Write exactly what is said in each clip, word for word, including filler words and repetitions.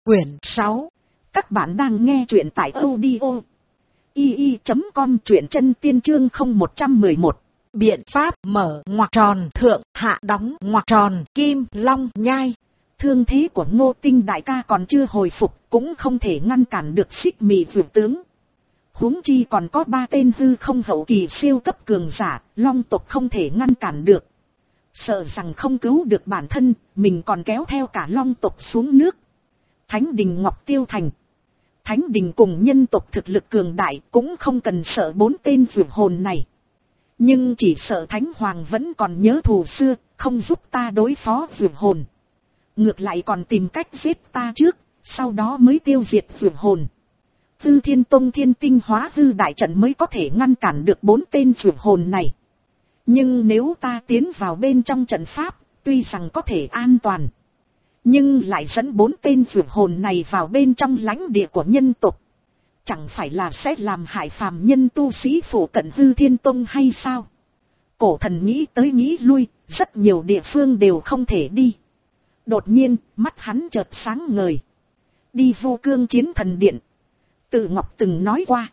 Quyển sáu. Các bạn đang nghe truyện tại audio i i chấm com, truyện chân tiên chương không một một một. Biện pháp mở ngoặc tròn thượng hạ đóng ngoặc tròn kim long nhai. Thương thế của Ngô Tinh đại ca còn chưa hồi phục, cũng không thể ngăn cản được Xích Mị Vượt tướng. Huống chi còn có ba tên hư không hậu kỳ siêu cấp cường giả, Long tộc không thể ngăn cản được. Sợ rằng không cứu được bản thân, mình còn kéo theo cả Long tộc xuống nước. Thánh đình Ngọc Tiêu Thành. Thánh đình cùng nhân tộc thực lực cường đại, cũng không cần sợ bốn tên vượt hồn này. Nhưng chỉ sợ Thánh Hoàng vẫn còn nhớ thù xưa, không giúp ta đối phó vượt hồn. Ngược lại còn tìm cách giết ta trước, sau đó mới tiêu diệt vượt hồn. Hư Thiên Tông thiên tinh hóa hư đại trận mới có thể ngăn cản được bốn tên vượt hồn này. Nhưng nếu ta tiến vào bên trong trận pháp, tuy rằng có thể an toàn, nhưng lại dẫn bốn tên vượt hồn này vào bên trong lãnh địa của nhân tộc, chẳng phải là sẽ làm hại phàm nhân tu sĩ phụ cận Hư Thiên Tông hay sao? Cổ thần nghĩ tới nghĩ lui, rất nhiều địa phương đều không thể đi. Đột nhiên, mắt hắn chợt sáng ngời. Đi Vô Cương Chiến Thần Điện. Tự Ngọc từng nói qua,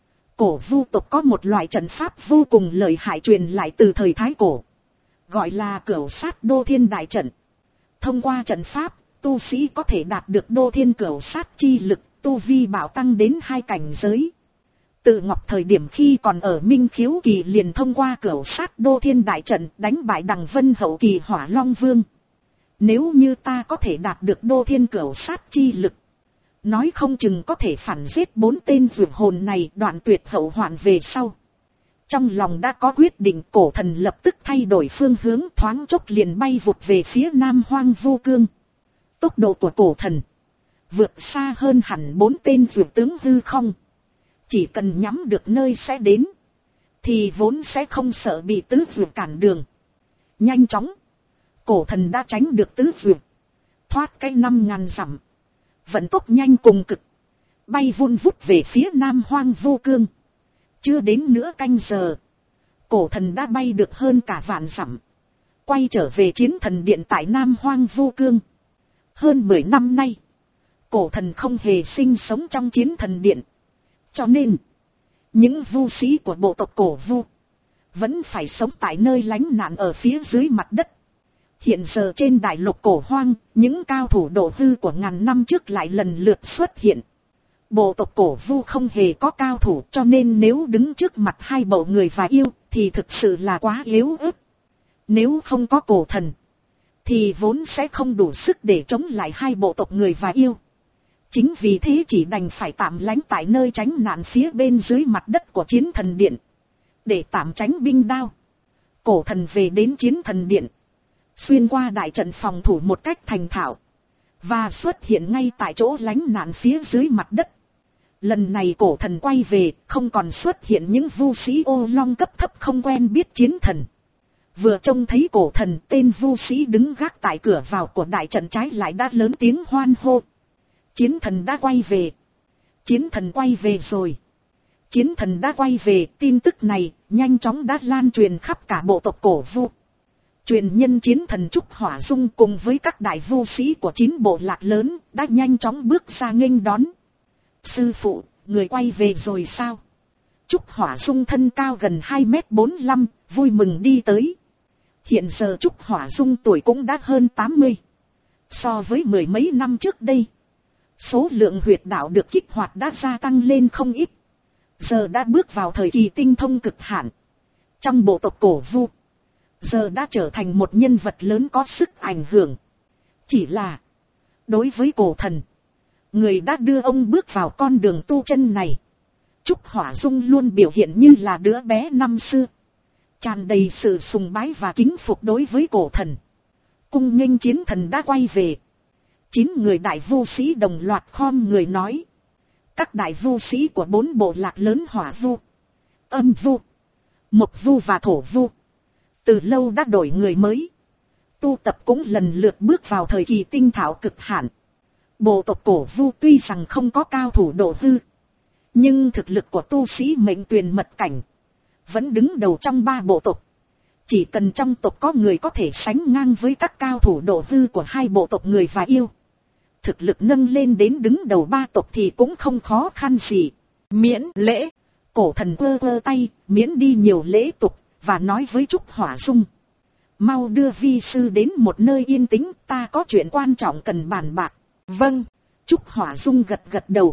cổ vu tộc có một loại trận pháp vô cùng lợi hại truyền lại từ thời Thái Cổ, gọi là Cửu Sát Đô Thiên Đại Trận. Thông qua trận pháp, tu sĩ có thể đạt được Đô Thiên Cửu Sát chi lực, tu vi bảo tăng đến hai cảnh giới. Tự Ngọc thời điểm khi còn ở Minh Khiếu Kỳ liền thông qua Cửu Sát Đô Thiên Đại Trận đánh bại Đằng Vân hậu kỳ Hỏa Long Vương. Nếu như ta có thể đạt được Đô Thiên Cửu Sát chi lực, nói không chừng có thể phản giết bốn tên vượt hồn này, đoạn tuyệt hậu hoạn về sau. Trong lòng đã có quyết định, cổ thần lập tức thay đổi phương hướng, thoáng chốc liền bay vụt về phía Nam Hoang Vô Cương. Tốc độ của cổ thần vượt xa hơn hẳn bốn tên vượt tướng hư không. Chỉ cần nhắm được nơi sẽ đến, thì vốn sẽ không sợ bị tứ vượt cản đường. Nhanh chóng, cổ thần đã tránh được tứ vượt, thoát cái năm ngàn dặm. Vận tốc nhanh cùng cực, bay vun vút về phía Nam Hoang Vô Cương. Chưa đến nửa canh giờ, cổ thần đã bay được hơn cả vạn dặm, quay trở về Chiến Thần Điện tại Nam Hoang Vô Cương. Hơn mười năm nay, cổ thần không hề sinh sống trong Chiến Thần Điện, cho nên những vu sĩ của bộ tộc cổ vu vẫn phải sống tại nơi lánh nạn ở phía dưới mặt đất. Hiện giờ trên đại lục cổ hoang, những cao thủ độ hư của ngàn năm trước lại lần lượt xuất hiện. Bộ tộc cổ vu không hề có cao thủ, cho nên nếu đứng trước mặt hai bộ người và yêu thì thực sự là quá yếu ớt. Nếu không có cổ thần thì vốn sẽ không đủ sức để chống lại hai bộ tộc người và yêu. Chính vì thế chỉ đành phải tạm lánh tại nơi tránh nạn phía bên dưới mặt đất của Chiến Thần Điện, để tạm tránh binh đao. Cổ thần về đến Chiến Thần Điện, xuyên qua đại trận phòng thủ một cách thành thạo, và xuất hiện ngay tại chỗ lánh nạn phía dưới mặt đất. Lần này cổ thần quay về, không còn xuất hiện những vu sĩ ô long cấp thấp không quen biết chiến thần. Vừa trông thấy cổ thần, tên vu sĩ đứng gác tại cửa vào của đại trận trái lại đã lớn tiếng hoan hô. Chiến thần đã quay về. Chiến thần quay về rồi. Chiến thần đã quay về. Tin tức này nhanh chóng đã lan truyền khắp cả bộ tộc cổ vu. Truyền nhân Chiến Thần Trúc Hỏa Dung cùng với các đại vu sĩ của chín bộ lạc lớn đã nhanh chóng bước ra nghênh đón. Sư phụ, người quay về rồi sao? Trúc Hỏa Dung thân cao gần hai mét bốn mươi lăm, vui mừng đi tới. Hiện giờ Trúc Hỏa Dung tuổi cũng đã hơn tám mươi. So với mười mấy năm trước đây, số lượng huyệt đạo được kích hoạt đã gia tăng lên không ít. Giờ đã bước vào thời kỳ tinh thông cực hạn. Trong bộ tộc cổ vu, giờ đã trở thành một nhân vật lớn có sức ảnh hưởng. Chỉ là, đối với cổ thần, người đã đưa ông bước vào con đường tu chân này, Trúc Hỏa Dung luôn biểu hiện như là đứa bé năm xưa, tràn đầy sự sùng bái và kính phục đối với cổ thần. Cung nghênh chiến thần đã quay về. Chín người đại vu sĩ đồng loạt khom người nói. Các đại vu sĩ của bốn bộ lạc lớn hỏa vu, âm vu, mộc vu và thổ vu từ lâu đã đổi người mới, tu tập cũng lần lượt bước vào thời kỳ tinh thạo cực hạn. Bộ tộc cổ vu tuy rằng không có cao thủ độ hư, nhưng thực lực của tu sĩ mệnh tuyền mật cảnh vẫn đứng đầu trong ba bộ tộc. Chỉ cần trong tộc có người có thể sánh ngang với các cao thủ độ hư của hai bộ tộc người và yêu, thực lực nâng lên đến đứng đầu ba tộc thì cũng không khó khăn gì. Miễn lễ, cổ thần quơ quơ tay, miễn đi nhiều lễ tục, và nói với Trúc Hỏa Dung. Mau đưa vi sư đến một nơi yên tĩnh, ta có chuyện quan trọng cần bàn bạc. Vâng, Trúc Hỏa Dung gật gật đầu.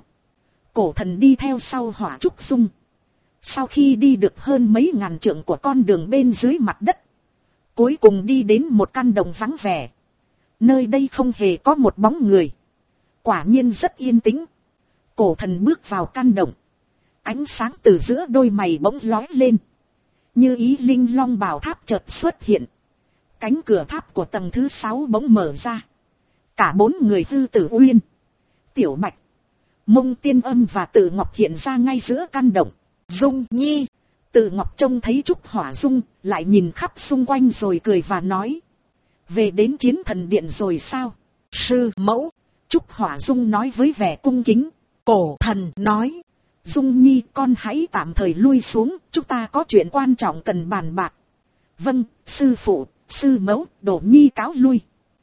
Cổ thần đi theo sau Hỏa Trúc Dung. Sau khi đi được hơn mấy ngàn trượng của con đường bên dưới mặt đất, cuối cùng đi đến một căn đồng vắng vẻ. Nơi đây không hề có một bóng người. Quả nhiên rất yên tĩnh. Cổ thần bước vào căn đồng. Ánh sáng từ giữa đôi mày bỗng lóe lên. Như ý linh long bảo tháp chợt xuất hiện. Cánh cửa tháp của tầng thứ sáu bỗng mở ra. Cả bốn người Hư Tử Uyên, Tiểu Bạch, Mông Tiên Âm và Tử Ngọc hiện ra ngay giữa căn động. Dung Nhi, Tử Ngọc trông thấy Trúc Hỏa Dung, lại nhìn khắp xung quanh rồi cười và nói. Về đến Chiến Thần Điện rồi sao? Sư mẫu, Trúc Hỏa Dung nói với vẻ cung kính. Cổ thần nói. Dung Nhi, con hãy tạm thời lui xuống, chúng ta có chuyện quan trọng cần bàn bạc. Vâng, sư phụ, sư mẫu, Đổ Nhi cáo lui.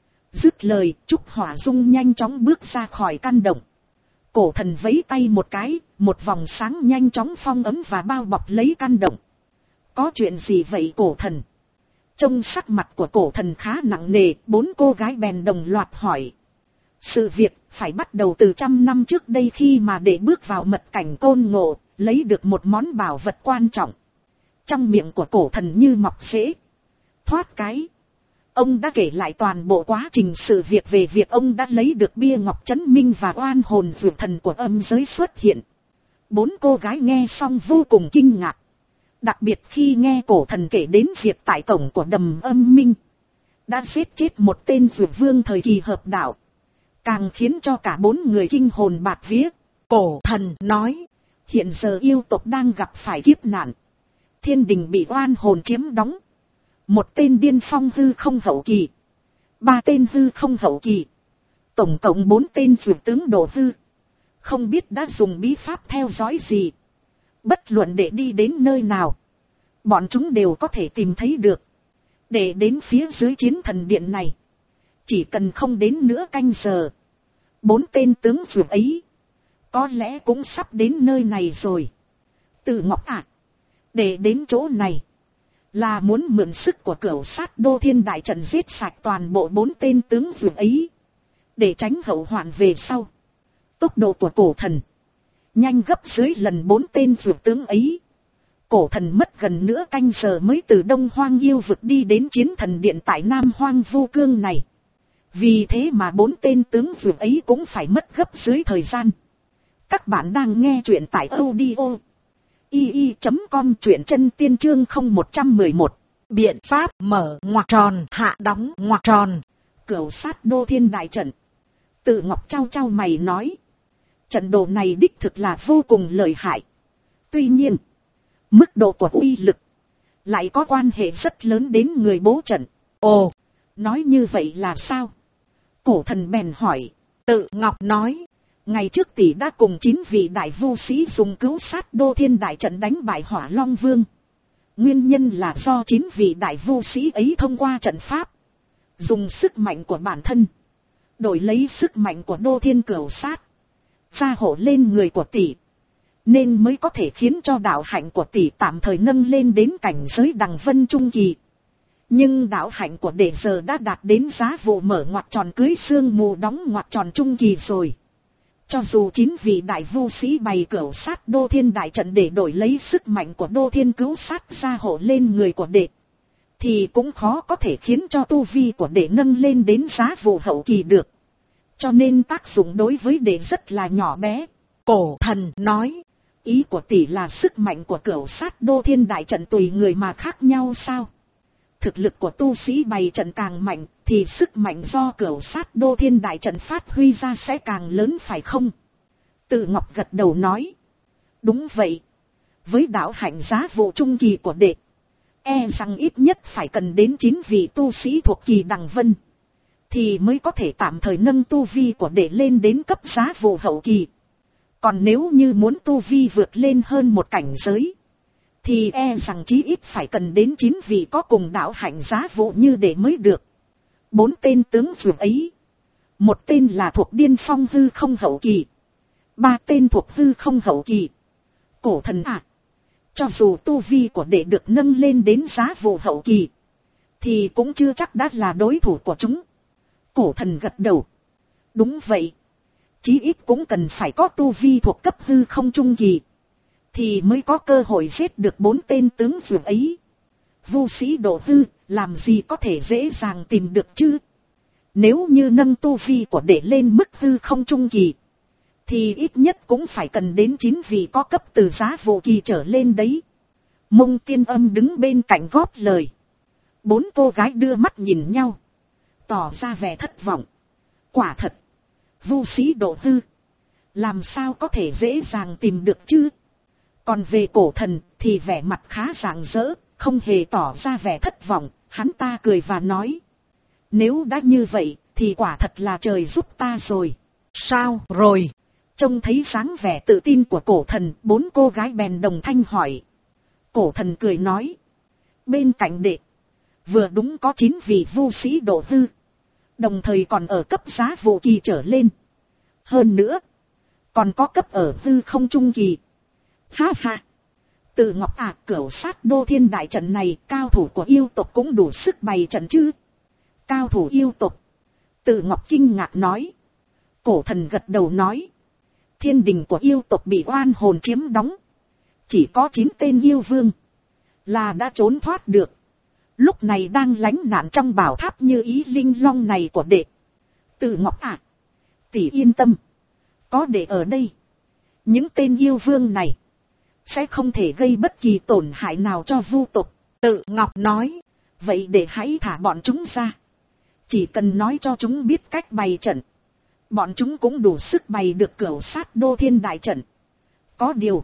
Dứt lời, Trúc Hỏa Dung nhanh chóng bước ra khỏi căn động. Cổ thần vẫy tay một cái, một vòng sáng nhanh chóng phong ấm và bao bọc lấy căn động. Có chuyện gì vậy cổ thần? Trông sắc mặt của cổ thần khá nặng nề, bốn cô gái bèn đồng loạt hỏi. Sự việc phải bắt đầu từ trăm năm trước đây khi mà để bước vào mật cảnh Côn Ngộ, lấy được một món bảo vật quan trọng. Trong miệng của cổ thần như mọc rễ. Thoát cái. Ông đã kể lại toàn bộ quá trình sự việc về việc ông đã lấy được bia ngọc chấn minh và oan hồn vượt thần của âm giới xuất hiện. Bốn cô gái nghe xong vô cùng kinh ngạc. Đặc biệt khi nghe cổ thần kể đến việc tại cổng của đầm âm minh đã giết chết một tên vượt vương thời kỳ hợp đạo. Càng khiến cho cả bốn người kinh hồn bạt vía. Cổ thần nói, hiện giờ yêu tộc đang gặp phải kiếp nạn. Thiên đình bị oan hồn chiếm đóng. Một tên điên phong hư không hậu kỳ. Ba tên hư không hậu kỳ. Tổng cộng bốn tên vượt tướng độ hư. Không biết đã dùng bí pháp theo dõi gì. Bất luận để đi đến nơi nào, bọn chúng đều có thể tìm thấy được. Để đến phía dưới Chiến Thần Điện này, chỉ cần không đến nửa canh giờ, bốn tên tướng vượt ấy có lẽ cũng sắp đến nơi này rồi. Tử Ngọc ạ, để đến chỗ này là muốn mượn sức của Cửu Sát Đô Thiên Đại Trận giết sạch toàn bộ bốn tên tướng vượt ấy, để tránh hậu hoạn về sau. Tốc độ của cổ thần nhanh gấp dưới lần bốn tên vượt tướng ấy. Cổ thần mất gần nửa canh giờ mới từ Đông Hoang yêu vực đi đến Chiến Thần Điện tại Nam Hoang Vu Cương này. Vì thế mà bốn tên tướng vượt ấy cũng phải mất gấp dưới thời gian. Các bạn đang nghe truyện tại audio i i chấm com, truyện chân tiên chương không một một một. Biện pháp mở ngoặc tròn hạ đóng ngoặc tròn. Cửu Sát Đô Thiên Đại Trận. Tự Ngọc trao trao mày nói. Trận đồ này đích thực là vô cùng lợi hại. Tuy nhiên, mức độ của uy lực lại có quan hệ rất lớn đến người bố trận. Ồ, nói như vậy là sao? Cổ thần bèn hỏi. Tự Ngọc nói, ngày trước tỷ đã cùng chín vị đại vu sĩ dùng Cứu Sát Đô Thiên Đại Trận đánh bại Hỏa Long Vương. Nguyên nhân là do chín vị đại vu sĩ ấy thông qua trận pháp, dùng sức mạnh của bản thân đổi lấy sức mạnh của Đô Thiên Cửu Sát, gia hộ lên người của tỷ, nên mới có thể khiến cho đạo hạnh của tỷ tạm thời nâng lên đến cảnh giới đằng vân trung kỳ. Nhưng đạo hạnh của đệ giờ đã đạt đến giá vụ mở ngoặc tròn cưới sương mù đóng ngoặc tròn trung kỳ rồi. Cho dù chín vị đại vu sĩ bày Cửu Sát Đô Thiên Đại Trận để đổi lấy sức mạnh của Đô Thiên Cứu Sát gia hộ lên người của đệ, thì cũng khó có thể khiến cho tu vi của đệ nâng lên đến giá vụ hậu kỳ được. Cho nên tác dụng đối với đệ rất là nhỏ bé. Cổ thần nói, ý của tỷ là sức mạnh của Cửu Sát Đô Thiên Đại Trận tùy người mà khác nhau sao? Thực lực của tu sĩ bày trận càng mạnh, thì sức mạnh do Cửu Sát Đô Thiên Đại Trận phát huy ra sẽ càng lớn phải không? Tự Ngọc gật đầu nói. Đúng vậy. Với đạo hạnh giá vụ trung kỳ của đệ, e rằng ít nhất phải cần đến chín vị tu sĩ thuộc kỳ đằng vân, thì mới có thể tạm thời nâng tu vi của đệ lên đến cấp giá vụ hậu kỳ. Còn nếu như muốn tu vi vượt lên hơn một cảnh giới, thì e rằng chí ít phải cần đến chín vị có cùng đạo hạnh giá vụ như đệ mới được. Bốn tên tướng vượt ấy, Một tên là thuộc điên phong hư không hậu kỳ. Ba tên thuộc hư không hậu kỳ. Cổ thần à. Cho dù tu vi của đệ được nâng lên đến giá vụ hậu kỳ. Thì cũng chưa chắc đã là đối thủ của chúng. Cổ thần gật đầu. Đúng vậy. Chí ít cũng cần phải có tu vi thuộc cấp hư không trung kỳ. Thì mới có cơ hội giết được bốn tên tướng vương ấy. Vô sĩ độ hư, làm gì có thể dễ dàng tìm được chứ? Nếu như nâng tu vi của đệ lên mức hư không trung kỳ. Thì ít nhất cũng phải cần đến chín vị có cấp từ giá vụ kỳ trở lên đấy. Mông Tiên Âm đứng bên cạnh góp lời. Bốn cô gái đưa mắt nhìn nhau. Tỏ ra vẻ thất vọng. Quả thật. Vô sĩ độ hư. Làm sao có thể dễ dàng tìm được chứ? Còn về cổ thần thì vẻ mặt khá rạng rỡ. Không hề tỏ ra vẻ thất vọng. Hắn ta cười và nói. Nếu đã như vậy thì quả thật là trời giúp ta rồi. Sao rồi? Trông thấy dáng vẻ tự tin của cổ thần. Bốn cô gái bèn đồng thanh hỏi. Cổ thần cười nói. Bên cạnh đệ. Vừa đúng có chín vị vô sĩ độ hư. Đồng thời còn ở cấp giá vụ kỳ trở lên. Hơn nữa. Còn có cấp ở hư không trung kỳ. Ha ha. Tự Ngọc à, cửu sát đô thiên đại trận này cao thủ của yêu tộc cũng đủ sức bày trận chứ. Cao thủ yêu tộc. Tự Ngọc kinh ngạc nói. Cổ thần gật đầu nói. Thiên đình của yêu tộc bị oan hồn chiếm đóng. Chỉ có chín tên yêu vương. Là đã trốn thoát được. Lúc này đang lánh nạn trong bảo tháp như ý linh long này của đệ. Tự Ngọc à. Tỷ yên tâm. Có đệ ở đây. Những tên yêu vương này. Sẽ không thể gây bất kỳ tổn hại nào cho vu tộc. Tự Ngọc nói. Vậy để hãy thả bọn chúng ra. Chỉ cần nói cho chúng biết cách bày trận. Bọn chúng cũng đủ sức bày được cửu sát đô thiên đại trận. Có điều.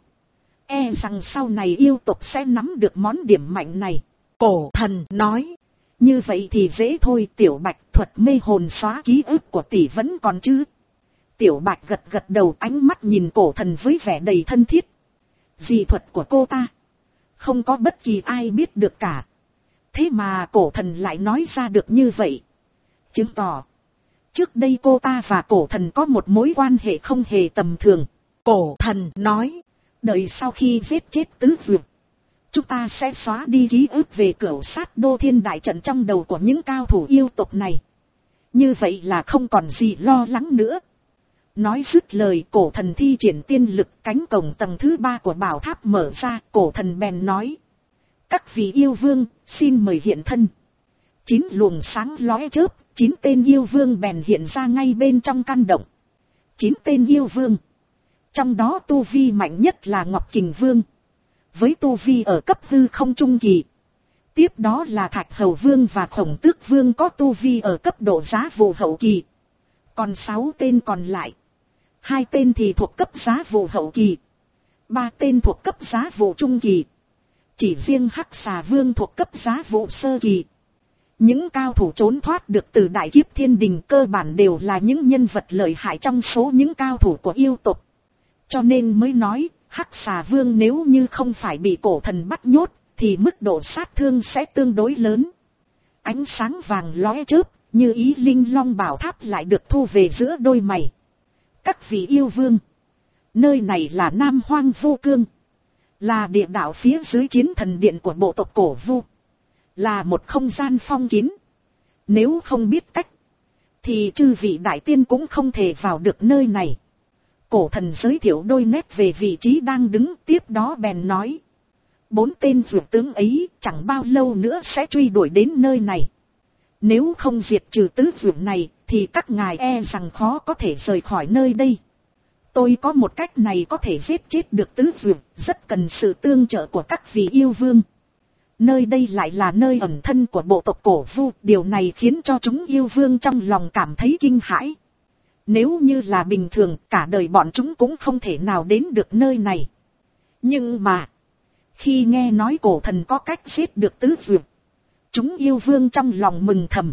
E rằng sau này yêu tộc sẽ nắm được món điểm mạnh này. Cổ thần nói. Như vậy thì dễ thôi. Tiểu Bạch, thuật mê hồn xóa ký ức của tỷ vẫn còn chứ? Tiểu Bạch gật gật đầu, ánh mắt nhìn cổ thần với vẻ đầy thân thiết. Dị thuật của cô ta. Không có bất kỳ ai biết được cả. Thế mà cổ thần lại nói ra được như vậy. Chứng tỏ. Trước đây cô ta và cổ thần có một mối quan hệ không hề tầm thường. Cổ thần nói. Đợi sau khi giết chết tứ dược. Chúng ta sẽ xóa đi ký ức về cửu sát đô thiên đại trận trong đầu của những cao thủ yêu tộc này. Như vậy là không còn gì lo lắng nữa. Nói dứt lời, cổ thần thi triển tiên lực, cánh cổng tầng thứ ba của bảo tháp mở ra. Cổ thần bèn nói. Các vị yêu vương, xin mời hiện thân. Chín luồng sáng lóe chớp, chín tên yêu vương bèn hiện ra ngay bên trong căn động. Chín tên yêu vương. Trong đó tu vi mạnh nhất là Ngọc Kình Vương. Với tu vi ở cấp hư không trung kỳ. Tiếp đó là Thạch Hầu Vương và Khổng Tước Vương có tu vi ở cấp độ giá vụ hậu kỳ. Còn sáu tên còn lại. Hai tên thì thuộc cấp giá vụ hậu kỳ. Ba tên thuộc cấp giá vụ trung kỳ. Chỉ riêng Hắc Xà Vương thuộc cấp giá vụ sơ kỳ. Những cao thủ trốn thoát được từ đại kiếp thiên đình cơ bản đều là những nhân vật lợi hại trong số những cao thủ của yêu tộc. Cho nên mới nói, Hắc Xà Vương nếu như không phải bị cổ thần bắt nhốt, thì mức độ sát thương sẽ tương đối lớn. Ánh sáng vàng lóe chớp, như ý linh long bảo tháp lại được thu về giữa đôi mày. Các vị yêu vương, nơi này là Nam Hoang Vô Cương, là địa đạo phía dưới chiến thần điện của bộ tộc Cổ Vu, là một không gian phong kín. Nếu không biết cách, thì chư vị đại tiên cũng không thể vào được nơi này. Cổ thần giới thiệu đôi nét về vị trí đang đứng, tiếp đó bèn nói. Bốn tên dược tướng ấy chẳng bao lâu nữa sẽ truy đuổi đến nơi này. Nếu không diệt trừ tứ dược này, thì các ngài e rằng khó có thể rời khỏi nơi đây. Tôi có một cách này có thể giết chết được tứ dược, rất cần sự tương trợ của các vị yêu vương. Nơi đây lại là nơi ẩn thân của bộ tộc Cổ Vu, điều này khiến cho chúng yêu vương trong lòng cảm thấy kinh hãi. Nếu như là bình thường, cả đời bọn chúng cũng không thể nào đến được nơi này. Nhưng mà, khi nghe nói cổ thần có cách giết được tứ dược, chúng yêu vương trong lòng mừng thầm.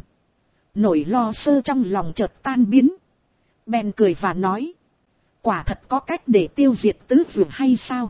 Nỗi lo sơ trong lòng chợt tan biến. Bèn cười và nói. Quả thật có cách để tiêu diệt tứ dược hay sao?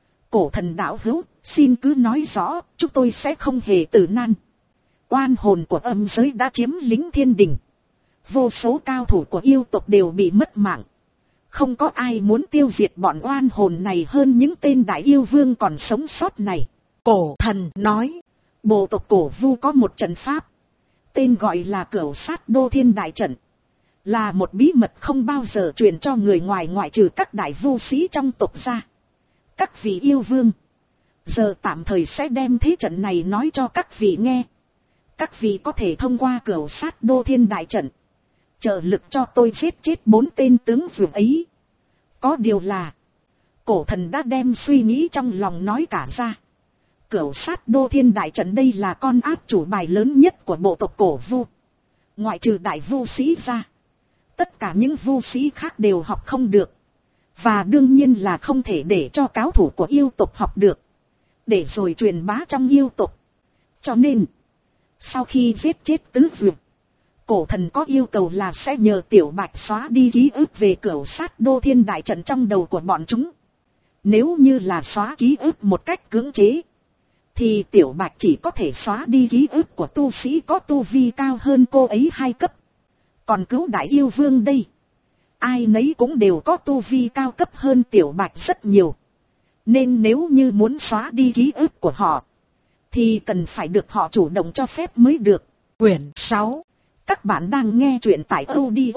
Cổ thần đạo hữu, xin cứ nói rõ, chúng tôi sẽ không hề tử nan. Oan hồn của âm giới đã chiếm lĩnh thiên đình. Vô số cao thủ của yêu tộc đều bị mất mạng. Không có ai muốn tiêu diệt bọn oan hồn này hơn những tên đại yêu vương còn sống sót này. Cổ thần nói, bộ tộc Cổ Vu có một trận pháp, tên gọi là Cửu Sát Đô Thiên Đại Trận. Là một bí mật không bao giờ truyền cho người ngoài ngoại trừ các đại vu sĩ trong tộc ra. Các vị yêu vương, giờ tạm thời sẽ đem thế trận này nói cho các vị nghe. Các vị có thể thông qua Cửu Sát Đô Thiên Đại Trận trợ lực cho tôi giết chết bốn tên tướng vương ấy. Có điều là, cổ thần đã đem suy nghĩ trong lòng nói cả ra. Cửu Sát Đô Thiên Đại Trận đây là con át chủ bài lớn nhất của bộ tộc Cổ Vu. Ngoại trừ đại vu sĩ ra, tất cả những vu sĩ khác đều học không được. Và đương nhiên là không thể để cho cao thủ của yêu tộc học được, để rồi truyền bá trong yêu tộc. Cho nên, sau khi giết chết tứ vương, cổ thần có yêu cầu là sẽ nhờ Tiểu Bạch xóa đi ký ức về Cửu Sát Đô Thiên Đại Trận trong đầu của bọn chúng. Nếu như là xóa ký ức một cách cưỡng chế, thì Tiểu Bạch chỉ có thể xóa đi ký ức của tu sĩ có tu vi cao hơn cô ấy hai cấp. Còn cứu đại yêu vương đây, ai nấy cũng đều có tu vi cao cấp hơn Tiểu Bạch rất nhiều. Nên nếu như muốn xóa đi ký ức của họ, thì cần phải được họ chủ động cho phép mới được. Quyển sáu. Các bạn đang nghe truyện tại audio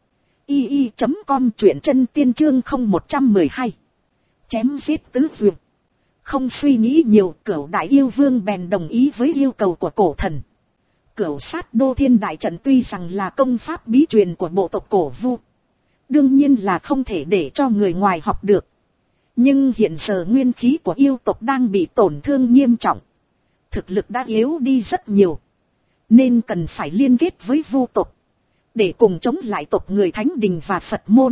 i i chấm com, truyện chân tiên chương không một trăm mười hai. Chém giết tứ vương. Không suy nghĩ nhiều, Cửu đại yêu vương bèn đồng ý với yêu cầu của cổ thần. Cửu Sát Đô Thiên Đại Trận tuy rằng là công pháp bí truyền của bộ tộc Cổ Vu, đương nhiên là không thể để cho người ngoài học được. Nhưng hiện giờ nguyên khí của yêu tộc đang bị tổn thương nghiêm trọng, thực lực đã yếu đi rất nhiều, nên cần phải liên kết với vu tộc để cùng chống lại tộc người Thánh Đình và Phật môn.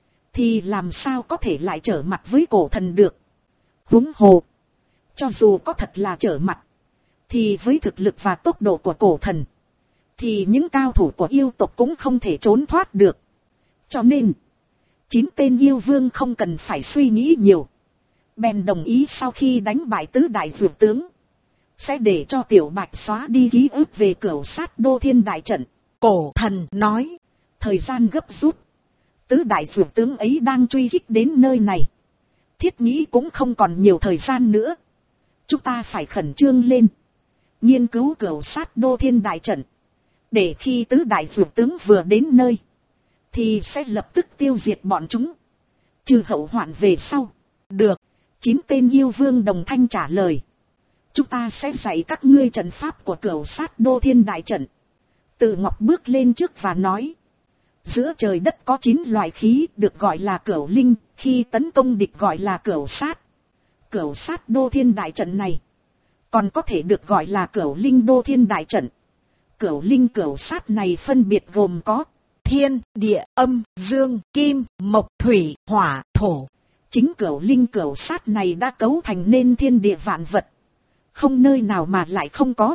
Thì làm sao có thể lại trở mặt với cổ thần được? Huống hồ, cho dù có thật là trở mặt, thì với thực lực và tốc độ của cổ thần, thì những cao thủ của yêu tộc cũng không thể trốn thoát được. Cho nên, chín tên yêu vương không cần phải suy nghĩ nhiều, bèn đồng ý sau khi đánh bại tứ đại dược tướng, sẽ để cho Tiểu Bạch xóa đi ký ức về Cửu Sát Đô Thiên Đại Trận. Cổ thần nói, thời gian gấp rút, tứ đại dược tướng ấy đang truy kích đến nơi này, thiết nghĩ cũng không còn nhiều thời gian nữa. Chúng ta phải khẩn trương lên, nghiên cứu Cửu Sát Đô Thiên Đại Trận, để khi tứ đại dược tướng vừa đến nơi, thì sẽ lập tức tiêu diệt bọn chúng, trừ hậu hoạn về sau. Được, chín tên yêu vương đồng thanh trả lời. Chúng ta sẽ dạy các ngươi trận pháp của Cửu Sát Đô Thiên Đại Trận. Từ Ngọc bước lên trước và nói, giữa trời đất có chín loại khí được gọi là Cửu Linh, khi tấn công địch gọi là Cửu Sát. Cửu Sát Đô Thiên Đại Trận này còn có thể được gọi là Cửu Linh Đô Thiên Đại Trận. Cửu Linh Cửu Sát này phân biệt gồm có thiên, địa, âm, dương, kim, mộc, thủy, hỏa, thổ. Chính Cửu Linh Cửu Sát này đã cấu thành nên thiên địa vạn vật, không nơi nào mà lại không có.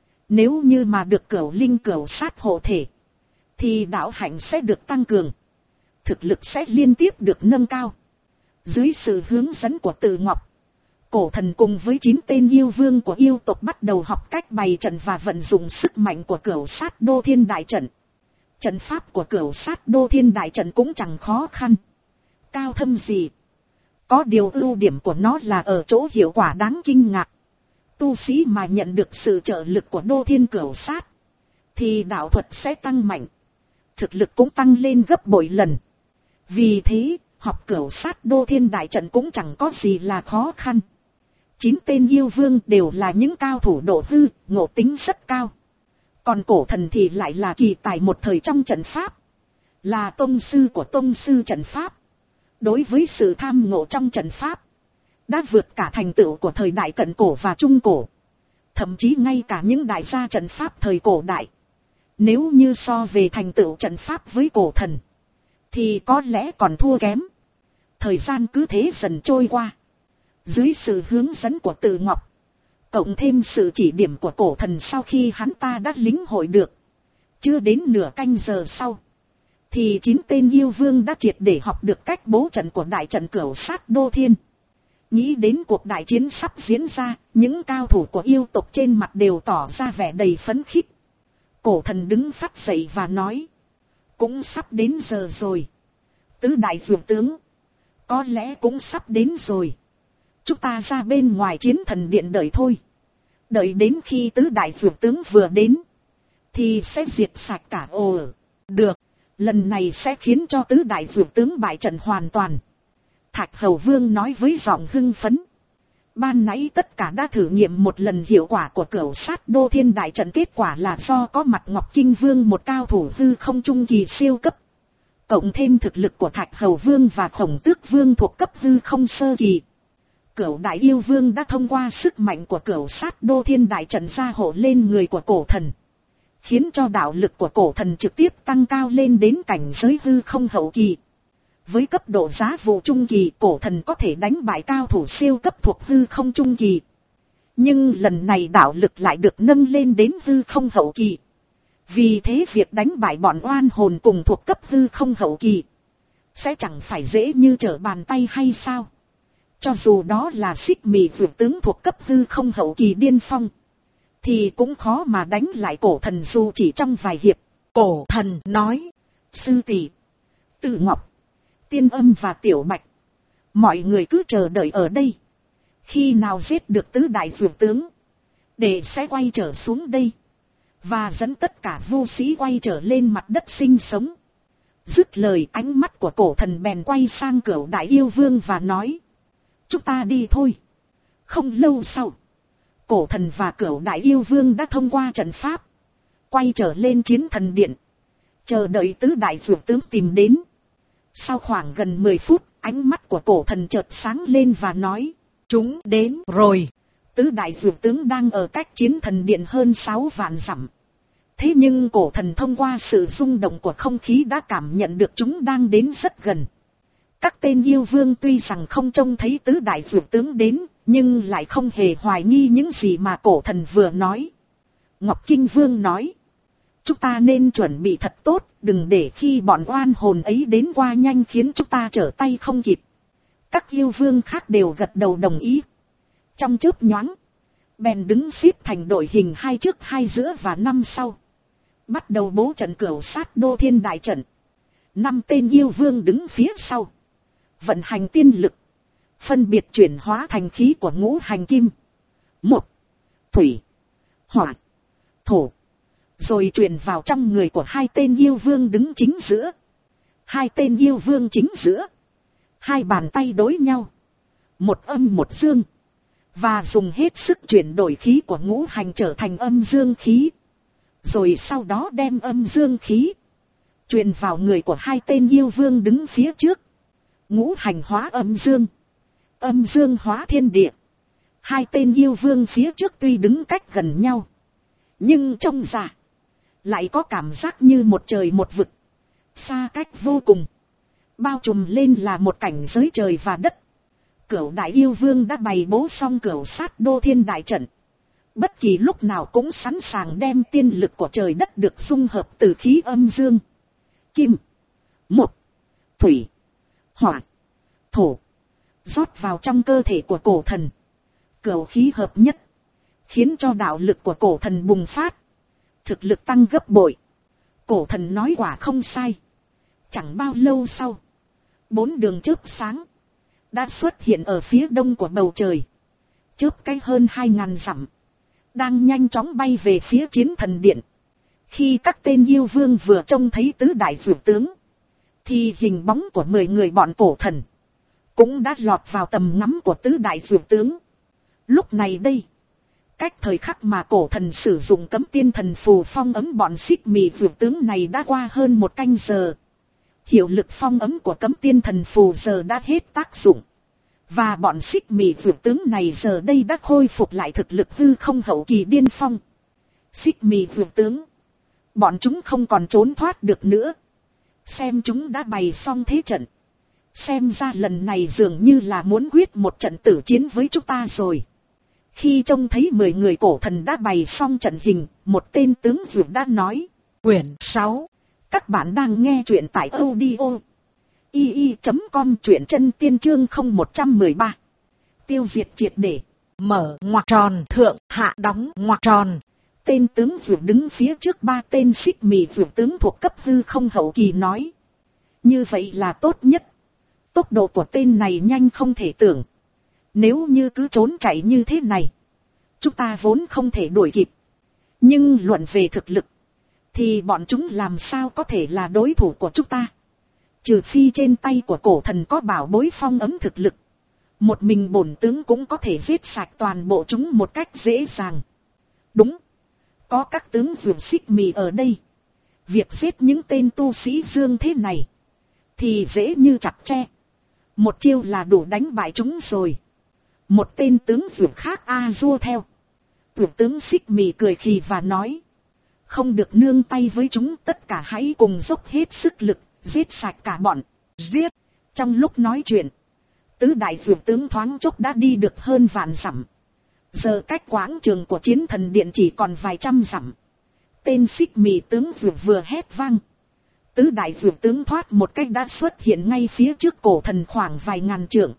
Nếu như mà được Cửu Linh Cửu Sát hộ thể, thì đạo hạnh sẽ được tăng cường, thực lực sẽ liên tiếp được nâng cao. Dưới sự hướng dẫn của Từ Ngọc, cổ thần cùng với chín tên yêu vương của yêu tộc bắt đầu học cách bày trận và vận dụng sức mạnh của Cửu Sát Đô Thiên Đại Trận. Trận pháp của Cửu Sát Đô Thiên Đại Trận cũng chẳng khó khăn, cao thâm gì. Có điều ưu điểm của nó là ở chỗ hiệu quả đáng kinh ngạc. Tu sĩ mà nhận được sự trợ lực của Đô Thiên Cửu Sát, thì đạo thuật sẽ tăng mạnh, thực lực cũng tăng lên gấp bội lần. Vì thế, học Cửu Sát Đô Thiên Đại Trận cũng chẳng có gì là khó khăn. Chín tên yêu vương đều là những cao thủ độ hư, ngộ tính rất cao. Còn cổ thần thì lại là kỳ tài một thời trong trận pháp, là tông sư của tông sư trận pháp. Đối với sự tham ngộ trong trận pháp, đã vượt cả thành tựu của thời đại cận cổ và trung cổ, thậm chí ngay cả những đại gia trận pháp thời cổ đại. Nếu như so về thành tựu trận pháp với cổ thần, thì có lẽ còn thua kém. Thời gian cứ thế dần trôi qua, dưới sự hướng dẫn của Từ Ngọc, cộng thêm sự chỉ điểm của cổ thần sau khi hắn ta đã lĩnh hội được, chưa đến nửa canh giờ sau, thì chín tên yêu vương đã triệt để học được cách bố trận của đại trận Cửu Sát Đô Thiên. Nghĩ đến cuộc đại chiến sắp diễn ra, những cao thủ của yêu tộc trên mặt đều tỏ ra vẻ đầy phấn khích. Cổ thần đứng phắt dậy và nói, Cũng sắp đến giờ rồi. Tứ đại dược tướng. Có lẽ cũng sắp đến rồi. Chúng ta ra bên ngoài chiến thần điện đợi thôi. Đợi đến khi tứ đại dược tướng vừa đến. Thì sẽ diệt sạch cả ồ ở. Được. Lần này sẽ khiến cho tứ đại dược tướng bại trận hoàn toàn. Thạch Hầu Vương nói với giọng hưng phấn. Ban nãy tất cả đã thử nghiệm một lần hiệu quả của Cửu Sát Đô Thiên Đại Trận, kết quả là do có mặt Ngọc Kinh Vương một cao thủ hư không trung kỳ siêu cấp. Cộng thêm thực lực của Thạch Hầu Vương và Khổng Tước Vương thuộc cấp hư không sơ kỳ. Cửu Đại Yêu Vương đã thông qua sức mạnh của Cửu Sát Đô Thiên Đại Trận gia hộ lên người của cổ thần. Khiến cho đạo lực của cổ thần trực tiếp tăng cao lên đến cảnh giới hư không hậu kỳ. Với cấp độ giá vụ trung kỳ, cổ thần có thể đánh bại cao thủ siêu cấp thuộc hư không trung kỳ. Nhưng lần này đạo lực lại được nâng lên đến hư không hậu kỳ. Vì thế việc đánh bại bọn oan hồn cùng thuộc cấp hư không hậu kỳ sẽ chẳng phải dễ như trở bàn tay hay sao? Cho dù đó là Xích Mị Vượt tướng thuộc cấp hư không hậu kỳ điên phong, thì cũng khó mà đánh lại cổ thần dù chỉ trong vài hiệp. Cổ thần nói, sư tỷ, Tự Ngọc, Tiên Âm và Tiểu Bạch, mọi người cứ chờ đợi ở đây. Khi nào giết được tứ đại dược tướng, để sẽ quay trở xuống đây, và dẫn tất cả vô sĩ quay trở lên mặt đất sinh sống. Dứt lời, ánh mắt của cổ thần bèn quay sang Cửu Đại Yêu Vương và nói, chúng ta đi thôi. Không lâu sau, cổ thần và Cửu Đại Yêu Vương đã thông qua trận pháp, quay trở lên chiến thần điện, chờ đợi tứ đại dược tướng tìm đến. Sau khoảng gần mười phút, ánh mắt của cổ thần chợt sáng lên và nói, chúng đến rồi. Tứ đại dược tướng đang ở cách chiến thần điện hơn sáu vạn dặm. Thế nhưng cổ thần thông qua sự rung động của không khí đã cảm nhận được chúng đang đến rất gần. Các tên yêu vương tuy rằng không trông thấy tứ đại dược tướng đến, nhưng lại không hề hoài nghi những gì mà cổ thần vừa nói. Ngọc Kinh Vương nói, chúng ta nên chuẩn bị thật tốt, đừng để khi bọn oan hồn ấy đến qua nhanh khiến chúng ta trở tay không kịp. Các yêu vương khác đều gật đầu đồng ý. Trong chớp nhoáng, bèn đứng xếp thành đội hình hai trước hai giữa và năm sau. Bắt đầu bố trận Cửu Sát Đô Thiên Đại Trận. Năm tên yêu vương đứng phía sau, vận hành tiên lực, phân biệt chuyển hóa thành khí của ngũ hành kim, mộc, thủy, hỏa, thổ, rồi truyền vào trong người của hai tên yêu vương đứng chính giữa. Hai tên yêu vương chính giữa, hai bàn tay đối nhau, một âm một dương, và dùng hết sức chuyển đổi khí của ngũ hành trở thành âm dương khí. Rồi sau đó đem âm dương khí truyền vào người của hai tên yêu vương đứng phía trước. Ngũ hành hóa âm dương, âm dương hóa thiên địa. Hai tên yêu vương phía trước tuy đứng cách gần nhau, nhưng trông ra lại có cảm giác như một trời một vực, xa cách vô cùng, bao trùm lên là một cảnh giới trời và đất. Cửu Đại Yêu Vương đã bày bố xong Cửu Sát Đô Thiên Đại Trận, bất kỳ lúc nào cũng sẵn sàng đem tiên lực của trời đất được dung hợp từ khí âm dương, kim, mộc, thủy, hỏa, thổ, rót vào trong cơ thể của cổ thần. Cửu khí hợp nhất, khiến cho đạo lực của cổ thần bùng phát, thực lực tăng gấp bội. Cổ thần nói quả không sai. Chẳng bao lâu sau, bốn đường chớp sáng đã xuất hiện ở phía đông của bầu trời, chớp cái hơn hai ngàn dặm, đang nhanh chóng bay về phía chiến thần điện. Khi các tên yêu vương vừa trông thấy tứ đại dược tướng, thì hình bóng của mười người bọn cổ thần cũng đã lọt vào tầm ngắm của tứ đại dược tướng. Lúc này đây, cách thời khắc mà cổ thần sử dụng cấm tiên thần phù phong ấm bọn Xích Mị dược tướng này đã qua hơn một canh giờ. Hiệu lực phong ấm của cấm tiên thần phù giờ đã hết tác dụng, và bọn Xích Mị dược tướng này giờ đây đã khôi phục lại thực lực hư không hậu kỳ điên phong. Xích Mị dược tướng, bọn chúng không còn trốn thoát được nữa. Xem chúng đã bày xong thế trận, xem ra lần này dường như là muốn quyết một trận tử chiến với chúng ta rồi. Khi trông thấy mười người cổ thần đã bày xong trận hình, một tên tướng dược đã nói. Quyển sáu. Các bạn đang nghe truyện tại audio i i chấm com, truyện chân tiên chương không một trăm mười ba. Tiêu diệt triệt để. Mở ngoặc tròn, thượng hạ đóng ngoặc tròn. tên tướng vượt đứng phía trước ba tên xích mì vượt tướng thuộc cấp hư không hậu kỳ nói. Như vậy là tốt nhất. Tốc độ của tên này nhanh không thể tưởng. Nếu như cứ trốn chạy như thế này, chúng ta vốn không thể đuổi kịp. Nhưng luận về thực lực, thì bọn chúng làm sao có thể là đối thủ của chúng ta. Trừ phi trên tay của cổ thần có bảo bối phong ấm thực lực. Một mình bổn tướng cũng có thể giết sạch toàn bộ chúng một cách dễ dàng. Đúng. Có các tướng vượt xích mì ở đây. Việc giết những tên tu sĩ dương thế này thì dễ như chặt tre. Một chiêu là đủ đánh bại chúng rồi. Một tên tướng vượt khác a dua theo. Vượt tướng xích mì cười khì và nói. Không được nương tay với chúng, tất cả hãy cùng dốc hết sức lực, giết sạch cả bọn. Giết. Trong lúc nói chuyện, tứ đại vượt tướng thoáng chốc đã đi được hơn vạn dặm. Giờ cách quảng trường của chiến thần điện chỉ còn vài trăm dặm. Tên xích mì tướng vượt vừa hét vang. Tứ đại vượt tướng thoát một cách đã xuất hiện ngay phía trước cổ thần khoảng vài ngàn trượng.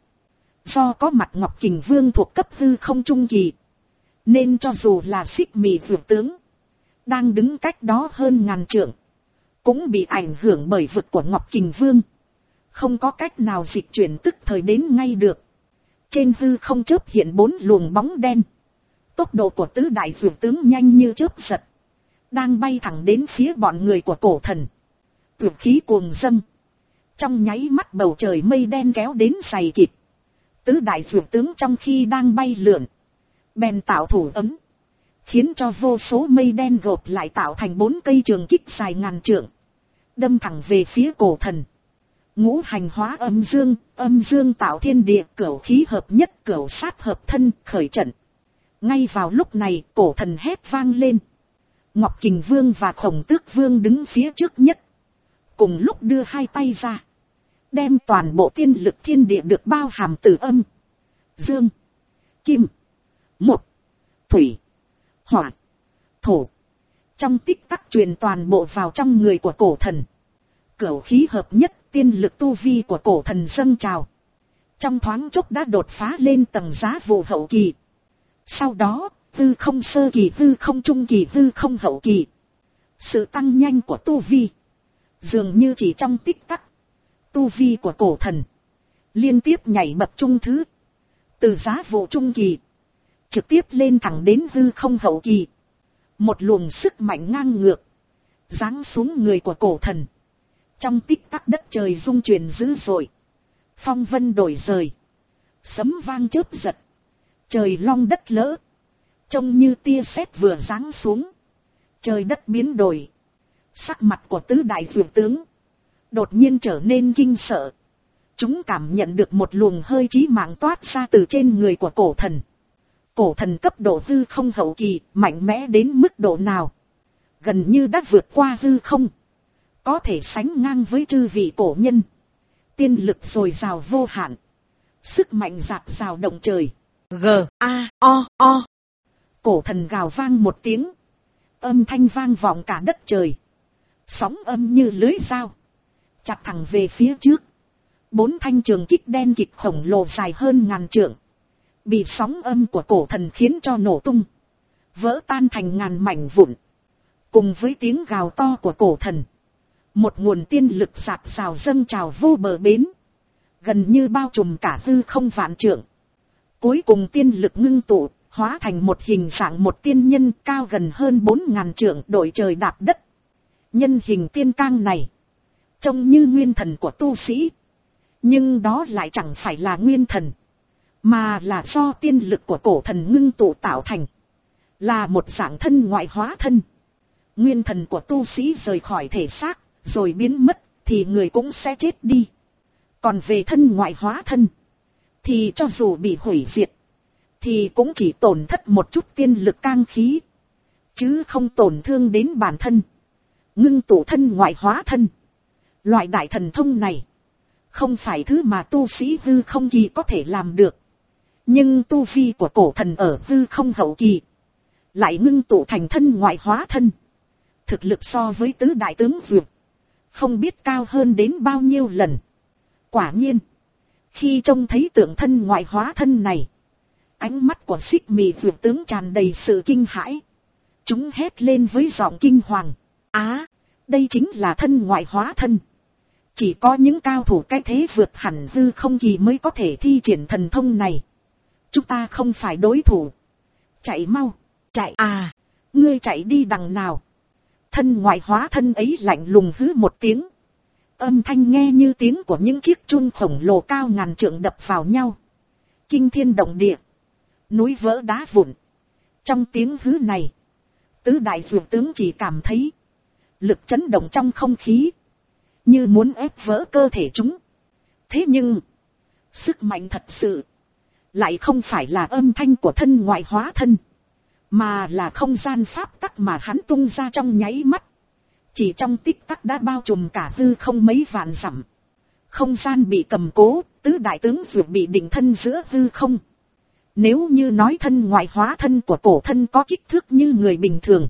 Do có mặt Ngọc Kình Vương thuộc cấp hư không trung kỳ, nên cho dù là xích mì vượt tướng đang đứng cách đó hơn ngàn trượng, cũng bị ảnh hưởng bởi vực của Ngọc Kình Vương. Không có cách nào dịch chuyển tức thời đến ngay được. Trên hư không chớp hiện bốn luồng bóng đen. Tốc độ của tứ đại vượt tướng nhanh như chớp giật, đang bay thẳng đến phía bọn người của cổ thần. Vượt khí cuồng dâng. Trong nháy mắt bầu trời mây đen kéo đến dày kịt. Tứ đại vượt tướng trong khi đang bay lượn, bèn tạo thủ ấm, khiến cho vô số mây đen gộp lại tạo thành bốn cây trường kích dài ngàn trượng, đâm thẳng về phía cổ thần. Ngũ hành hóa âm dương, âm dương tạo thiên địa, cửu khí hợp nhất, cửu sát hợp thân, khởi trận. Ngay vào lúc này, cổ thần hét vang lên. Ngọc Kình Vương và Khổng Tước Vương đứng phía trước nhất, cùng lúc đưa hai tay ra, đem toàn bộ tiên lực thiên địa được bao hàm từ âm, dương, kim, mộc, thủy, hỏa, thổ, trong tích tắc truyền toàn bộ vào trong người của cổ thần. Cửu khí hợp nhất, tiên lực tu vi của cổ thần dâng trào, trong thoáng chốc đã đột phá lên tầng giá vụ hậu kỳ. Sau đó, hư không sơ kỳ, hư không trung kỳ, hư không hậu kỳ. Sự tăng nhanh của tu vi, dường như chỉ trong tích tắc, tu vi của cổ thần liên tiếp nhảy bậc trung thứ, từ giá vụ trung kỳ trực tiếp lên thẳng đến hư không hậu kỳ. Một luồng sức mạnh ngang ngược giáng xuống người của cổ thần. Trong tích tắc đất trời rung chuyển dữ dội, phong vân đổi rời, sấm vang chớp giật, trời long đất lỡ, trông như tia sét vừa giáng xuống, trời đất biến đổi. Sắc mặt của tứ đại vượt tướng đột nhiên trở nên kinh sợ. Chúng cảm nhận được một luồng hơi chí mạng toát ra từ trên người của cổ thần. Cổ thần cấp độ hư không hậu kỳ, mạnh mẽ đến mức độ nào? Gần như đã vượt qua hư không, có thể sánh ngang với chư vị cổ nhân. Tiên lực dồi dào vô hạn, sức mạnh dạt dào động trời. G A O O. Cổ thần gào vang một tiếng, âm thanh vang vọng cả đất trời. Sóng âm như lưới dao, chặt thẳng về phía trước. Bốn thanh trường kích đen kịt khổng lồ dài hơn ngàn trượng, bị sóng âm của cổ thần khiến cho nổ tung, vỡ tan thành ngàn mảnh vụn. Cùng với tiếng gào to của cổ thần, một nguồn tiên lực dạt dào dâng trào vô bờ bến, gần như bao trùm cả hư không vạn trượng. Cuối cùng tiên lực ngưng tụ, hóa thành một hình dạng một tiên nhân cao gần hơn bốn ngàn trượng, đội trời đạp đất. Nhân hình tiên cang này trông như nguyên thần của tu sĩ, nhưng đó lại chẳng phải là nguyên thần, mà là do tiên lực của cổ thần ngưng tụ tạo thành, là một dạng thân ngoại hóa thân. Nguyên thần của tu sĩ rời khỏi thể xác rồi biến mất thì người cũng sẽ chết đi. Còn về thân ngoại hóa thân thì cho dù bị hủy diệt thì cũng chỉ tổn thất một chút tiên lực cang khí, chứ không tổn thương đến bản thân. Ngưng tụ thân ngoại hóa thân, loại đại thần thông này không phải thứ mà tu sĩ hư không kỳ có thể làm được. Nhưng tu vi của cổ thần ở hư không hậu kỳ lại ngưng tụ thành thân ngoại hóa thân. Thực lực so với tứ đại tướng vượt không biết cao hơn đến bao nhiêu lần. Quả nhiên, khi trông thấy tượng thân ngoại hóa thân này, ánh mắt của xích mị vượt tướng tràn đầy sự kinh hãi. Chúng hét lên với giọng kinh hoàng. Á, đây chính là thân ngoại hóa thân. Chỉ có những cao thủ cái thế vượt hẳn hư không kỳ mới có thể thi triển thần thông này. Chúng ta không phải đối thủ. Chạy mau, chạy à, ngươi chạy đi đằng nào. Thân ngoại hóa thân ấy lạnh lùng hứ một tiếng. Âm thanh nghe như tiếng của những chiếc chuông khổng lồ cao ngàn trượng đập vào nhau. Kinh thiên động địa. Núi vỡ đá vụn. Trong tiếng hứ này, tứ đại dược tướng chỉ cảm thấy lực chấn động trong không khí, như muốn ép vỡ cơ thể chúng. Thế nhưng, sức mạnh thật sự lại không phải là âm thanh của thân ngoại hóa thân, mà là không gian pháp tắc mà hắn tung ra trong nháy mắt. Chỉ trong tích tắc đã bao trùm cả hư không mấy vạn dặm. Không gian bị cầm cố, tứ đại tướng dược bị định thân giữa hư không. Nếu như nói thân ngoại hóa thân của cổ thân có kích thước như người bình thường,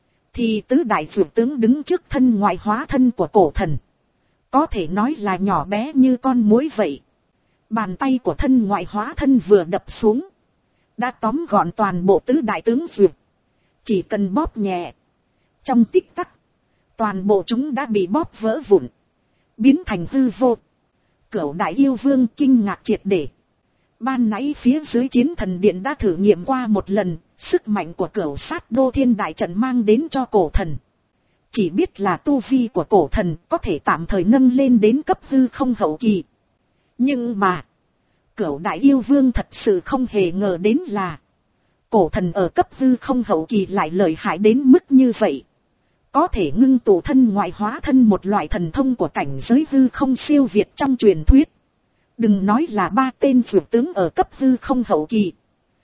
thì tứ đại dược tướng đứng trước thân ngoại hóa thân của cổ thần, có thể nói là nhỏ bé như con muỗi vậy. Bàn tay của thân ngoại hóa thân vừa đập xuống, đã tóm gọn toàn bộ tứ đại tướng dược. Chỉ cần bóp nhẹ, trong tích tắc, toàn bộ chúng đã bị bóp vỡ vụn, biến thành hư vô. Cửu đại yêu vương kinh ngạc triệt để. Ban nãy phía dưới chiến thần điện đã thử nghiệm qua một lần, sức mạnh của cửu sát đô thiên đại trận mang đến cho cổ thần. Chỉ biết là tu vi của cổ thần có thể tạm thời nâng lên đến cấp hư không hậu kỳ. Nhưng mà, cửu đại yêu vương thật sự không hề ngờ đến là cổ thần ở cấp hư không hậu kỳ lại lợi hại đến mức như vậy. Có thể ngưng tụ thân ngoại hóa thân, một loại thần thông của cảnh giới hư không siêu việt trong truyền thuyết. Đừng nói là ba tên vượt tướng ở cấp hư không hậu kỳ,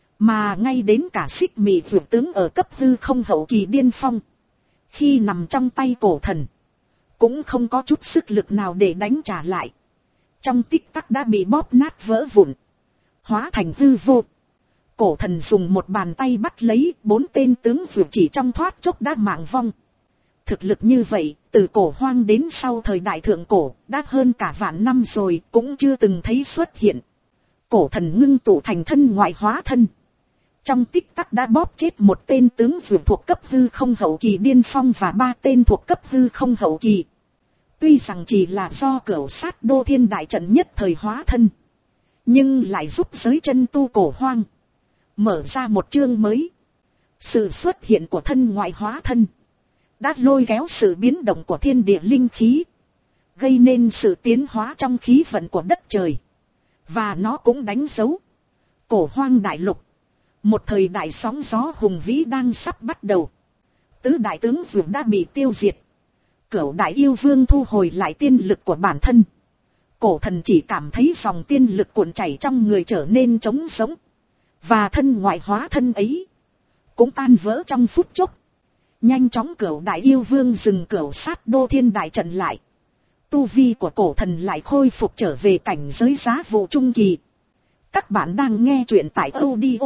mà ngay đến cả xích mị vượt tướng ở cấp hư không hậu kỳ điên phong, khi nằm trong tay cổ thần, cũng không có chút sức lực nào để đánh trả lại. Trong tích tắc đã bị bóp nát vỡ vụn, hóa thành hư vô. Cổ thần dùng một bàn tay bắt lấy bốn tên tướng vượt, chỉ trong thoát chốc đã mạng vong. Thực lực như vậy, từ cổ hoang đến sau thời đại thượng cổ, đã hơn cả vạn năm rồi, cũng chưa từng thấy xuất hiện. Cổ thần ngưng tụ thành thân ngoại hóa thân, trong tích tắc đã bóp chết một tên tướng vượt thuộc cấp hư không hậu kỳ điên phong và ba tên thuộc cấp hư không hậu kỳ. Tuy rằng chỉ là do cửu sát đô thiên đại trận nhất thời hóa thân, nhưng lại giúp giới chân tu cổ hoang mở ra một chương mới. Sự xuất hiện của thân ngoại hóa thân đã lôi kéo sự biến động của thiên địa linh khí, gây nên sự tiến hóa trong khí vận của đất trời. Và nó cũng đánh dấu cổ hoang đại lục, một thời đại sóng gió hùng vĩ đang sắp bắt đầu. Tứ đại tướng vượt đã bị tiêu diệt. Cửu đại yêu vương thu hồi lại tiên lực của bản thân. Cổ thần chỉ cảm thấy dòng tiên lực cuộn chảy trong người trở nên trống sống. Và thân ngoại hóa thân ấy cũng tan vỡ trong phút chốc. Nhanh chóng cửu đại yêu vương dừng cửu sát đô thiên đại trận lại. Tu vi của cổ thần lại khôi phục trở về cảnh giới giá vụ trung kỳ. Các bạn đang nghe truyện tại audio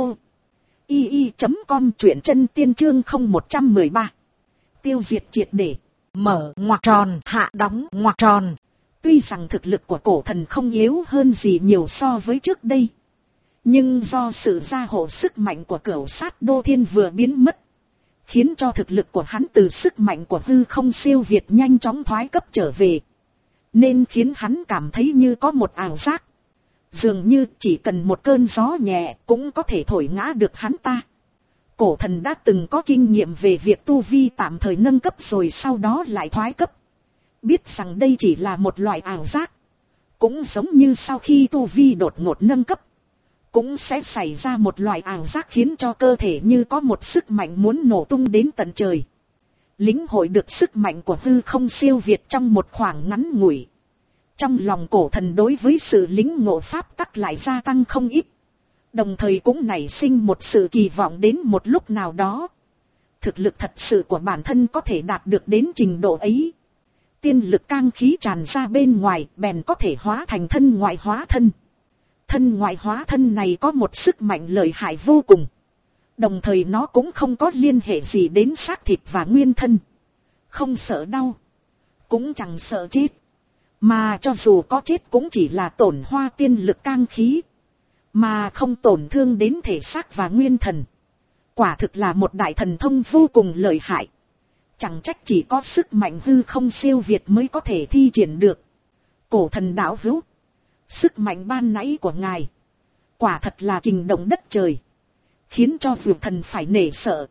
i i chấm com, truyện chân tiên chương không một trăm mười ba. Tiêu diệt triệt để, mở ngoặc tròn, hạ đóng ngoặc tròn. Tuy rằng thực lực của cổ thần không yếu hơn gì nhiều so với trước đây, nhưng do sự gia hộ sức mạnh của cửu sát đô thiên vừa biến mất, khiến cho thực lực của hắn từ sức mạnh của hư không siêu việt nhanh chóng thoái cấp trở về. Nên khiến hắn cảm thấy như có một ảo giác, dường như chỉ cần một cơn gió nhẹ cũng có thể thổi ngã được hắn ta. Cổ thần đã từng có kinh nghiệm về việc tu vi tạm thời nâng cấp rồi sau đó lại thoái cấp. Biết rằng đây chỉ là một loại ảo giác. Cũng giống như sau khi tu vi đột ngột nâng cấp, cũng sẽ xảy ra một loại ảo giác khiến cho cơ thể như có một sức mạnh muốn nổ tung đến tận trời. Lĩnh hội được sức mạnh của hư không siêu việt trong một khoảng ngắn ngủi. Trong lòng cổ thần đối với sự lĩnh ngộ pháp tắc lại gia tăng không ít. Đồng thời cũng nảy sinh một sự kỳ vọng đến một lúc nào đó, thực lực thật sự của bản thân có thể đạt được đến trình độ ấy. Tiên lực cang khí tràn ra bên ngoài, bèn có thể hóa thành thân ngoại hóa thân. Thân ngoại hóa thân này có một sức mạnh lợi hại vô cùng. Đồng thời nó cũng không có liên hệ gì đến xác thịt và nguyên thân. Không sợ đau, cũng chẳng sợ chết. Mà cho dù có chết cũng chỉ là tổn hoa tiên lực cang khí, mà không tổn thương đến thể xác và nguyên thần. Quả thực là một đại thần thông vô cùng lợi hại. Chẳng trách chỉ có sức mạnh hư không siêu việt mới có thể thi triển được. Cổ thần đạo hữu, sức mạnh ban nãy của ngài, quả thật là kinh động đất trời, khiến cho vượt thần phải nể sợ.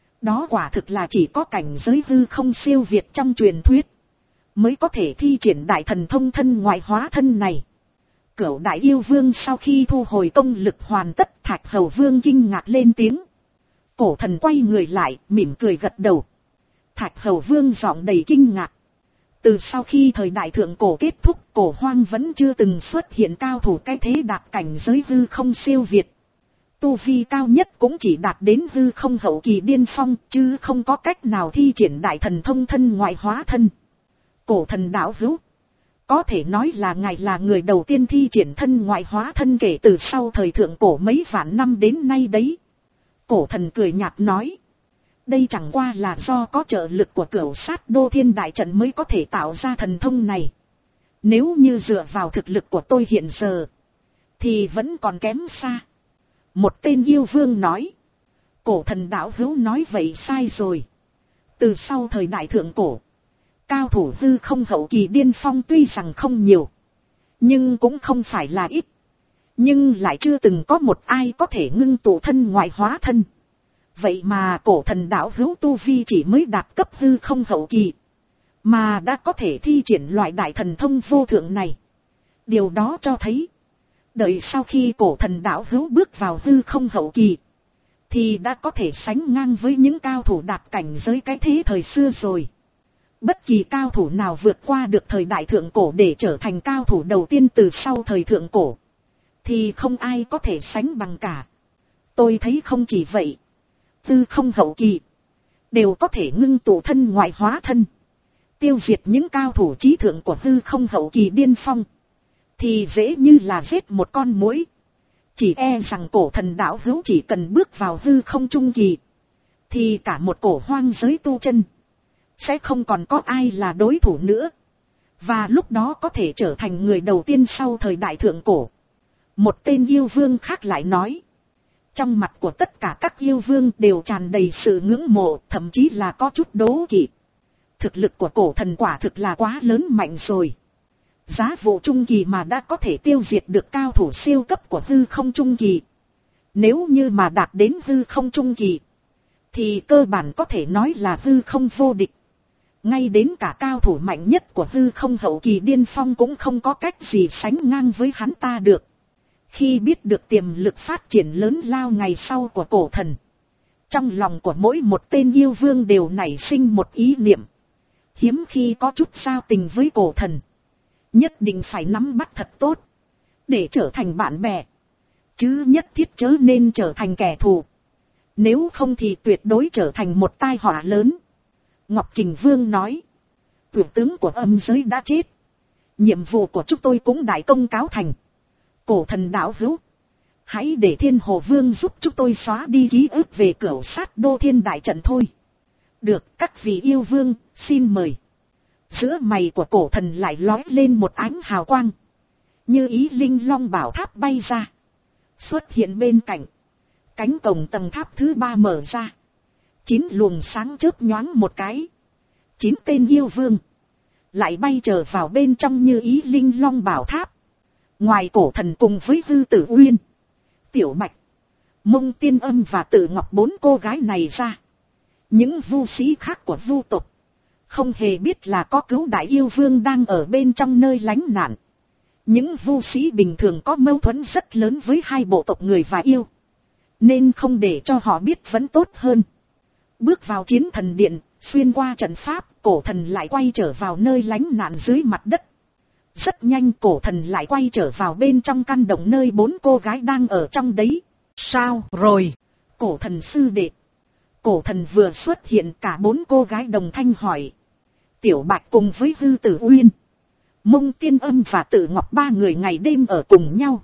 Đó quả thực là chỉ có cảnh giới hư không siêu việt trong truyền thuyết, mới có thể thi triển đại thần thông thân ngoại hóa thân này. Cửu đại yêu vương sau khi thu hồi công lực hoàn tất, Thạch Hầu Vương kinh ngạc lên tiếng. Cổ thần quay người lại, mỉm cười gật đầu. Thạch Hầu Vương giọng đầy kinh ngạc. Từ sau khi thời đại thượng cổ kết thúc, cổ hoang vẫn chưa từng xuất hiện cao thủ cái thế đạt cảnh giới hư không siêu việt. Tu vi cao nhất cũng chỉ đạt đến hư không hậu kỳ điên phong, chứ không có cách nào thi triển đại thần thông thân ngoại hóa thân. Cổ thần đạo hữu, có thể nói là ngài là người đầu tiên thi triển thân ngoại hóa thân kể từ sau thời thượng cổ mấy vạn năm đến nay đấy. Cổ thần cười nhạt nói. Đây chẳng qua là do có trợ lực của Cửu Sát Đô Thiên Đại Trận mới có thể tạo ra thần thông này. Nếu như dựa vào thực lực của tôi hiện giờ, thì vẫn còn kém xa. Một tên yêu vương nói. Cổ thần đạo hữu nói vậy sai rồi. Từ sau thời đại thượng cổ, cao thủ hư không hậu kỳ điên phong tuy rằng không nhiều, nhưng cũng không phải là ít. Nhưng lại chưa từng có một ai có thể ngưng tụ thân ngoại hóa thân. Vậy mà cổ thần đạo hữu tu vi chỉ mới đạt cấp hư không hậu kỳ, mà đã có thể thi triển loại đại thần thông vô thượng này. Điều đó cho thấy, đợi sau khi cổ thần đạo hữu bước vào hư không hậu kỳ, thì đã có thể sánh ngang với những cao thủ đạt cảnh giới cái thế thời xưa rồi. Bất kỳ cao thủ nào vượt qua được thời đại thượng cổ để trở thành cao thủ đầu tiên từ sau thời thượng cổ, thì không ai có thể sánh bằng cả. Tôi thấy không chỉ vậy, hư không hậu kỳ đều có thể ngưng tụ thân ngoại hóa thân, tiêu diệt những cao thủ trí thượng của hư không hậu kỳ điên phong, thì dễ như là giết một con muỗi. Chỉ e rằng cổ thần đạo hữu chỉ cần bước vào hư không trung kỳ, thì cả một cổ hoang giới tu chân sẽ không còn có ai là đối thủ nữa, và lúc đó có thể trở thành người đầu tiên sau thời đại thượng cổ. Một tên yêu vương khác lại nói. Trong mặt của tất cả các yêu vương đều tràn đầy sự ngưỡng mộ, thậm chí là có chút đố kỵ. Thực lực của cổ thần quả thực là quá lớn mạnh rồi. Giá vụ trung kỳ mà đã có thể tiêu diệt được cao thủ siêu cấp của hư không trung kỳ. Nếu như mà đạt đến hư không trung kỳ, thì cơ bản có thể nói là hư không vô địch. Ngay đến cả cao thủ mạnh nhất của hư không hậu kỳ điên phong cũng không có cách gì sánh ngang với hắn ta được. Khi biết được tiềm lực phát triển lớn lao ngày sau của cổ thần, trong lòng của mỗi một tên yêu vương đều nảy sinh một ý niệm. Hiếm khi có chút giao tình với cổ thần, nhất định phải nắm bắt thật tốt, để trở thành bạn bè, chứ nhất thiết chớ nên trở thành kẻ thù. Nếu không thì tuyệt đối trở thành một tai họa lớn. Ngọc Kình Vương nói. Tướng tướng của âm giới đã chết, nhiệm vụ của chúng tôi cũng đại công cáo thành. Cổ thần đạo hữu, hãy để Thiên Hồ Vương giúp chúng tôi xóa đi ký ức về Cửu Sát Đô Thiên Đại Trận thôi. Được, các vị yêu vương, xin mời. Giữa mày của cổ thần lại lói lên một ánh hào quang, như ý linh long bảo tháp bay ra, xuất hiện bên cạnh. Cánh cổng tầng tháp thứ ba mở ra, chín luồng sáng chớp nhoáng một cái, chín tên yêu vương lại bay trở vào bên trong như ý linh long bảo tháp. Ngoài cổ thần cùng với Hư Tử Uyên, Tiểu Bạch, Mông Tiên Âm và Tử Ngọc bốn cô gái này ra, những vu sĩ khác của vu tộc không hề biết là có cứu đại yêu vương đang ở bên trong nơi lánh nạn. Những vu sĩ bình thường có mâu thuẫn rất lớn với hai bộ tộc người và yêu, nên không để cho họ biết vẫn tốt hơn. Bước vào chiến thần điện, xuyên qua trận pháp, cổ thần lại quay trở vào nơi lánh nạn dưới mặt đất. Rất nhanh cổ thần lại quay trở vào bên trong căn động nơi bốn cô gái đang ở trong đấy. Sao rồi, cổ thần sư đệ? Cổ thần vừa xuất hiện, cả bốn cô gái đồng thanh hỏi. Tiểu Bạch cùng với Hư Tử Uyên, Mông Tiên Âm và Tử Ngọc ba người ngày đêm ở cùng nhau,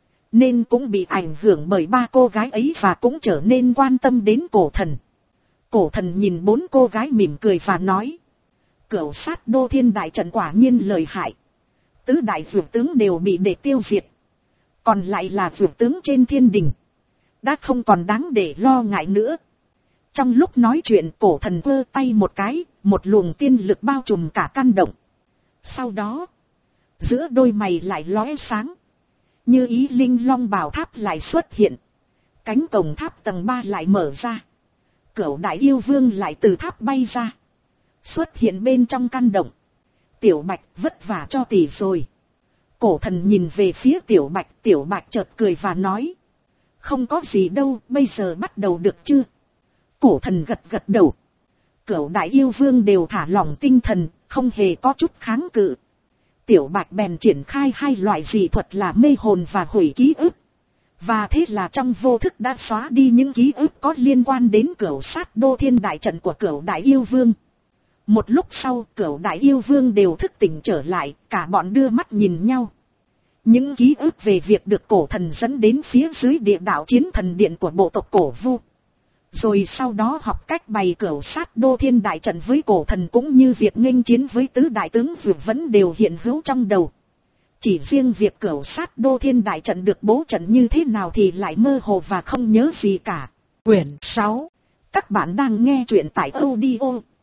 nên cũng bị ảnh hưởng bởi ba cô gái ấy và cũng trở nên quan tâm đến cổ thần. Cổ thần nhìn bốn cô gái mỉm cười và nói. Cửu Sát Đô Thiên Đại Trận quả nhiên lợi hại. Tứ đại dược tướng đều bị để tiêu diệt, còn lại là dược tướng trên thiên đình đã không còn đáng để lo ngại nữa. Trong lúc nói chuyện, cổ thần vơ tay một cái, một luồng tiên lực bao trùm cả căn động. Sau đó, giữa đôi mày lại lóe sáng, như ý linh long bảo tháp lại xuất hiện. Cánh cổng tháp tầng ba lại mở ra. Cửu đại yêu vương lại từ tháp bay ra, xuất hiện bên trong căn động. Tiểu Bạch, vất vả cho tỷ rồi. Cổ thần nhìn về phía Tiểu Bạch, Tiểu Bạch chợt cười và nói. Không có gì đâu, bây giờ bắt đầu được chưa? Cổ thần gật gật đầu. Cửu đại yêu vương đều thả lỏng tinh thần, không hề có chút kháng cự. Tiểu Bạch bèn triển khai hai loại dị thuật là mê hồn và hủy ký ức. Và thế là trong vô thức đã xóa đi những ký ức có liên quan đến Cửu Sát Đô Thiên đại trận của Cửu đại yêu vương. Một lúc sau, Cửu đại yêu vương đều thức tỉnh trở lại, cả bọn đưa mắt nhìn nhau. Những ký ức về việc được cổ thần dẫn đến phía dưới địa đạo chiến thần điện của bộ tộc Cổ Vu. Rồi sau đó học cách bày Cửu Sát Đô Thiên đại trận với cổ thần, cũng như việc nghênh chiến với tứ đại tướng dược vẫn đều hiện hữu trong đầu. Chỉ riêng việc Cửu Sát Đô Thiên đại trận được bố trận như thế nào thì lại mơ hồ và không nhớ gì cả. Quyển sáu. Các bạn đang nghe truyện tại audio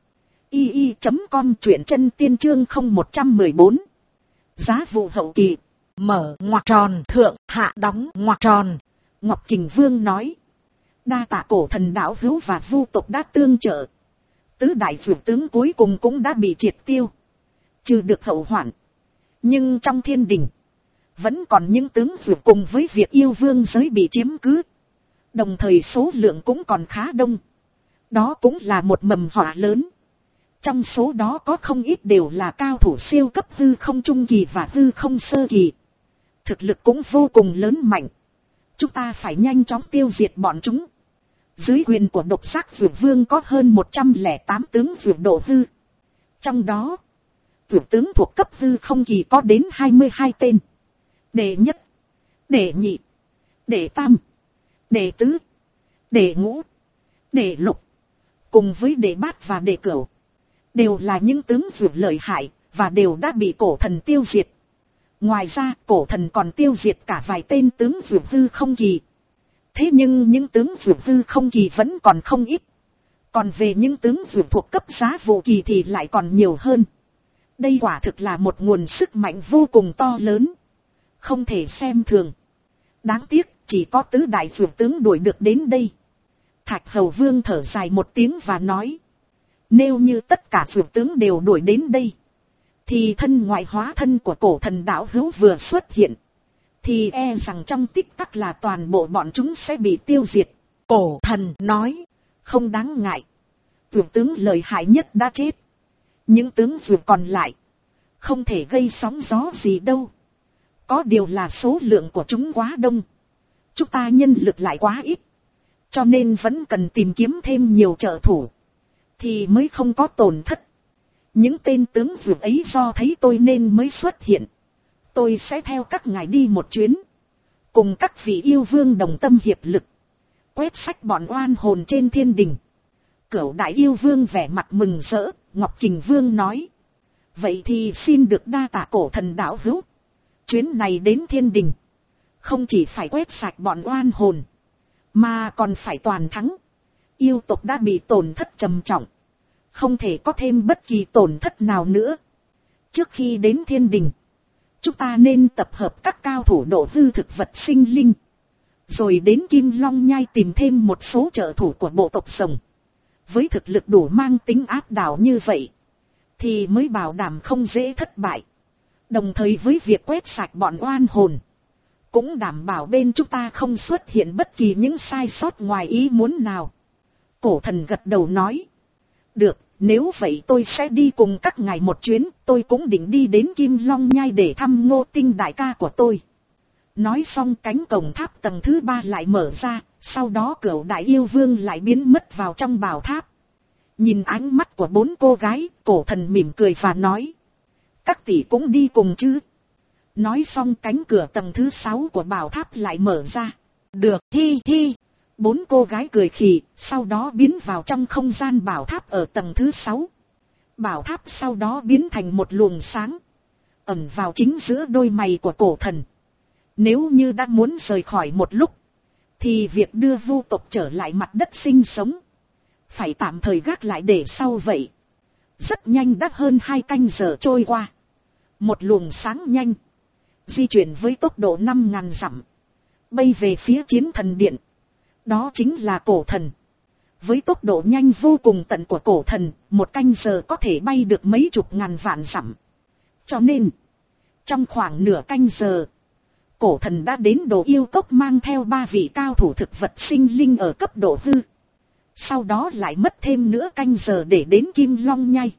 i i chấm com, truyện chân tiên chương không một trăm mười bốn. Giá vụ hậu kỳ. Mở ngoặc tròn, thượng hạ đóng ngoặc tròn. Ngọc Kình Vương nói. Đa tạ cổ thần đạo hữu và vu tộc đã tương trợ. Tứ đại dược tướng cuối cùng cũng đã bị triệt tiêu, trừ được hậu hoạn. Nhưng trong thiên đình, vẫn còn những tướng dược cùng với việc yêu vương giới bị chiếm cứ. Đồng thời số lượng cũng còn khá đông. Đó cũng là một mầm họa lớn. Trong số đó có không ít đều là cao thủ siêu cấp hư không trung kỳ và hư không sơ kỳ. Thực lực cũng vô cùng lớn mạnh. Chúng ta phải nhanh chóng tiêu diệt bọn chúng. Dưới quyền của độc giác dược vương có hơn một trăm lẻ tám tướng dược độ hư. Trong đó, dược tướng thuộc cấp hư không kỳ có đến hai mươi hai tên. Đệ nhất, đệ nhị, đệ tam, đệ tứ, đệ ngũ, đệ lục, cùng với đệ bát và đệ cửu, đều là những tướng dược lợi hại và đều đã bị cổ thần tiêu diệt. Ngoài ra, cổ thần còn tiêu diệt cả vài tên tướng dược hư không kỳ. Thế nhưng những tướng dược hư không kỳ vẫn còn không ít. Còn về những tướng dược thuộc cấp giá vụ kỳ thì lại còn nhiều hơn. Đây quả thực là một nguồn sức mạnh vô cùng to lớn, không thể xem thường. Đáng tiếc, chỉ có tứ đại dược tướng đuổi được đến đây. Thạch Hầu Vương thở dài một tiếng và nói. Nếu như tất cả dược tướng đều đuổi đến đây, thì thân ngoại hóa thân của cổ thần đạo hữu vừa xuất hiện, thì e rằng trong tích tắc là toàn bộ bọn chúng sẽ bị tiêu diệt. Cổ thần nói, không đáng ngại. Dược tướng lợi hại nhất đã chết. Những tướng dược còn lại, không thể gây sóng gió gì đâu. Có điều là số lượng của chúng quá đông. Chúng ta nhân lực lại quá ít. Cho nên vẫn cần tìm kiếm thêm nhiều trợ thủ, thì mới không có tổn thất. Những tên tướng dược ấy do thấy tôi nên mới xuất hiện. Tôi sẽ theo các ngài đi một chuyến, cùng các vị yêu vương đồng tâm hiệp lực, quét sạch bọn oan hồn trên thiên đình. Cửu đại yêu vương vẻ mặt mừng rỡ. Ngọc Kình Vương nói. Vậy thì xin được đa tạ cổ thần đạo hữu. Chuyến này đến thiên đình, không chỉ phải quét sạch bọn oan hồn, mà còn phải toàn thắng. Yêu tộc đã bị tổn thất trầm trọng, không thể có thêm bất kỳ tổn thất nào nữa. Trước khi đến thiên đình, chúng ta nên tập hợp các cao thủ độ hư thực vật sinh linh, rồi đến Kim Long Nhai tìm thêm một số trợ thủ của bộ tộc Rồng. Với thực lực đủ mang tính áp đảo như vậy, thì mới bảo đảm không dễ thất bại. Đồng thời với việc quét sạch bọn oan hồn, cũng đảm bảo bên chúng ta không xuất hiện bất kỳ những sai sót ngoài ý muốn nào. Cổ thần gật đầu nói. Được, nếu vậy tôi sẽ đi cùng các ngài một chuyến. Tôi cũng định đi đến Kim Long Nhai để thăm Ngô Tinh đại ca của tôi. Nói xong, cánh cổng tháp tầng thứ ba lại mở ra. Sau đó Cửu đại yêu vương lại biến mất vào trong bảo tháp. Nhìn ánh mắt của bốn cô gái, cổ thần mỉm cười và nói. Các tỷ cũng đi cùng chứ? Nói xong, cánh cửa tầng thứ sáu của bảo tháp lại mở ra. Được, hi hi. Bốn cô gái cười khì, sau đó biến vào trong không gian bảo tháp ở tầng thứ sáu. Bảo tháp sau đó biến thành một luồng sáng, ẩn vào chính giữa đôi mày của cổ thần. Nếu như đã muốn rời khỏi một lúc, thì việc đưa vu tộc trở lại mặt đất sinh sống phải tạm thời gác lại để sau vậy. Rất nhanh đã hơn hai canh giờ trôi qua. Một luồng sáng nhanh di chuyển với tốc độ năm ngàn dặm bay về phía chiến thần điện. Đó chính là cổ thần. Với tốc độ nhanh vô cùng tận của cổ thần, một canh giờ có thể bay được mấy chục ngàn vạn dặm. Cho nên, trong khoảng nửa canh giờ, cổ thần đã đến Đồ Yêu Cốc mang theo ba vị cao thủ thực vật sinh linh ở cấp độ hư. Sau đó lại mất thêm nửa canh giờ để đến Kim Long Nhai.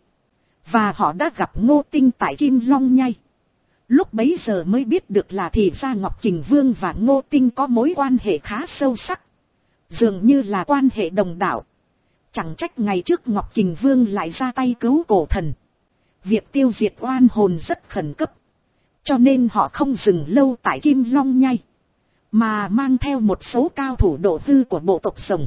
Và họ đã gặp Ngô Tinh tại Kim Long Nhai. Lúc bấy giờ mới biết được là thì ra Ngọc Kình Vương và Ngô Tinh có mối quan hệ khá sâu sắc. Dường như là quan hệ đồng đạo. Chẳng trách ngày trước Ngọc Kình Vương lại ra tay cứu cổ thần. Việc tiêu diệt oan hồn rất khẩn cấp. Cho nên họ không dừng lâu tại Kim Long Nhai. Mà mang theo một số cao thủ độ hư của bộ tộc rồng.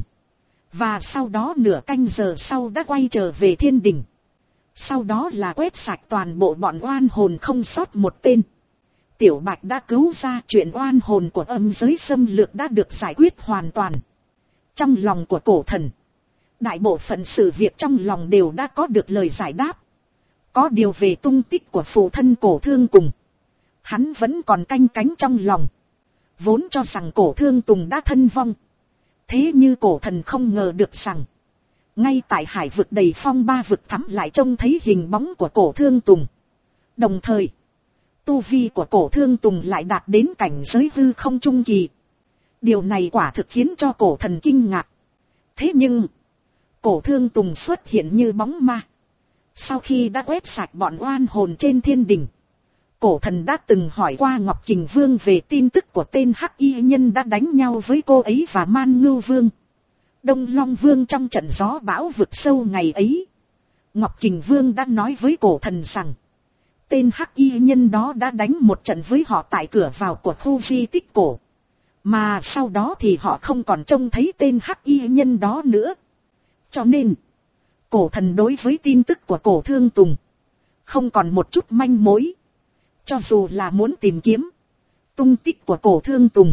Và sau đó nửa canh giờ sau đã quay trở về thiên đình. Sau đó là quét sạch toàn bộ bọn oan hồn không sót một tên. Tiểu Bạch đã cứu ra, chuyện oan hồn của âm giới xâm lược đã được giải quyết hoàn toàn. Trong lòng của cổ thần, đại bộ phận sự việc trong lòng đều đã có được lời giải đáp. Có điều về tung tích của phụ thân Cổ Thương Tùng, hắn vẫn còn canh cánh trong lòng. Vốn cho rằng Cổ Thương Tùng đã thân vong. Thế như cổ thần không ngờ được rằng, ngay tại hải vực đầy phong ba vực thắm lại trông thấy hình bóng của Cổ Thương Tùng. Đồng thời, tu vi của Cổ Thương Tùng lại đạt đến cảnh giới hư không trung kỳ. Điều này quả thực khiến cho cổ thần kinh ngạc. Thế nhưng, Cổ Thương Tùng xuất hiện như bóng ma. Sau khi đã quét sạch bọn oan hồn trên thiên đình, cổ thần đã từng hỏi qua Ngọc Kình Vương về tin tức của tên Hắc Y Nhân đã đánh nhau với cô ấy và Man Ngưu Vương, Đông Long Vương trong trận gió bão vực sâu ngày ấy. Ngọc Kình Vương đã nói với cổ thần rằng, tên Hắc Y Nhân đó đã đánh một trận với họ tại cửa vào của khu di tích cổ. Mà sau đó thì họ không còn trông thấy tên Hắc Y Nhân đó nữa. Cho nên, cổ thần đối với tin tức của Cổ Thương Tùng không còn một chút manh mối. Cho dù là muốn tìm kiếm tung tích của Cổ Thương Tùng,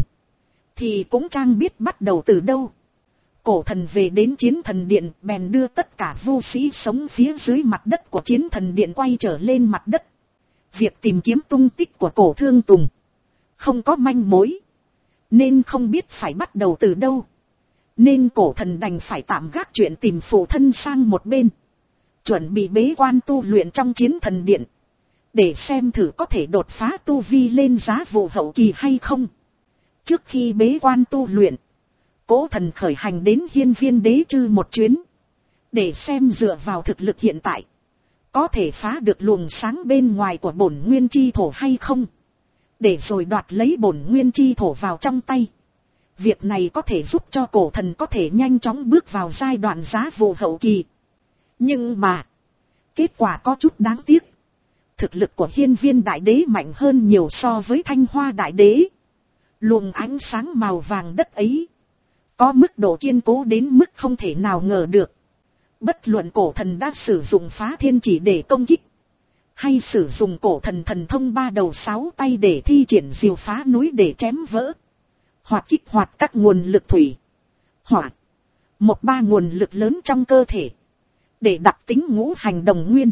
thì cũng chẳng biết bắt đầu từ đâu. Cổ thần về đến chiến thần điện, bèn đưa tất cả vô sĩ sống phía dưới mặt đất của chiến thần điện quay trở lên mặt đất. Việc tìm kiếm tung tích của Cổ Thương Tùng không có manh mối, nên không biết phải bắt đầu từ đâu. Nên cổ thần đành phải tạm gác chuyện tìm phụ thân sang một bên, chuẩn bị bế quan tu luyện trong chiến thần điện, để xem thử có thể đột phá tu vi lên giá vụ hậu kỳ hay không. Trước khi bế quan tu luyện, cổ thần khởi hành đến Hiên Viên Đế Chư một chuyến, để xem dựa vào thực lực hiện tại, có thể phá được luồng sáng bên ngoài của bổn nguyên chi thổ hay không, để rồi đoạt lấy bổn nguyên chi thổ vào trong tay. Việc này có thể giúp cho cổ thần có thể nhanh chóng bước vào giai đoạn giá vụ hậu kỳ. Nhưng mà, kết quả có chút đáng tiếc. Thực lực của Hiên Viên Đại Đế mạnh hơn nhiều so với Thanh Hoa Đại Đế. Luồng ánh sáng màu vàng đất ấy có mức độ kiên cố đến mức không thể nào ngờ được. Bất luận cổ thần đã sử dụng phá thiên chỉ để công kích, hay sử dụng cổ thần thần thông ba đầu sáu tay để thi triển diều phá núi để chém vỡ, hoặc kích hoạt các nguồn lực thủy, hỏa, một ba nguồn lực lớn trong cơ thể, để đặc tính ngũ hành đồng nguyên,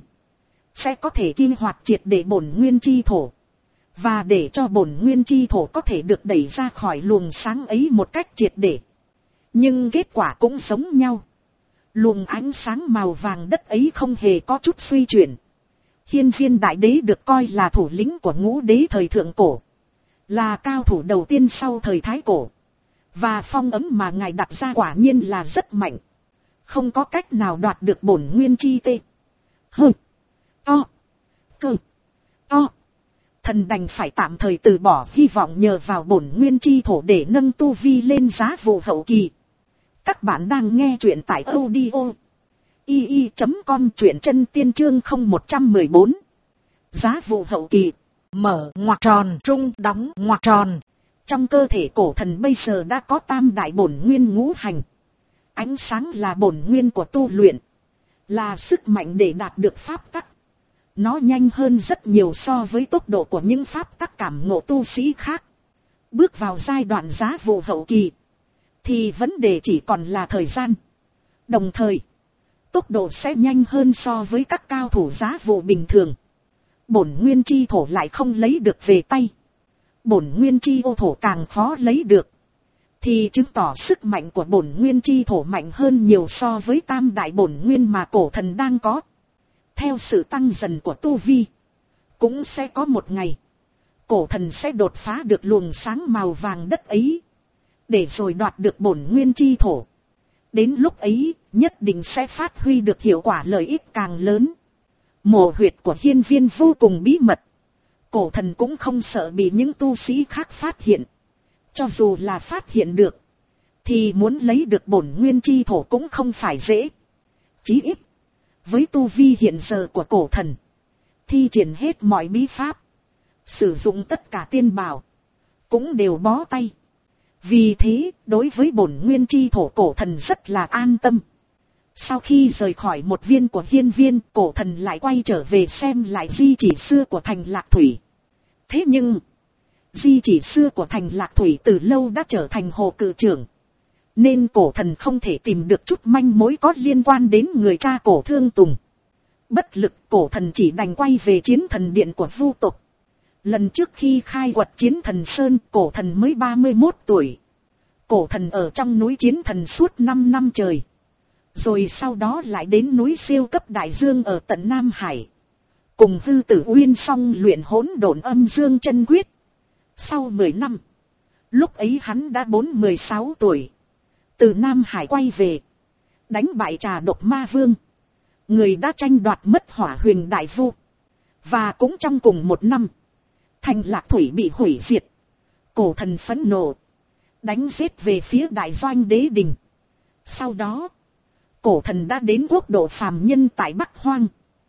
sẽ có thể kích hoạt triệt để bổn nguyên chi thổ, và để cho bổn nguyên chi thổ có thể được đẩy ra khỏi luồng sáng ấy một cách triệt để. Nhưng kết quả cũng giống nhau. Luồng ánh sáng màu vàng đất ấy không hề có chút suy chuyển. Hiên Viên Đại Đế được coi là thủ lĩnh của ngũ đế thời thượng cổ, là cao thủ đầu tiên sau thời Thái Cổ, và phong ấn mà ngài đặt ra quả nhiên là rất mạnh, không có cách nào đoạt được bổn nguyên chi tê. Hừ, to, cơ, to. Thần đành phải tạm thời từ bỏ hy vọng nhờ vào bổn nguyên chi thổ để nâng tu vi lên giá vụ hậu kỳ. Các bạn đang nghe truyện tại audio i i chấm com, truyện chân tiên chương không một một bốn. Giá vụ hậu kỳ. Mở ngoặc tròn, trung đóng ngoặc tròn. Trong cơ thể cổ thần bây giờ đã có tam đại bổn nguyên ngũ hành. Ánh sáng là bổn nguyên của tu luyện, là sức mạnh để đạt được pháp tắc. Nó nhanh hơn rất nhiều so với tốc độ của những pháp tắc cảm ngộ tu sĩ khác. Bước vào giai đoạn giá vụ hậu kỳ, thì vấn đề chỉ còn là thời gian. Đồng thời, tốc độ sẽ nhanh hơn so với các cao thủ giá vụ bình thường. Bổn nguyên chi thổ lại không lấy được về tay. Bổn nguyên chi ô thổ càng khó lấy được. Thì chứng tỏ sức mạnh của bổn nguyên chi thổ mạnh hơn nhiều so với tam đại bổn nguyên mà cổ thần đang có. Theo sự tăng dần của tu vi, cũng sẽ có một ngày, cổ thần sẽ đột phá được luồng sáng màu vàng đất ấy, để rồi đoạt được bổn nguyên chi thổ. Đến lúc ấy, nhất định sẽ phát huy được hiệu quả lợi ích càng lớn. Mộ huyệt của hiên viên vô cùng bí mật. Cổ thần cũng không sợ bị những tu sĩ khác phát hiện. Cho dù là phát hiện được, thì muốn lấy được bổn nguyên chi thổ cũng không phải dễ. Chí ít, với tu vi hiện giờ của cổ thần, thi triển hết mọi bí pháp, sử dụng tất cả tiên bảo, cũng đều bó tay. Vì thế, đối với bổn nguyên chi thổ, cổ thần rất là an tâm. Sau khi rời khỏi một viên của hiên viên, cổ thần lại quay trở về xem lại di chỉ xưa của thành Lạc Thủy. Thế nhưng, di chỉ xưa của thành Lạc Thủy từ lâu đã trở thành hồ cự trưởng, nên cổ thần không thể tìm được chút manh mối có liên quan đến người cha cổ Thương Tùng. Bất lực, cổ thần chỉ đành quay về chiến thần điện của vu tộc. Lần trước khi khai quật chiến thần Sơn, cổ thần mới ba mươi mốt tuổi. Cổ thần ở trong núi chiến thần suốt năm năm trời. Rồi sau đó lại đến núi siêu cấp Đại Dương ở tận Nam Hải. Cùng Hư Tử Uyên song luyện hỗn độn âm dương chân quyết. Sau mười năm, lúc ấy hắn đã bốn mươi sáu tuổi. Từ Nam Hải quay về, đánh bại Trà Độc Ma Vương, người đã tranh đoạt mất Hỏa Huyền Đại Vu. Và cũng trong cùng một năm, thành Lạc Thủy bị hủy diệt. Cổ thần phẫn nộ, đánh giết về phía Đại Doanh Đế Đình. Sau đó, cổ thần đã đến quốc độ phàm nhân tại Bắc Hoang,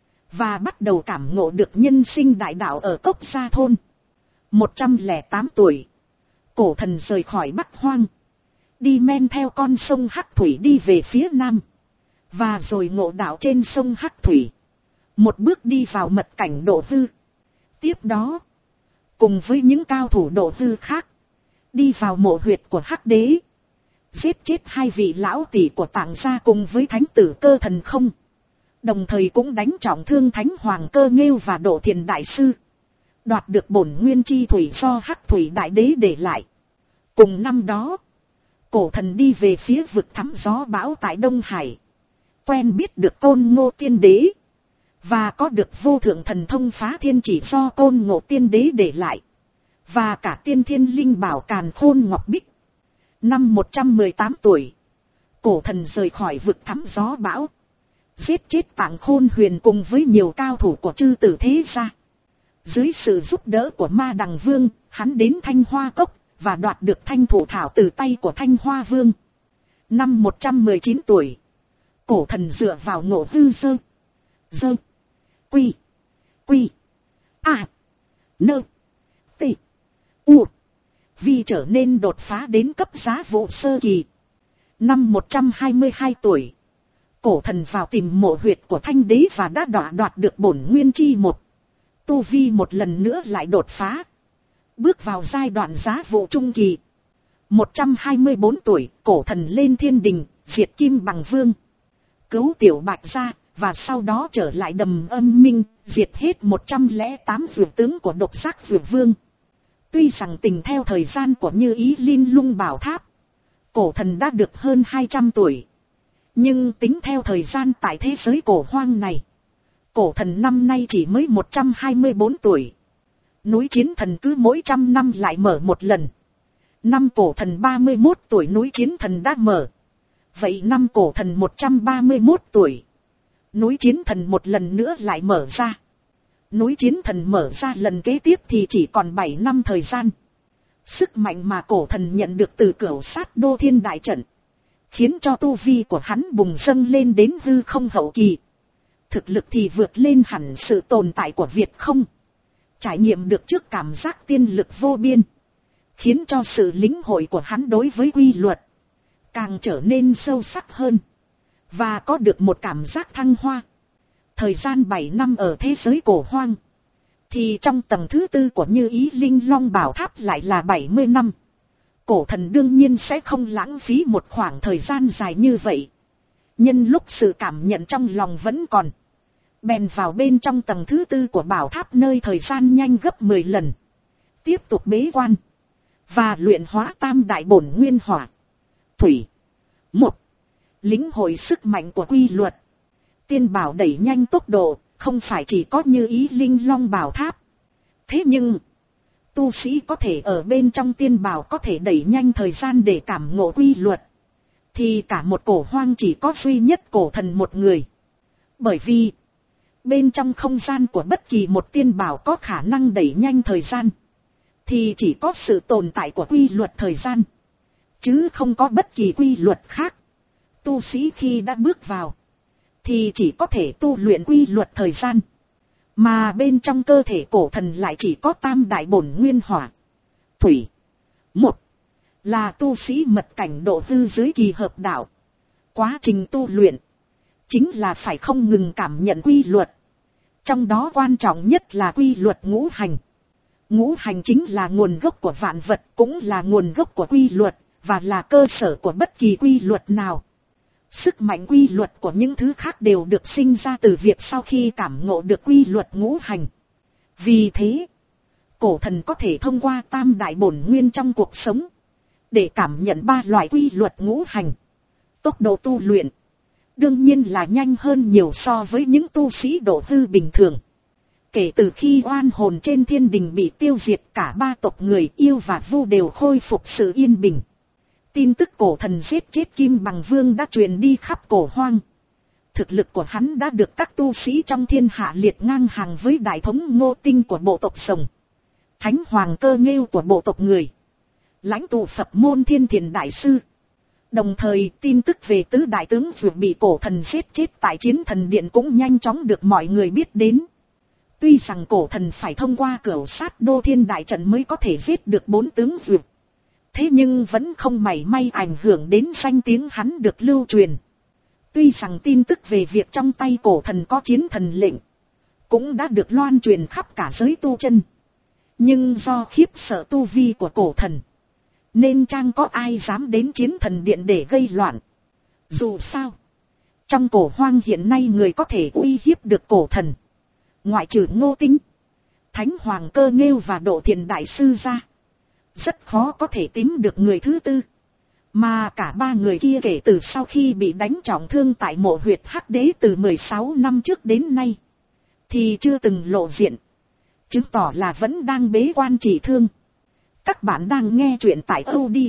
và bắt đầu cảm ngộ được nhân sinh đại đạo ở Cốc Gia Thôn. một trăm lẻ tám tuổi, cổ thần rời khỏi Bắc Hoang, đi men theo con sông Hắc Thủy đi về phía Nam, và rồi ngộ đạo trên sông Hắc Thủy, một bước đi vào mật cảnh độ hư. Tiếp đó, cùng với những cao thủ độ hư khác, đi vào mộ huyệt của Hắc Đế, giết chết hai vị lão tỷ của Tạng gia cùng với thánh tử Cơ Thần Không, đồng thời cũng đánh trọng thương Thánh Hoàng Cơ Nghêu và Độ Thiền Đại Sư, đoạt được bổn nguyên chi thủy do Hắc Thủy Đại Đế để lại. Cùng năm đó, cổ thần đi về phía vực thăm gió bão tại Đông Hải, quen biết được Côn Ngô Tiên Đế, và có được vô thượng thần thông phá thiên chỉ do Côn Ngô Tiên Đế để lại, và cả tiên thiên linh bảo Càn Khôn Ngọc Bích. Năm một trăm mười tám tuổi, cổ thần rời khỏi vực thăm gió bão, giết chết Tạng Khôn Huyền cùng với nhiều cao thủ của chư tử thế gia. Dưới sự giúp đỡ của Ma Đằng Vương, hắn đến Thanh Hoa Cốc và đoạt được thanh thủ thảo từ tay của Thanh Hoa Vương. Năm một trăm mười chín tuổi, cổ thần dựa vào ngộ hư dơ, dơ, quy, quy, a, nơ, tị, u, vì trở nên đột phá đến cấp giá vụ sơ kỳ. Năm một trăm hai mươi hai tuổi, cổ thần vào tìm mộ huyệt của Thanh Đế và đã đoạt đoạt được bổn nguyên chi một. Tu vi một lần nữa lại đột phá, bước vào giai đoạn giá vụ trung kỳ. Một trăm hai mươi bốn tuổi, cổ thần lên thiên đình, diệt Kim Bằng Vương, cứu Tiểu Bạch gia, và sau đó trở lại Đầm Âm Minh, diệt hết một trăm lẻ tám vượt tướng của Độc Giác Vượt Vương. Tuy rằng tình theo thời gian của Như Ý Linh Lung Bảo Tháp, cổ thần đã được hơn hai trăm tuổi. Nhưng tính theo thời gian tại thế giới cổ hoang này, cổ thần năm nay chỉ mới một trăm hai mươi bốn tuổi. Núi Chiến Thần cứ mỗi trăm năm lại mở một lần. Năm cổ thần ba mươi mốt tuổi núi Chiến Thần đã mở. Vậy năm cổ thần một trăm ba mươi mốt tuổi, núi Chiến Thần một lần nữa lại mở ra. Núi Chiến Thần mở ra lần kế tiếp thì chỉ còn bảy năm thời gian. Sức mạnh mà cổ thần nhận được từ Cửu Sát Đô Thiên Đại Trận, khiến cho tu vi của hắn bùng dâng lên đến hư không hậu kỳ. Thực lực thì vượt lên hẳn sự tồn tại của Việt không. Trải nghiệm được trước cảm giác tiên lực vô biên, khiến cho sự lĩnh hội của hắn đối với quy luật càng trở nên sâu sắc hơn, và có được một cảm giác thăng hoa. Thời gian bảy năm ở thế giới cổ hoang, thì trong tầng thứ tư của Như Ý Linh Long Bảo Tháp lại là bảy mươi năm. Cổ thần đương nhiên sẽ không lãng phí một khoảng thời gian dài như vậy. Nhân lúc sự cảm nhận trong lòng vẫn còn, bèn vào bên trong tầng thứ tư của bảo tháp nơi thời gian nhanh gấp mười lần. Tiếp tục bế quan và luyện hóa tam đại bổn nguyên hỏa, thủy, một. Lĩnh hội sức mạnh của quy luật. Tiên bảo đẩy nhanh tốc độ, không phải chỉ có như ý linh long bảo tháp. Thế nhưng, tu sĩ có thể ở bên trong tiên bảo có thể đẩy nhanh thời gian để cảm ngộ quy luật, thì cả một cổ hoang chỉ có duy nhất cổ thần một người. Bởi vì, bên trong không gian của bất kỳ một tiên bảo có khả năng đẩy nhanh thời gian, thì chỉ có sự tồn tại của quy luật thời gian, chứ không có bất kỳ quy luật khác. Tu sĩ khi đã bước vào, thì chỉ có thể tu luyện quy luật thời gian. Mà bên trong cơ thể cổ thần lại chỉ có tam đại bổn nguyên hỏa, thủy, một. Là tu sĩ mật cảnh độ hư dưới kỳ hợp đạo. Quá trình tu luyện, chính là phải không ngừng cảm nhận quy luật. Trong đó quan trọng nhất là quy luật ngũ hành. Ngũ hành chính là nguồn gốc của vạn vật, cũng là nguồn gốc của quy luật, và là cơ sở của bất kỳ quy luật nào. Sức mạnh quy luật của những thứ khác đều được sinh ra từ việc sau khi cảm ngộ được quy luật ngũ hành. Vì thế, cổ thần có thể thông qua tam đại bổn nguyên trong cuộc sống, để cảm nhận ba loại quy luật ngũ hành. Tốc độ tu luyện, đương nhiên là nhanh hơn nhiều so với những tu sĩ độ hư bình thường. Kể từ khi oan hồn trên thiên đình bị tiêu diệt, cả ba tộc người yêu và vu đều khôi phục sự yên bình. Tin tức cổ thần giết chết Kim Bằng Vương đã truyền đi khắp cổ hoang. Thực lực của hắn đã được các tu sĩ trong thiên hạ liệt ngang hàng với đại thống Ngô Tinh của bộ tộc Sồng, Thánh Hoàng Cơ Nghêu của bộ tộc Người, lãnh tụ Phật môn Thiên Thiền Đại Sư. Đồng thời tin tức về tứ đại tướng vừa bị cổ thần giết chết tại Chiến Thần Điện cũng nhanh chóng được mọi người biết đến. Tuy rằng cổ thần phải thông qua cửu sát đô thiên đại trận mới có thể giết được bốn tướng vừa, thế nhưng vẫn không mảy may ảnh hưởng đến danh tiếng hắn được lưu truyền. Tuy rằng tin tức về việc trong tay cổ thần có chiến thần lệnh cũng đã được loan truyền khắp cả giới tu chân, nhưng do khiếp sợ tu vi của cổ thần, nên chẳng có ai dám đến Chiến Thần Điện để gây loạn. Dù sao, trong cổ hoang hiện nay người có thể uy hiếp được cổ thần, ngoại trừ Ngô Tinh, Thánh Hoàng Cơ Nghêu và Độ Thiền Đại Sư ra, rất khó có thể tìm được người thứ tư. Mà cả ba người kia kể từ sau khi bị đánh trọng thương tại mộ huyệt Hắc Đế từ mười sáu năm trước đến nay, thì chưa từng lộ diện, chứng tỏ là vẫn đang bế quan trị thương. Các bạn đang nghe truyện tại audio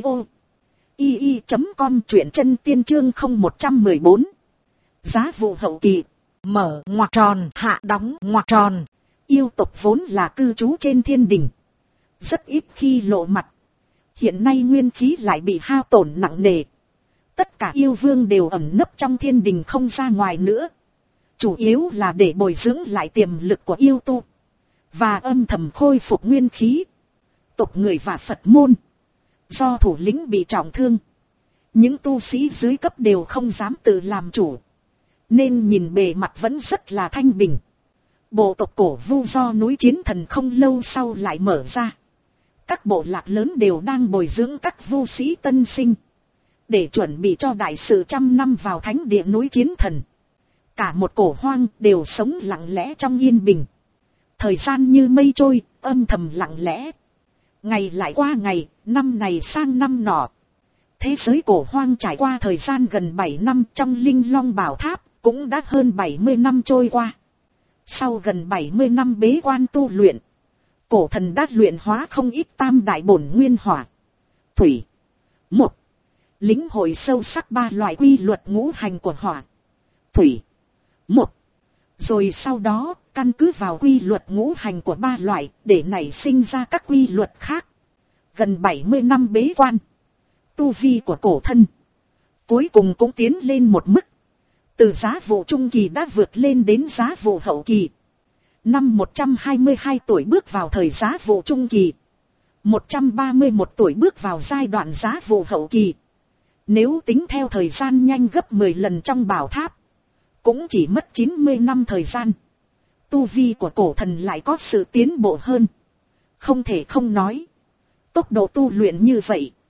i i chấm com, truyện chân tiên chương không một một bốn. Giá vụ hậu kỳ, mở ngoặc tròn, hạ đóng ngoặc tròn. Yêu tộc vốn là cư trú trên thiên đình, rất ít khi lộ mặt. Hiện nay nguyên khí lại bị hao tổn nặng nề. Tất cả yêu vương đều ẩn nấp trong thiên đình không ra ngoài nữa. Chủ yếu là để bồi dưỡng lại tiềm lực của yêu tu, và âm thầm khôi phục nguyên khí. Tộc Người và Phật môn, do thủ lĩnh bị trọng thương, những tu sĩ dưới cấp đều không dám tự làm chủ, nên nhìn bề mặt vẫn rất là thanh bình. Bộ tộc Cổ Vu do núi Chiến Thần không lâu sau lại mở ra. Các bộ lạc lớn đều đang bồi dưỡng các vu sĩ tân sinh, để chuẩn bị cho đại sự trăm năm vào thánh địa núi Chiến Thần. Cả một cổ hoang đều sống lặng lẽ trong yên bình. Thời gian như mây trôi, âm thầm lặng lẽ. Ngày lại qua ngày, năm này sang năm nọ. Thế giới cổ hoang trải qua thời gian gần bảy năm trong Linh Long Bảo Tháp, cũng đã hơn bảy mươi năm trôi qua. Sau gần bảy mươi năm bế quan tu luyện, cổ thần đã luyện hóa không ít tam đại bổn nguyên hỏa, thủy, một. Lĩnh hội sâu sắc ba loại quy luật ngũ hành của hỏa, thủy, một. Rồi sau đó, căn cứ vào quy luật ngũ hành của ba loại, để nảy sinh ra các quy luật khác. Gần bảy mươi năm bế quan, tu vi của cổ thân cuối cùng cũng tiến lên một mức. Từ giá vụ trung kỳ đã vượt lên đến giá vụ hậu kỳ. Năm một trăm hai mươi hai tuổi bước vào thời giá vụ trung kỳ, một trăm ba mươi mốt tuổi bước vào giai đoạn giá vụ hậu kỳ. Nếu tính theo thời gian nhanh gấp mười lần trong bảo tháp, cũng chỉ mất chín mươi năm thời gian. Tu vi của cổ thần lại có sự tiến bộ hơn. Không thể không nói, tốc độ tu luyện như vậy,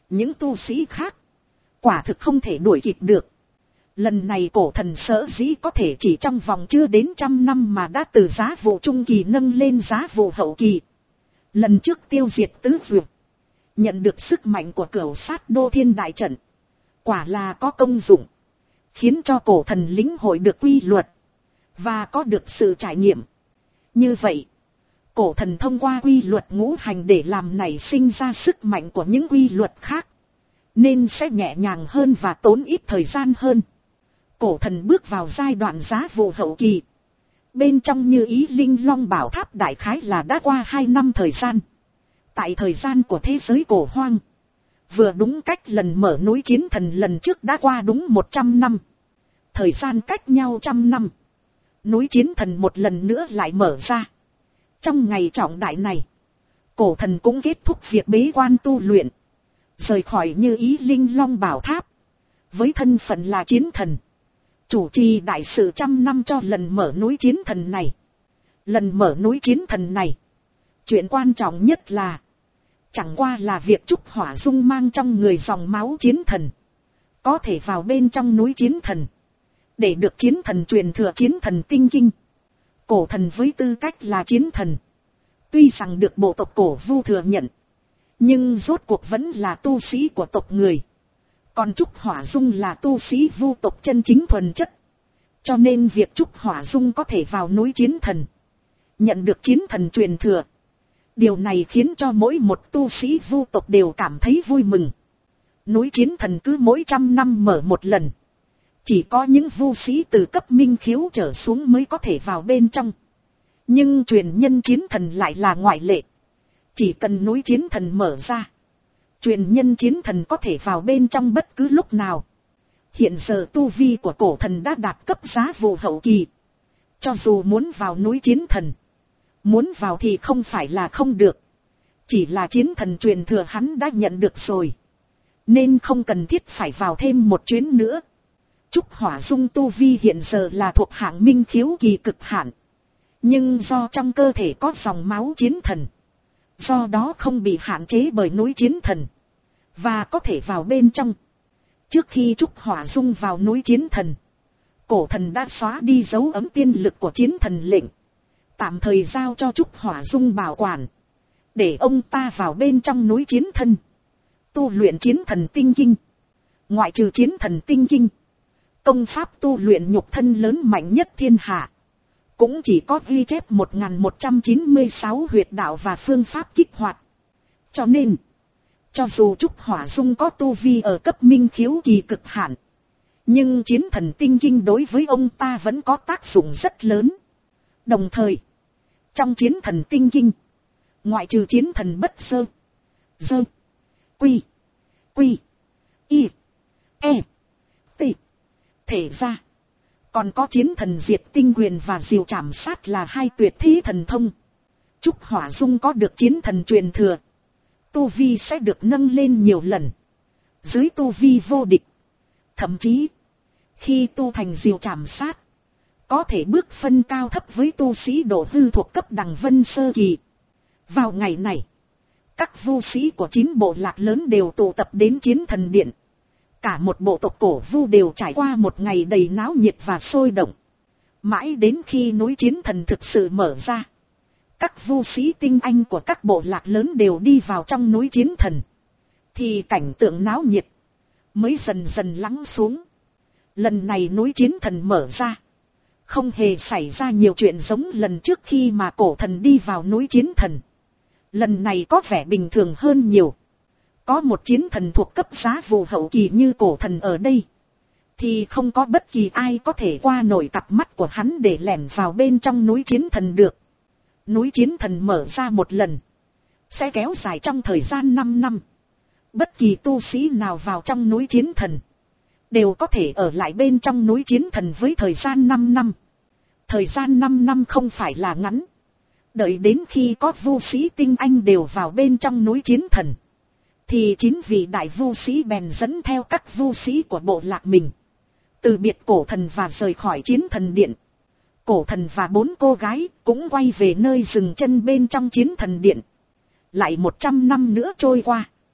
Những tu sĩ khác, quả thực không thể đuổi kịp được. Lần này cổ thần sở dĩ có thể chỉ trong vòng chưa đến trăm năm mà đã từ giá vụ trung kỳ nâng lên giá vụ hậu kỳ. Lần trước tiêu diệt tứ dược, nhận được sức mạnh của cửu sát đô thiên đại trận, quả là có công dụng, khiến cho cổ thần lĩnh hội được quy luật, và có được sự trải nghiệm. Như vậy, cổ thần thông qua quy luật ngũ hành để làm nảy sinh ra sức mạnh của những quy luật khác, nên sẽ nhẹ nhàng hơn và tốn ít thời gian hơn. Cổ thần bước vào giai đoạn giá vụ hậu kỳ. Bên trong Như Ý Linh Long Bảo Tháp đại khái là đã qua hai năm thời gian. Tại thời gian của thế giới cổ hoang, vừa đúng cách lần mở núi chiến thần lần trước đã qua đúng một trăm năm. Thời gian cách nhau trăm năm, núi chiến thần một lần nữa lại mở ra. Trong ngày trọng đại này, cổ thần cũng kết thúc việc bế quan tu luyện, rời khỏi Như Ý Linh Long Bảo Tháp, với thân phận là chiến thần, chủ trì đại sự trăm năm cho lần mở núi chiến thần này. Lần mở núi chiến thần này, chuyện quan trọng nhất là, chẳng qua là việc Trúc Hỏa Dung mang trong người dòng máu chiến thần, có thể vào bên trong núi chiến thần, để được chiến thần truyền thừa chiến thần tinh kinh. Cổ thần với tư cách là chiến thần, tuy rằng được bộ tộc Cổ Vu thừa nhận, nhưng rốt cuộc vẫn là tu sĩ của tộc người. Còn Trúc Hỏa Dung là tu sĩ Vu tộc chân chính thuần chất. Cho nên việc Trúc Hỏa Dung có thể vào núi chiến thần, nhận được chiến thần truyền thừa, điều này khiến cho mỗi một tu sĩ Vu tộc đều cảm thấy vui mừng. Núi chiến thần cứ mỗi trăm năm mở một lần, chỉ có những Vu sĩ từ cấp minh khiếu trở xuống mới có thể vào bên trong. Nhưng truyền nhân chiến thần lại là ngoại lệ. Chỉ cần núi chiến thần mở ra, truyền nhân chiến thần có thể vào bên trong bất cứ lúc nào. Hiện giờ tu vi của cổ thần đã đạt cấp giá vụ hậu kỳ. Cho dù muốn vào núi chiến thần, muốn vào thì không phải là không được. Chỉ là chiến thần truyền thừa hắn đã nhận được rồi, nên không cần thiết phải vào thêm một chuyến nữa. Trúc Hỏa Dung tu vi hiện giờ là thuộc hạng minh khiếu kỳ cực hạn. Nhưng do trong cơ thể có dòng máu chiến thần, do đó không bị hạn chế bởi núi chiến thần, và có thể vào bên trong. Trước khi Trúc Hỏa Dung vào núi chiến thần, cổ thần đã xóa đi dấu ấm tiên lực của chiến thần lệnh, tạm thời giao cho Trúc Hỏa Dung bảo quản, để ông ta vào bên trong núi chiến thần, tu luyện chiến thần tinh kinh. Ngoại trừ chiến thần tinh kinh, công pháp tu luyện nhục thân lớn mạnh nhất thiên hạ, cũng chỉ có ghi chép một nghìn một trăm chín mươi sáu huyệt đạo và phương pháp kích hoạt. Cho nên, cho dù Trúc Hỏa Dung có tu vi ở cấp minh khiếu kỳ cực hạn, nhưng chiến thần tinh kinh đối với ông ta vẫn có tác dụng rất lớn. Đồng thời, trong chiến thần tinh kinh, ngoại trừ chiến thần bất sơ, dơ, quy, quy, y, e, t, thể ra, còn có chiến thần diệt tinh quyền và diều trảm sát là hai tuyệt thế thần thông. Trúc Hỏa Dung có được chiến thần truyền thừa, tu vi sẽ được nâng lên nhiều lần, dưới tu vi vô địch. Thậm chí, khi tu thành diều trảm sát, có thể bước phân cao thấp với tu sĩ độ hư thuộc cấp đằng vân sơ kỳ. Vào ngày này, các vu sĩ của chín bộ lạc lớn đều tụ tập đến chiến thần điện. Cả một bộ tộc Cổ Vu đều trải qua một ngày đầy náo nhiệt và sôi động. Mãi đến khi núi chiến thần thực sự mở ra, các vu sĩ tinh anh của các bộ lạc lớn đều đi vào trong núi chiến thần, thì cảnh tượng náo nhiệt mới dần dần lắng xuống. Lần này núi chiến thần mở ra, không hề xảy ra nhiều chuyện giống lần trước khi mà cổ thần đi vào núi chiến thần. Lần này có vẻ bình thường hơn nhiều. Có một chiến thần thuộc cấp giá vụ hậu kỳ như cổ thần ở đây, thì không có bất kỳ ai có thể qua nổi cặp mắt của hắn để lẻn vào bên trong núi chiến thần được. Núi chiến thần mở ra một lần, sẽ kéo dài trong thời gian năm năm. Bất kỳ tu sĩ nào vào trong núi chiến thần, đều có thể ở lại bên trong núi chiến thần với thời gian năm năm. Thời gian năm năm không phải là ngắn. Đợi đến khi có vu sĩ tinh anh đều vào bên trong núi chiến thần, thì chín vị đại vu sĩ bèn dẫn theo các vu sĩ của bộ lạc mình, từ biệt cổ thần và rời khỏi chiến thần điện. Cổ thần và bốn cô gái cũng quay về nơi dừng chân bên trong chiến thần điện. Lại một trăm năm nữa trôi qua.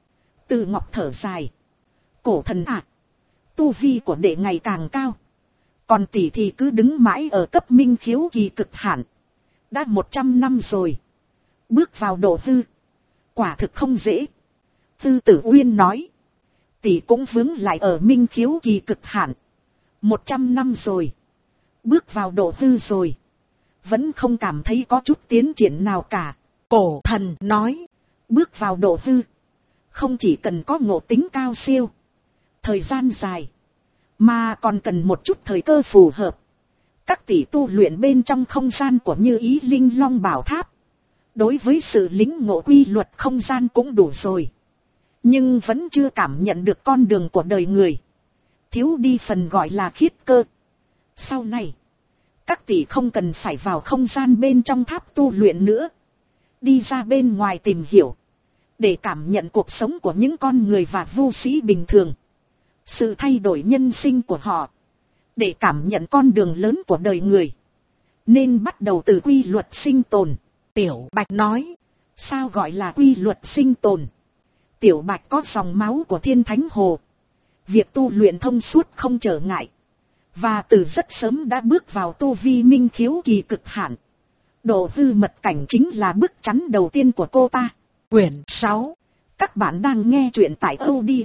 Từ Ngọc thở dài. Cổ thần à, tu vi của đệ ngày càng cao. Còn tỷ thì cứ đứng mãi ở cấp minh khiếu kỳ cực hạn. Đã một trăm năm rồi. Bước vào độ hư. Quả thực không dễ. Tư Tử Uyên nói. Tỷ cũng vướng lại ở minh khiếu kỳ cực hạn. Một trăm năm rồi. Bước vào độ hư rồi. Vẫn không cảm thấy có chút tiến triển nào cả. Cổ thần nói. Bước vào độ hư. Không chỉ cần có ngộ tính cao siêu. Thời gian dài. Mà còn cần một chút thời cơ phù hợp. Các tỷ tu luyện bên trong không gian của Như Ý Linh Long Bảo Tháp. Đối với sự lĩnh ngộ quy luật không gian cũng đủ rồi. Nhưng vẫn chưa cảm nhận được con đường của đời người. Thiếu đi phần gọi là khiết cơ. Sau này, các tỷ không cần phải vào không gian bên trong tháp tu luyện nữa. Đi ra bên ngoài tìm hiểu. Để cảm nhận cuộc sống của những con người và vô sĩ bình thường. Sự thay đổi nhân sinh của họ. Để cảm nhận con đường lớn của đời người. Nên bắt đầu từ quy luật sinh tồn. Tiểu Bạch nói. Sao gọi là quy luật sinh tồn? Tiểu Bạch có dòng máu của Thiên Thánh Hồ. Việc tu luyện thông suốt không trở ngại. Và từ rất sớm đã bước vào tu vi minh khiếu kỳ cực hạn. Độ hư mật cảnh chính là bước chắn đầu tiên của cô ta. Quyển sáu. Các bạn đang nghe truyện tại audio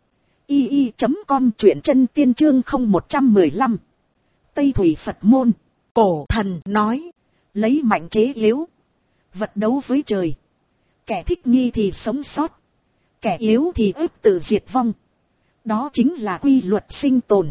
i i chấm com, truyện chân tiên chương không một trăm mười lăm. Tây Thủy Phật Môn. Cổ thần nói. Lấy mạnh chế yếu. Vật đấu với trời. Kẻ thích nghi thì sống sót. Kẻ yếu thì ức tự diệt vong. Đó chính là quy luật sinh tồn.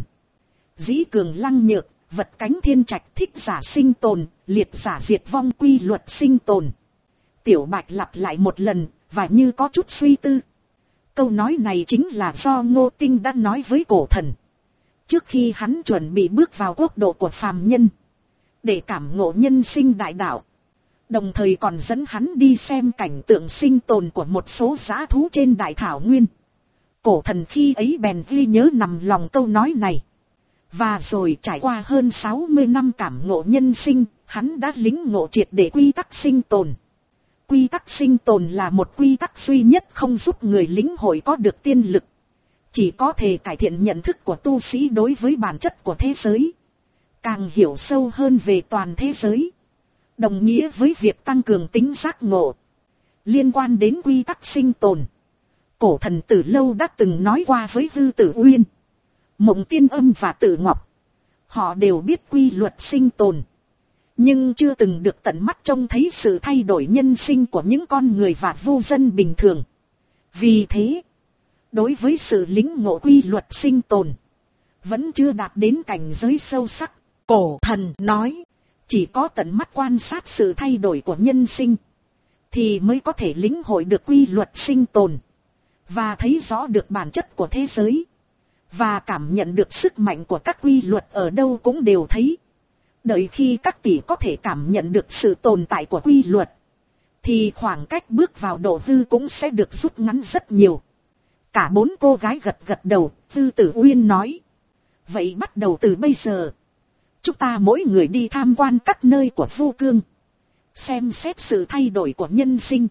Dĩ cường lăng nhược, vật cánh thiên trạch, thích giả sinh tồn, liệt giả diệt vong, quy luật sinh tồn. Tiểu Bạch lặp lại một lần, và như có chút suy tư. Câu nói này chính là do Ngô Tinh đã nói với cổ thần. Trước khi hắn chuẩn bị bước vào quốc độ của phàm nhân. Để cảm ngộ nhân sinh đại đạo. Đồng thời còn dẫn hắn đi xem cảnh tượng sinh tồn của một số dã thú trên đại thảo nguyên. Cổ thần khi ấy bèn ghi nhớ nằm lòng câu nói này. Và rồi trải qua hơn sáu mươi năm cảm ngộ nhân sinh, hắn đã lĩnh ngộ triệt để quy tắc sinh tồn. Quy tắc sinh tồn là một quy tắc duy nhất không giúp người lĩnh hội có được tiên lực. Chỉ có thể cải thiện nhận thức của tu sĩ đối với bản chất của thế giới. Càng hiểu sâu hơn về toàn thế giới. Đồng nghĩa với việc tăng cường tính giác ngộ. Liên quan đến quy tắc sinh tồn. Cổ thần từ lâu đã từng nói qua với Tư Tử Uyên. Mộng Tiên Âm và Tử Ngọc. Họ đều biết quy luật sinh tồn. Nhưng chưa từng được tận mắt trông thấy sự thay đổi nhân sinh của những con người và vô dân bình thường. Vì thế, đối với sự lĩnh ngộ quy luật sinh tồn, vẫn chưa đạt đến cảnh giới sâu sắc. Cổ thần nói, chỉ có tận mắt quan sát sự thay đổi của nhân sinh, thì mới có thể lĩnh hội được quy luật sinh tồn, và thấy rõ được bản chất của thế giới, và cảm nhận được sức mạnh của các quy luật ở đâu cũng đều thấy. Đợi khi các tỷ có thể cảm nhận được sự tồn tại của quy luật, thì khoảng cách bước vào độ hư cũng sẽ được rút ngắn rất nhiều. Cả bốn cô gái gật gật đầu. Tư Tử Uyên nói. Vậy bắt đầu từ bây giờ, chúng ta mỗi người đi tham quan các nơi của Vu Cương, xem xét sự thay đổi của nhân sinh,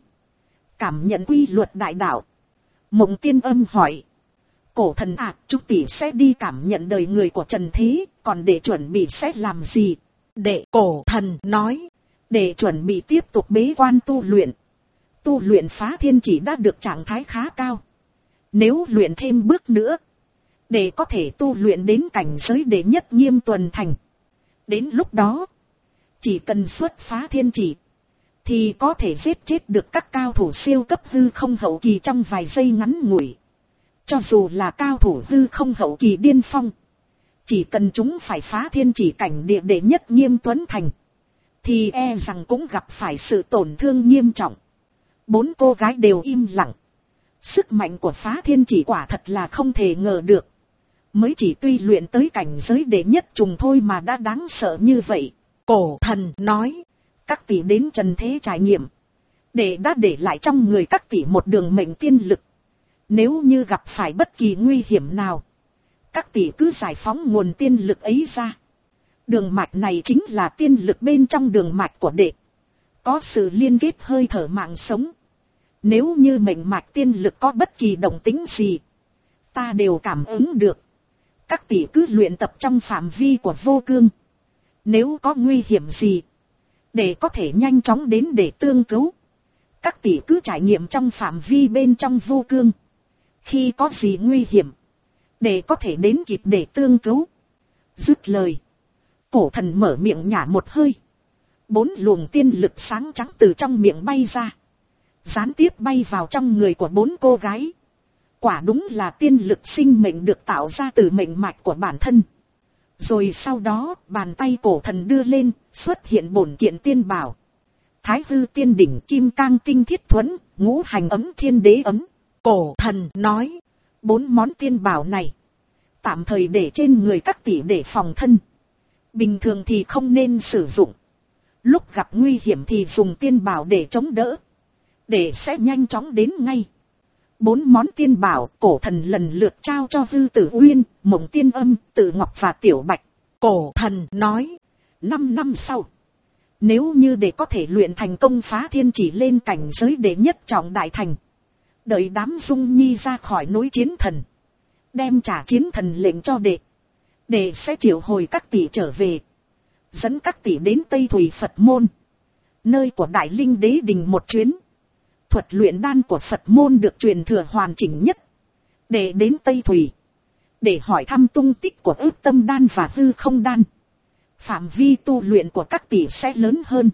cảm nhận quy luật đại đạo. Mộng Tiên Âm hỏi. Cổ thần à, chúng tỷ sẽ đi cảm nhận đời người của trần thế, còn để chuẩn bị sẽ làm gì? Để cổ thần nói. Để chuẩn bị tiếp tục bế quan tu luyện. Tu luyện phá thiên chỉ đã được trạng thái khá cao. Nếu luyện thêm bước nữa, để có thể tu luyện đến cảnh giới đệ nhất nghiêm tuần thành. Đến lúc đó, chỉ cần xuất phá thiên chỉ, thì có thể giết chết được các cao thủ siêu cấp hư không hậu kỳ trong vài giây ngắn ngủi. Cho dù là cao thủ hư không hậu kỳ điên phong, chỉ cần chúng phải phá thiên chỉ cảnh địa đệ nhất nghiêm tuấn thành, thì e rằng cũng gặp phải sự tổn thương nghiêm trọng. Bốn cô gái đều im lặng. Sức mạnh của phá thiên chỉ quả thật là không thể ngờ được. Mới chỉ tuy luyện tới cảnh giới đệ nhất trùng thôi mà đã đáng sợ như vậy. Cổ thần nói. Các tỷ đến trần thế trải nghiệm, để đã để lại trong người các tỷ một đường mệnh tiên lực. Nếu như gặp phải bất kỳ nguy hiểm nào, các tỷ cứ giải phóng nguồn tiên lực ấy ra. Đường mạch này chính là tiên lực bên trong đường mạch của đệ, có sự liên kết hơi thở mạng sống. Nếu như mệnh mạch tiên lực có bất kỳ động tĩnh gì, ta đều cảm ứng được. Các tỷ cứ luyện tập trong phạm vi của vô cương. Nếu có nguy hiểm gì, để có thể nhanh chóng đến để tương cứu. Các tỷ cứ trải nghiệm trong phạm vi bên trong vô cương. Khi có gì nguy hiểm, để có thể đến kịp để tương cứu. Dứt lời, cổ thần mở miệng nhả một hơi. Bốn luồng tiên lực sáng trắng từ trong miệng bay ra, gián tiếp bay vào trong người của bốn cô gái. Quả đúng là tiên lực sinh mệnh được tạo ra từ mệnh mạch của bản thân. Rồi sau đó, bàn tay cổ thần đưa lên, xuất hiện bổn kiện tiên bảo. Thái hư tiên đỉnh kim cang tinh thiết thuẫn, ngũ hành ấm thiên đế ấm. Cổ thần nói, bốn món tiên bảo này, tạm thời để trên người các tỷ để phòng thân. Bình thường thì không nên sử dụng. Lúc gặp nguy hiểm thì dùng tiên bảo để chống đỡ, để sẽ nhanh chóng đến ngay. Bốn món tiên bảo cổ thần lần lượt trao cho Hư Tử Uyên, Mộng Tiên Âm, Tử Ngọc và Tiểu Bạch. Cổ thần nói, năm năm sau, nếu như để có thể luyện thành công phá thiên chỉ lên cảnh giới đệ nhất trọng đại thành, đợi đám Dung Nhi ra khỏi núi chiến thần, đem trả chiến thần lệnh cho đệ, đệ sẽ triệu hồi các tỷ trở về, dẫn các tỷ đến Tây Thủy Phật môn, nơi của Đại Linh Đế Đình một chuyến. Thuật luyện đan của Phật môn được truyền thừa hoàn chỉnh nhất, để đến Tây Thủy, để hỏi thăm tung tích của Ước Tâm Đan và Hư Không Đan. Phạm vi tu luyện của các tỷ sẽ lớn hơn,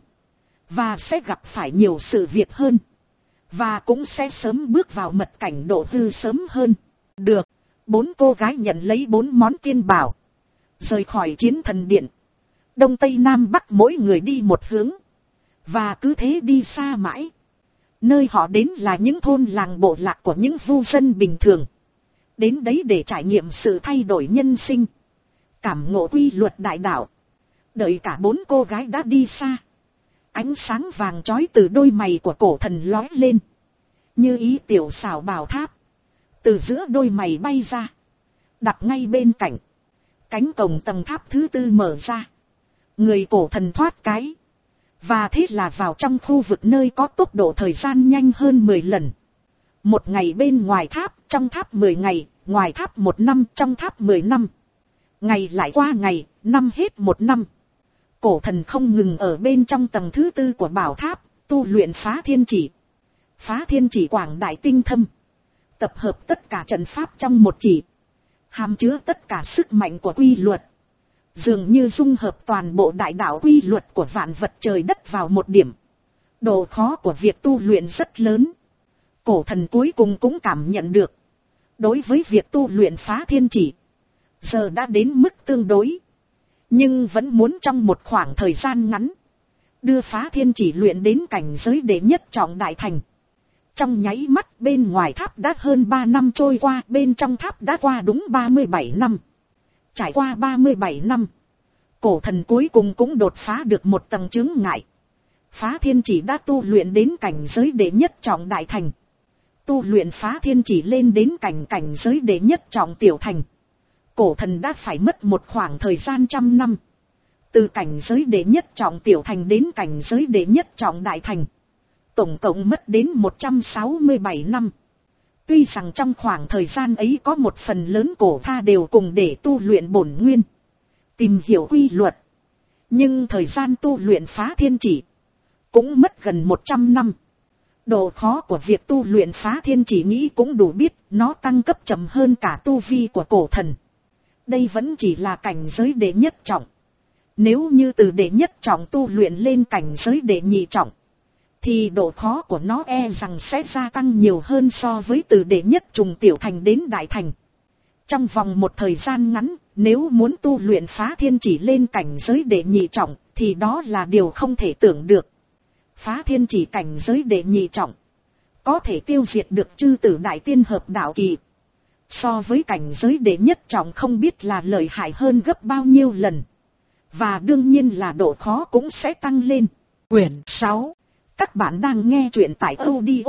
và sẽ gặp phải nhiều sự việc hơn, và cũng sẽ sớm bước vào mật cảnh độ hư sớm hơn. Được, bốn cô gái nhận lấy bốn món tiên bảo, rời khỏi chiến thần điện. Đông Tây Nam Bắc mỗi người đi một hướng, và cứ thế đi xa mãi. Nơi họ đến là những thôn làng bộ lạc của những vu dân bình thường. Đến đấy để trải nghiệm sự thay đổi nhân sinh, cảm ngộ quy luật đại đạo. Đợi cả bốn cô gái đã đi xa, ánh sáng vàng chói từ đôi mày của cổ thần lói lên, như ý tiểu xảo bảo tháp từ giữa đôi mày bay ra, đặt ngay bên cạnh. Cánh cổng tầng tháp thứ tư mở ra, người cổ thần thoát cái, và thế là vào trong khu vực nơi có tốc độ thời gian nhanh hơn mười lần. Một ngày bên ngoài tháp, trong tháp mười ngày, ngoài tháp một năm, trong tháp mười năm. Ngày lại qua ngày, năm hết một năm. Cổ thần không ngừng ở bên trong tầng thứ tư của bảo tháp, tu luyện phá thiên chỉ. Phá thiên chỉ quảng đại tinh thâm, tập hợp tất cả trận pháp trong một chỉ, hàm chứa tất cả sức mạnh của quy luật, dường như dung hợp toàn bộ đại đạo quy luật của vạn vật trời đất vào một điểm. Độ khó của việc tu luyện rất lớn. Cổ thần cuối cùng cũng cảm nhận được, đối với việc tu luyện phá thiên chỉ, giờ đã đến mức tương đối, nhưng vẫn muốn trong một khoảng thời gian ngắn, đưa phá thiên chỉ luyện đến cảnh giới đệ nhất trọng đại thành. Trong nháy mắt, bên ngoài tháp đã hơn ba năm trôi qua, bên trong tháp đã qua đúng ba mươi bảy năm. Trải qua ba mươi bảy năm, cổ thần cuối cùng cũng đột phá được một tầng chướng ngại. Phá thiên chỉ đã tu luyện đến cảnh giới đệ nhất trọng đại thành. Tu luyện phá thiên chỉ lên đến cảnh cảnh giới đệ nhất trọng tiểu thành, cổ thần đã phải mất một khoảng thời gian trăm năm. Từ cảnh giới đệ nhất trọng tiểu thành đến cảnh giới đệ nhất trọng đại thành, tổng cộng mất đến một trăm sáu mươi bảy năm. Tuy rằng trong khoảng thời gian ấy có một phần lớn cổ tha đều cùng để tu luyện bổn nguyên, tìm hiểu quy luật, nhưng thời gian tu luyện phá thiên chỉ cũng mất gần một trăm năm. Độ khó của việc tu luyện phá thiên chỉ nghĩ cũng đủ biết, nó tăng cấp chậm hơn cả tu vi của cổ thần. Đây vẫn chỉ là cảnh giới đệ nhất trọng. Nếu như từ đệ nhất trọng tu luyện lên cảnh giới đệ nhị trọng, thì độ khó của nó e rằng sẽ gia tăng nhiều hơn so với từ đệ nhất trùng tiểu thành đến đại thành. Trong vòng một thời gian ngắn, nếu muốn tu luyện phá thiên chỉ lên cảnh giới đệ nhị trọng, thì đó là điều không thể tưởng được. Phá thiên chỉ cảnh giới đệ nhị trọng, có thể tiêu diệt được chư tử đại tiên hợp đạo kỳ. So với cảnh giới đệ nhất trọng không biết là lợi hại hơn gấp bao nhiêu lần. Và đương nhiên là độ khó cũng sẽ tăng lên. Quyển sáu. Các bạn đang nghe truyện tại audio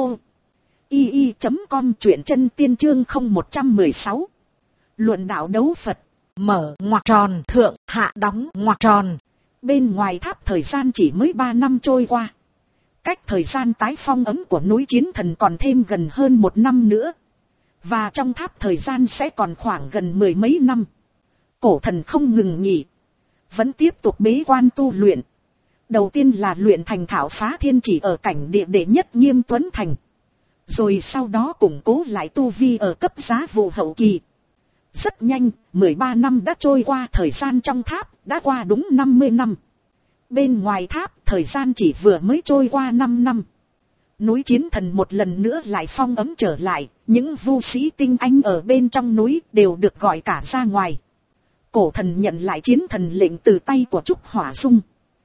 i i chấm com, truyện chân tiên chương không một trăm mười sáu. Luận đạo đấu Phật. Mở ngoặc tròn, thượng hạ đóng ngoặc tròn. Bên ngoài tháp thời gian chỉ mới ba năm trôi qua. Cách thời gian tái phong ấn của núi Chiến Thần còn thêm gần hơn một năm nữa. Và trong tháp thời gian sẽ còn khoảng gần mười mấy năm. Cổ thần không ngừng nghỉ. Vẫn tiếp tục bế quan tu luyện. Đầu tiên là luyện thành thảo phá thiên chỉ ở cảnh địa đệ nhất Nghiêm Tuấn Thành. Rồi sau đó củng cố lại tu vi ở cấp giá vụ hậu kỳ. Rất nhanh, mười ba năm đã trôi qua, thời gian trong tháp đã qua đúng năm mươi năm. Bên ngoài tháp, thời gian chỉ vừa mới trôi qua năm năm. Núi Chiến Thần một lần nữa lại phong ấm trở lại, những vu sĩ tinh anh ở bên trong núi đều được gọi cả ra ngoài. Cổ thần nhận lại Chiến Thần lệnh từ tay của Trúc Hỏa Dung.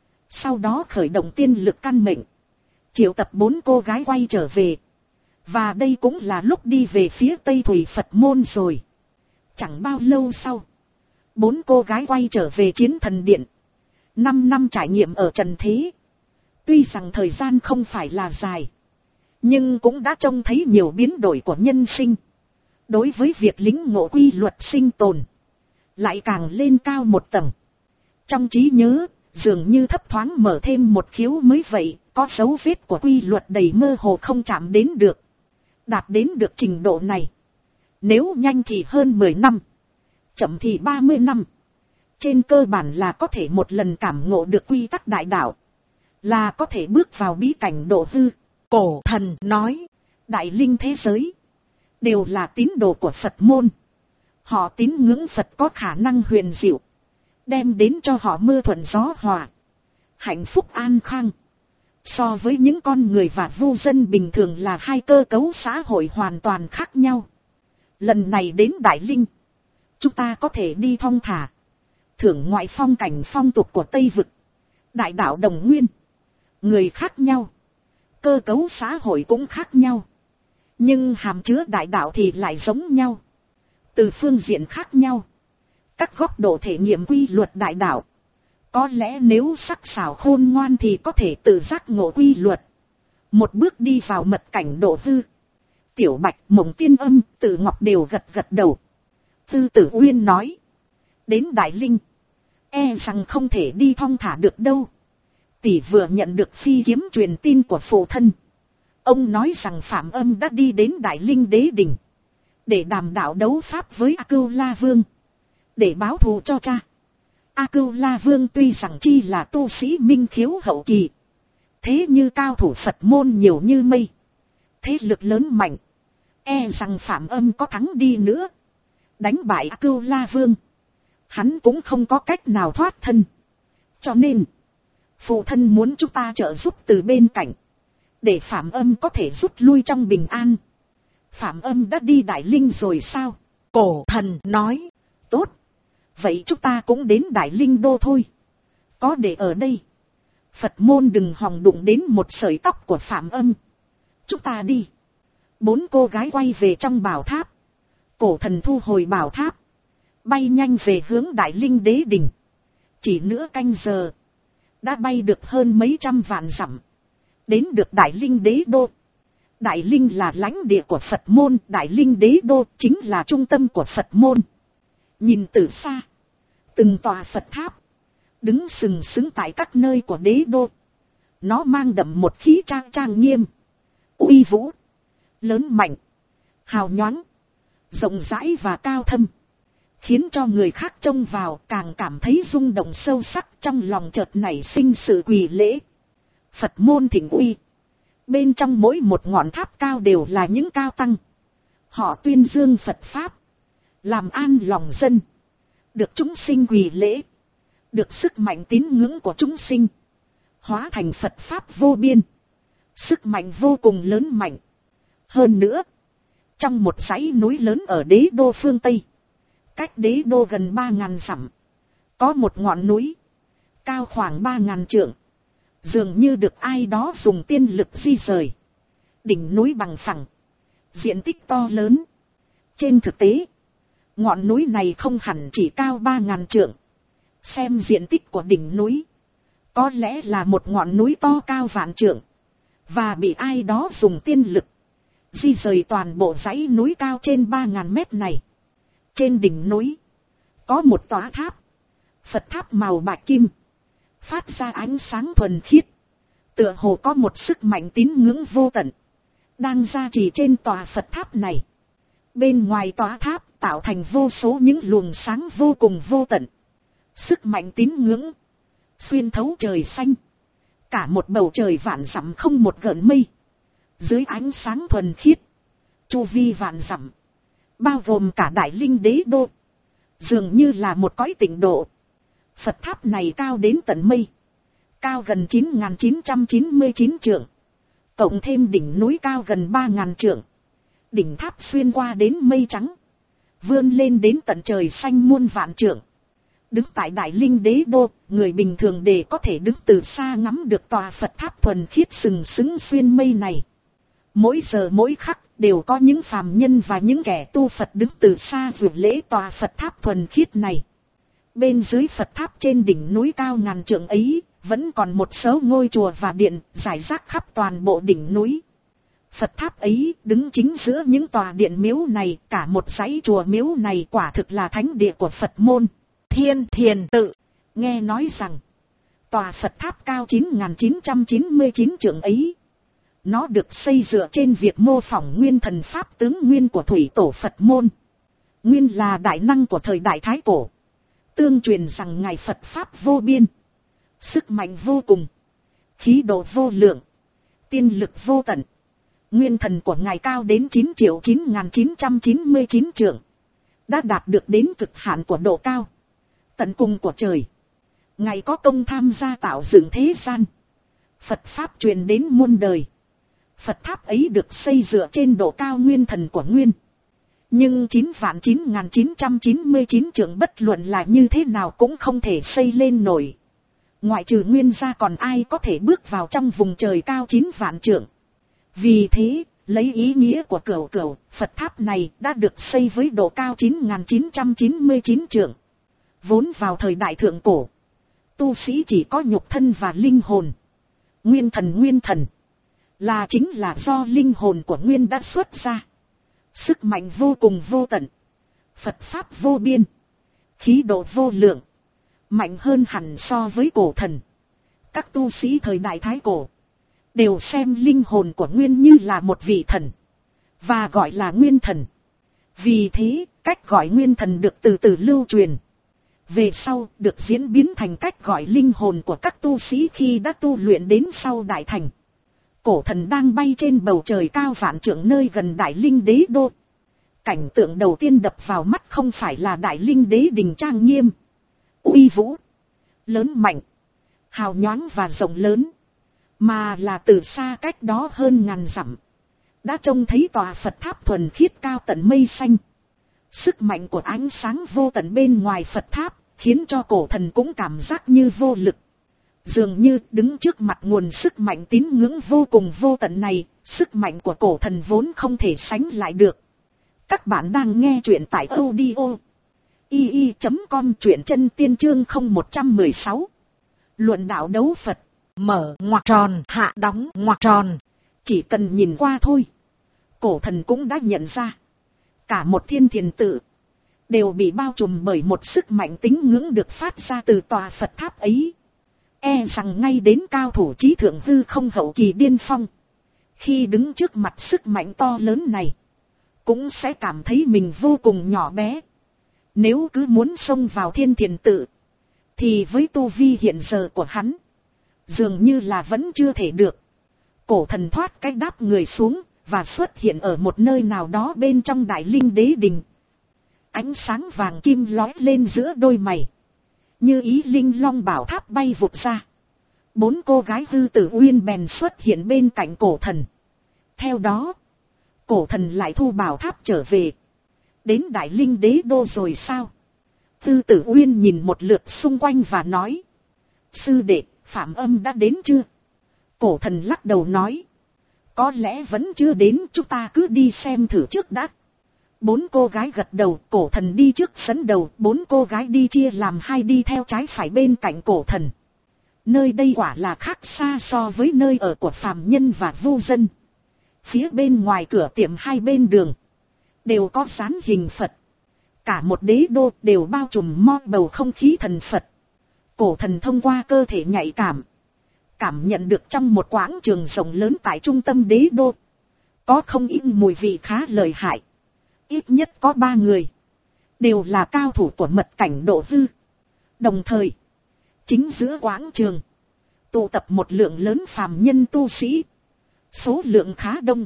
Sau đó khởi động tiên lực căn mệnh. Triệu tập bốn cô gái quay trở về. Và đây cũng là lúc đi về phía Tây Thủy Phật môn rồi. Chẳng bao lâu sau, bốn cô gái quay trở về Chiến Thần Điện. Năm năm trải nghiệm ở trần thế. Tuy rằng thời gian không phải là dài, nhưng cũng đã trông thấy nhiều biến đổi của nhân sinh. Đối với việc lĩnh ngộ quy luật sinh tồn, lại càng lên cao một tầng. Trong trí nhớ, dường như thấp thoáng mở thêm một khiếu mới vậy, có dấu vết của quy luật đầy mơ hồ không chạm đến được. Đạt đến được trình độ này, nếu nhanh thì hơn mười năm, chậm thì ba mươi năm. Trên cơ bản là có thể một lần cảm ngộ được quy tắc đại đạo, là có thể bước vào bí cảnh độ hư. Cổ thần nói, đại linh thế giới đều là tín đồ của Phật môn. Họ tín ngưỡng Phật có khả năng huyền diệu, đem đến cho họ mưa thuận gió hòa, hạnh phúc an khang. So với những con người và vu dân bình thường là hai cơ cấu xã hội hoàn toàn khác nhau. Lần này đến Đại Linh, chúng ta có thể đi thong thả, thưởng ngoại phong cảnh phong tục của Tây Vực. Đại đạo đồng nguyên, người khác nhau, cơ cấu xã hội cũng khác nhau, nhưng hàm chứa đại đạo thì lại giống nhau. Từ phương diện khác nhau, các góc độ thể nghiệm quy luật đại đạo. Có lẽ nếu sắc sảo khôn ngoan thì có thể tự giác ngộ quy luật, một bước đi vào mật cảnh độ hư. Tiểu Bạch, Mộng Tiên Âm, Tử Ngọc đều gật gật đầu. Tư Tử Uyên nói, đến Đại Linh, e rằng không thể đi thong thả được đâu. Tỷ vừa nhận được phi kiếm truyền tin của phụ thân. Ông nói rằng Phạm Âm đã đi đến Đại Linh đế đỉnh, để đàm đạo đấu pháp với A Cưu La Vương, để báo thù cho cha. A Cưu La Vương tuy rằng chi là tu sĩ minh khiếu hậu kỳ, thế như cao thủ Phật môn nhiều như mây, thế lực lớn mạnh, e rằng Phạm Âm có thắng đi nữa, đánh bại A Cưu La Vương, hắn cũng không có cách nào thoát thân. Cho nên, phụ thân muốn chúng ta trợ giúp từ bên cạnh, để Phạm Âm có thể rút lui trong bình an. Phạm Âm đã đi Đại Linh rồi sao? Cổ thần nói, tốt, vậy chúng ta cũng đến Đại Linh đô thôi. Có để ở đây, Phật môn đừng hòng đụng đến một sợi tóc của Phạm Âm. Chúng ta đi. Bốn cô gái quay về trong bảo tháp. Cổ thần thu hồi bảo tháp, bay nhanh về hướng Đại Linh đế đỉnh. Chỉ nửa canh giờ, đã bay được hơn mấy trăm vạn dặm, đến được Đại Linh đế đô. Đại Linh là lãnh địa của Phật môn, Đại Linh đế đô chính là trung tâm của Phật môn. Nhìn từ xa, từng tòa Phật tháp đứng sừng sững tại các nơi của đế đô. Nó mang đậm một khí trang trang nghiêm, uy vũ, lớn mạnh, hào nhoáng, rộng rãi và cao thâm, khiến cho người khác trông vào càng cảm thấy rung động sâu sắc, trong lòng chợt nảy sinh sự quỳ lễ. Phật môn thịnh uy, bên trong mỗi một ngọn tháp cao đều là những cao tăng. Họ tuyên dương Phật Pháp, làm an lòng dân, được chúng sinh quỳ lễ, được sức mạnh tín ngưỡng của chúng sinh hóa thành Phật Pháp vô biên, sức mạnh vô cùng lớn mạnh. Hơn nữa, trong một dãy núi lớn ở đế đô phương Tây, cách đế đô gần ba ngàn dặm, có một ngọn núi cao khoảng ba ngàn trượng, dường như được ai đó dùng tiên lực di rời. Đỉnh núi bằng phẳng, diện tích to lớn. Trên thực tế, ngọn núi này không hẳn chỉ cao ba ngàn trượng. Xem diện tích của đỉnh núi, có lẽ là một ngọn núi to cao vạn trượng, và bị ai đó dùng tiên lực di rời toàn bộ dãy núi cao trên ba ngàn mét này. Trên đỉnh núi có một tòa tháp, Phật tháp màu bạch kim, phát ra ánh sáng thuần khiết, Tựa hồ có một sức mạnh tín ngưỡng vô tận đang gia trì trên tòa Phật tháp này. Bên ngoài tòa tháp tạo thành vô số những luồng sáng vô cùng vô tận. Sức mạnh tín ngưỡng xuyên thấu trời xanh, cả một bầu trời vạn dặm không một gợn mây. Dưới ánh sáng thuần khiết, chu vi vạn dặm, bao gồm cả Đại Linh Đế Đô, dường như là một cõi tịnh độ. Phật tháp này cao đến tận mây, cao gần chín nghìn chín trăm chín mươi chín trượng, cộng thêm đỉnh núi cao gần ba nghìn trượng. Đỉnh tháp xuyên qua đến mây trắng, vươn lên đến tận trời xanh muôn vạn trượng. Đứng tại Đại Linh Đế Đô, người bình thường để có thể đứng từ xa ngắm được tòa Phật tháp thuần khiết sừng sững xuyên mây này. Mỗi giờ mỗi khắc đều có những phàm nhân và những kẻ tu Phật đứng từ xa dự lễ tòa Phật tháp thuần khiết này. Bên dưới Phật tháp trên đỉnh núi cao ngàn trượng ấy, vẫn còn một số ngôi chùa và điện rải rác khắp toàn bộ đỉnh núi. Phật tháp ấy đứng chính giữa những tòa điện miếu này, cả một dãy chùa miếu này quả thực là thánh địa của Phật môn Thiên Thiền Tự. Nghe nói rằng, tòa Phật tháp cao chín nghìn chín trăm chín mươi chín trượng ấy, nó được xây dựa trên việc mô phỏng nguyên thần pháp tướng nguyên của thủy tổ Phật môn. Nguyên là đại năng của thời đại Thái Cổ. Tương truyền rằng Ngài Phật Pháp vô biên, sức mạnh vô cùng, khí độ vô lượng, tiên lực vô tận. Nguyên thần của Ngài cao đến chín triệu chín nghìn chín trăm chín mươi chín trượng, đã đạt được đến cực hạn của độ cao, tận cùng của trời. Ngài có công tham gia tạo dựng thế gian, Phật Pháp truyền đến muôn đời. Phật tháp ấy được xây dựa trên độ cao nguyên thần của Nguyên. Nhưng chín vạn chín nghìn chín trăm chín mươi chín trượng bất luận là như thế nào cũng không thể xây lên nổi. Ngoại trừ Nguyên ra còn ai có thể bước vào trong vùng trời cao chín vạn trượng. Vì thế, lấy ý nghĩa của cửu cửu, Phật tháp này đã được xây với độ cao chín nghìn chín trăm chín mươi chín trượng. Vốn vào thời đại thượng cổ, tu sĩ chỉ có nhục thân và linh hồn. Nguyên thần nguyên thần là chính là do linh hồn của Nguyên đã xuất ra. Sức mạnh vô cùng vô tận, Phật Pháp vô biên, khí độ vô lượng, mạnh hơn hẳn so với cổ thần. Các tu sĩ thời đại Thái Cổ đều xem linh hồn của Nguyên như là một vị thần, và gọi là Nguyên thần. Vì thế, cách gọi Nguyên thần được từ từ lưu truyền. Về sau, được diễn biến thành cách gọi linh hồn của các tu sĩ khi đã tu luyện đến sau đại thành. Cổ thần đang bay trên bầu trời cao vạn trượng nơi gần Đại Linh Đế Đô. Cảnh tượng đầu tiên đập vào mắt không phải là Đại Linh Đế đình trang nghiêm, uy vũ, lớn mạnh, hào nhoáng và rộng lớn, mà là từ xa cách đó hơn ngàn dặm, đã trông thấy tòa Phật tháp thuần khiết cao tận mây xanh. Sức mạnh của ánh sáng vô tận bên ngoài Phật tháp khiến cho cổ thần cũng cảm giác như vô lực. Dường như đứng trước mặt nguồn sức mạnh tín ngưỡng vô cùng vô tận này, sức mạnh của cổ thần vốn không thể sánh lại được. Các bạn đang nghe truyện tại audio i i chấm com, truyện chân tiên chương không một một sáu. Luận đạo đấu Phật, mở ngoặc tròn hạ đóng ngoặc tròn. Chỉ cần nhìn qua thôi, cổ thần cũng đã nhận ra, cả một Thiên Thiền Tự đều bị bao trùm bởi một sức mạnh tín ngưỡng được phát ra từ tòa Phật tháp ấy. E rằng ngay đến cao thủ trí thượng hư không hậu kỳ điên phong, khi đứng trước mặt sức mạnh to lớn này, cũng sẽ cảm thấy mình vô cùng nhỏ bé. Nếu cứ muốn xông vào Thiên Thiền Tự, thì với tu vi hiện giờ của hắn, dường như là vẫn chưa thể được. Cổ thần thoát cái đáp người xuống, và xuất hiện ở một nơi nào đó bên trong Đại Linh Đế đình. Ánh sáng vàng kim lóe lên giữa đôi mày, như ý linh long bảo tháp bay vụt ra. Bốn cô gái hư tử uyên bèn xuất hiện bên cạnh cổ thần. Theo đó, cổ thần lại thu bảo tháp trở về. Đến Đại Linh Đế Đô rồi sao? Hư tử uyên nhìn một lượt xung quanh và nói: Sư đệ, Phạm Âm đã đến chưa? Cổ thần lắc đầu nói: Có lẽ vẫn chưa đến, chúng ta cứ đi xem thử trước đã. Bốn cô gái gật đầu, cổ thần đi trước dẫn đầu, bốn cô gái đi chia làm hai đi theo trái phải bên cạnh cổ thần. Nơi đây quả là khác xa so với nơi ở của phàm nhân và vu dân. Phía bên ngoài cửa tiệm hai bên đường đều có dán hình Phật. Cả một đế đô đều bao trùm mo bầu không khí thần Phật. Cổ thần thông qua cơ thể nhạy cảm, cảm nhận được trong một quảng trường rộng lớn tại trung tâm đế đô, có không ít mùi vị khá lợi hại. Ít nhất có ba người, đều là cao thủ của mật cảnh độ hư. Đồng thời, chính giữa quảng trường, tụ tập một lượng lớn phàm nhân tu sĩ. Số lượng khá đông,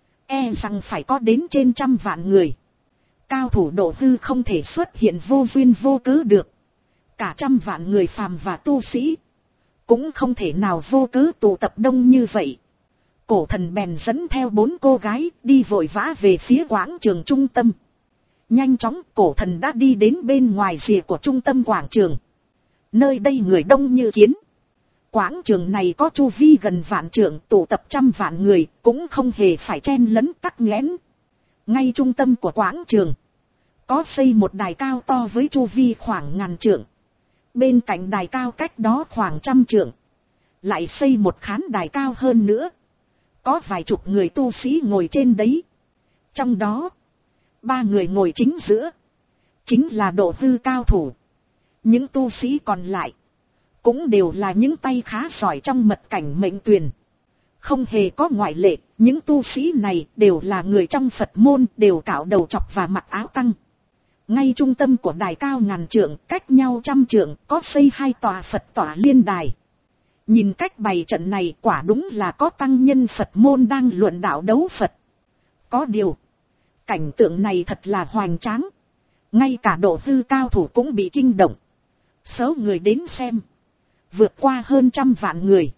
e rằng phải có đến trên trăm vạn người. Cao thủ độ hư không thể xuất hiện vô duyên vô cớ được. Cả trăm vạn người phàm và tu sĩ, cũng không thể nào vô cớ tụ tập đông như vậy. Cổ thần bèn dẫn theo bốn cô gái đi vội vã về phía quảng trường trung tâm. Nhanh chóng cổ thần đã đi đến bên ngoài rìa của trung tâm quảng trường. Nơi đây người đông như kiến. Quảng trường này có chu vi gần vạn trượng, tụ tập trăm vạn người, cũng không hề phải chen lấn tắc nghẽn. Ngay trung tâm của quảng trường, có xây một đài cao to với chu vi khoảng ngàn trượng. Bên cạnh đài cao cách đó khoảng trăm trượng, lại xây một khán đài cao hơn nữa. Có vài chục người tu sĩ ngồi trên đấy. Trong đó, ba người ngồi chính giữa, chính là độ hư cao thủ. Những tu sĩ còn lại, cũng đều là những tay khá giỏi trong mật cảnh mệnh tuyền. Không hề có ngoại lệ, những tu sĩ này đều là người trong Phật môn, đều cạo đầu chọc và mặc áo tăng. Ngay trung tâm của đài cao ngàn trượng, cách nhau trăm trượng, có xây hai tòa Phật tỏa liên đài. Nhìn cách bày trận này, quả đúng là có tăng nhân Phật môn đang luận đạo đấu Phật. Có điều, cảnh tượng này thật là hoành tráng. Ngay cả độ hư cao thủ cũng bị kinh động. Số người đến xem, vượt qua hơn trăm vạn người.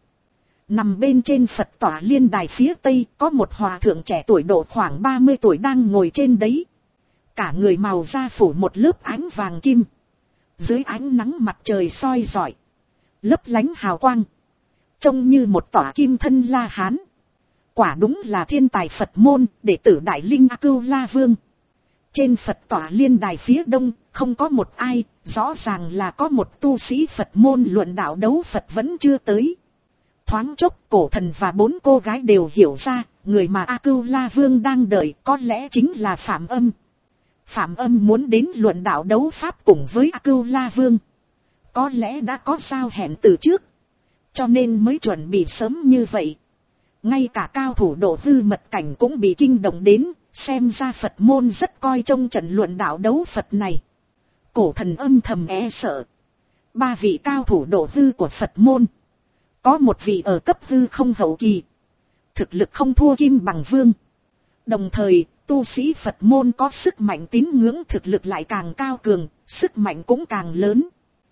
Nằm bên trên Phật tỏa liên đài phía tây, có một hòa thượng trẻ tuổi độ khoảng ba mươi tuổi đang ngồi trên đấy. Cả người màu da phủ một lớp ánh vàng kim. Dưới ánh nắng mặt trời soi rọi, lấp lánh hào quang, trông như một tỏa kim thân La Hán. Quả đúng là thiên tài Phật môn, đệ tử Đại Linh A Cưu La Vương. Trên Phật tỏa liên đài phía đông, không có một ai, rõ ràng là có một tu sĩ Phật môn luận đạo đấu Phật vẫn chưa tới. Thoáng chốc, cổ thần và bốn cô gái đều hiểu ra, người mà A Cưu La Vương đang đợi có lẽ chính là Phạm Âm. Phạm Âm muốn đến luận đạo đấu pháp cùng với A Cưu La Vương. Có lẽ đã có giao hẹn từ trước, cho nên mới chuẩn bị sớm như vậy. Ngay cả cao thủ độ hư mật cảnh cũng bị kinh động đến, xem ra Phật môn rất coi trọng trận luận đạo đấu Phật này. Cổ thần âm thầm e sợ. Ba vị cao thủ độ hư của Phật môn, có một vị ở cấp hư không hậu kỳ, thực lực không thua Kim Bằng Vương. Đồng thời, tu sĩ Phật môn có sức mạnh tín ngưỡng, thực lực lại càng cao cường, sức mạnh cũng càng lớn.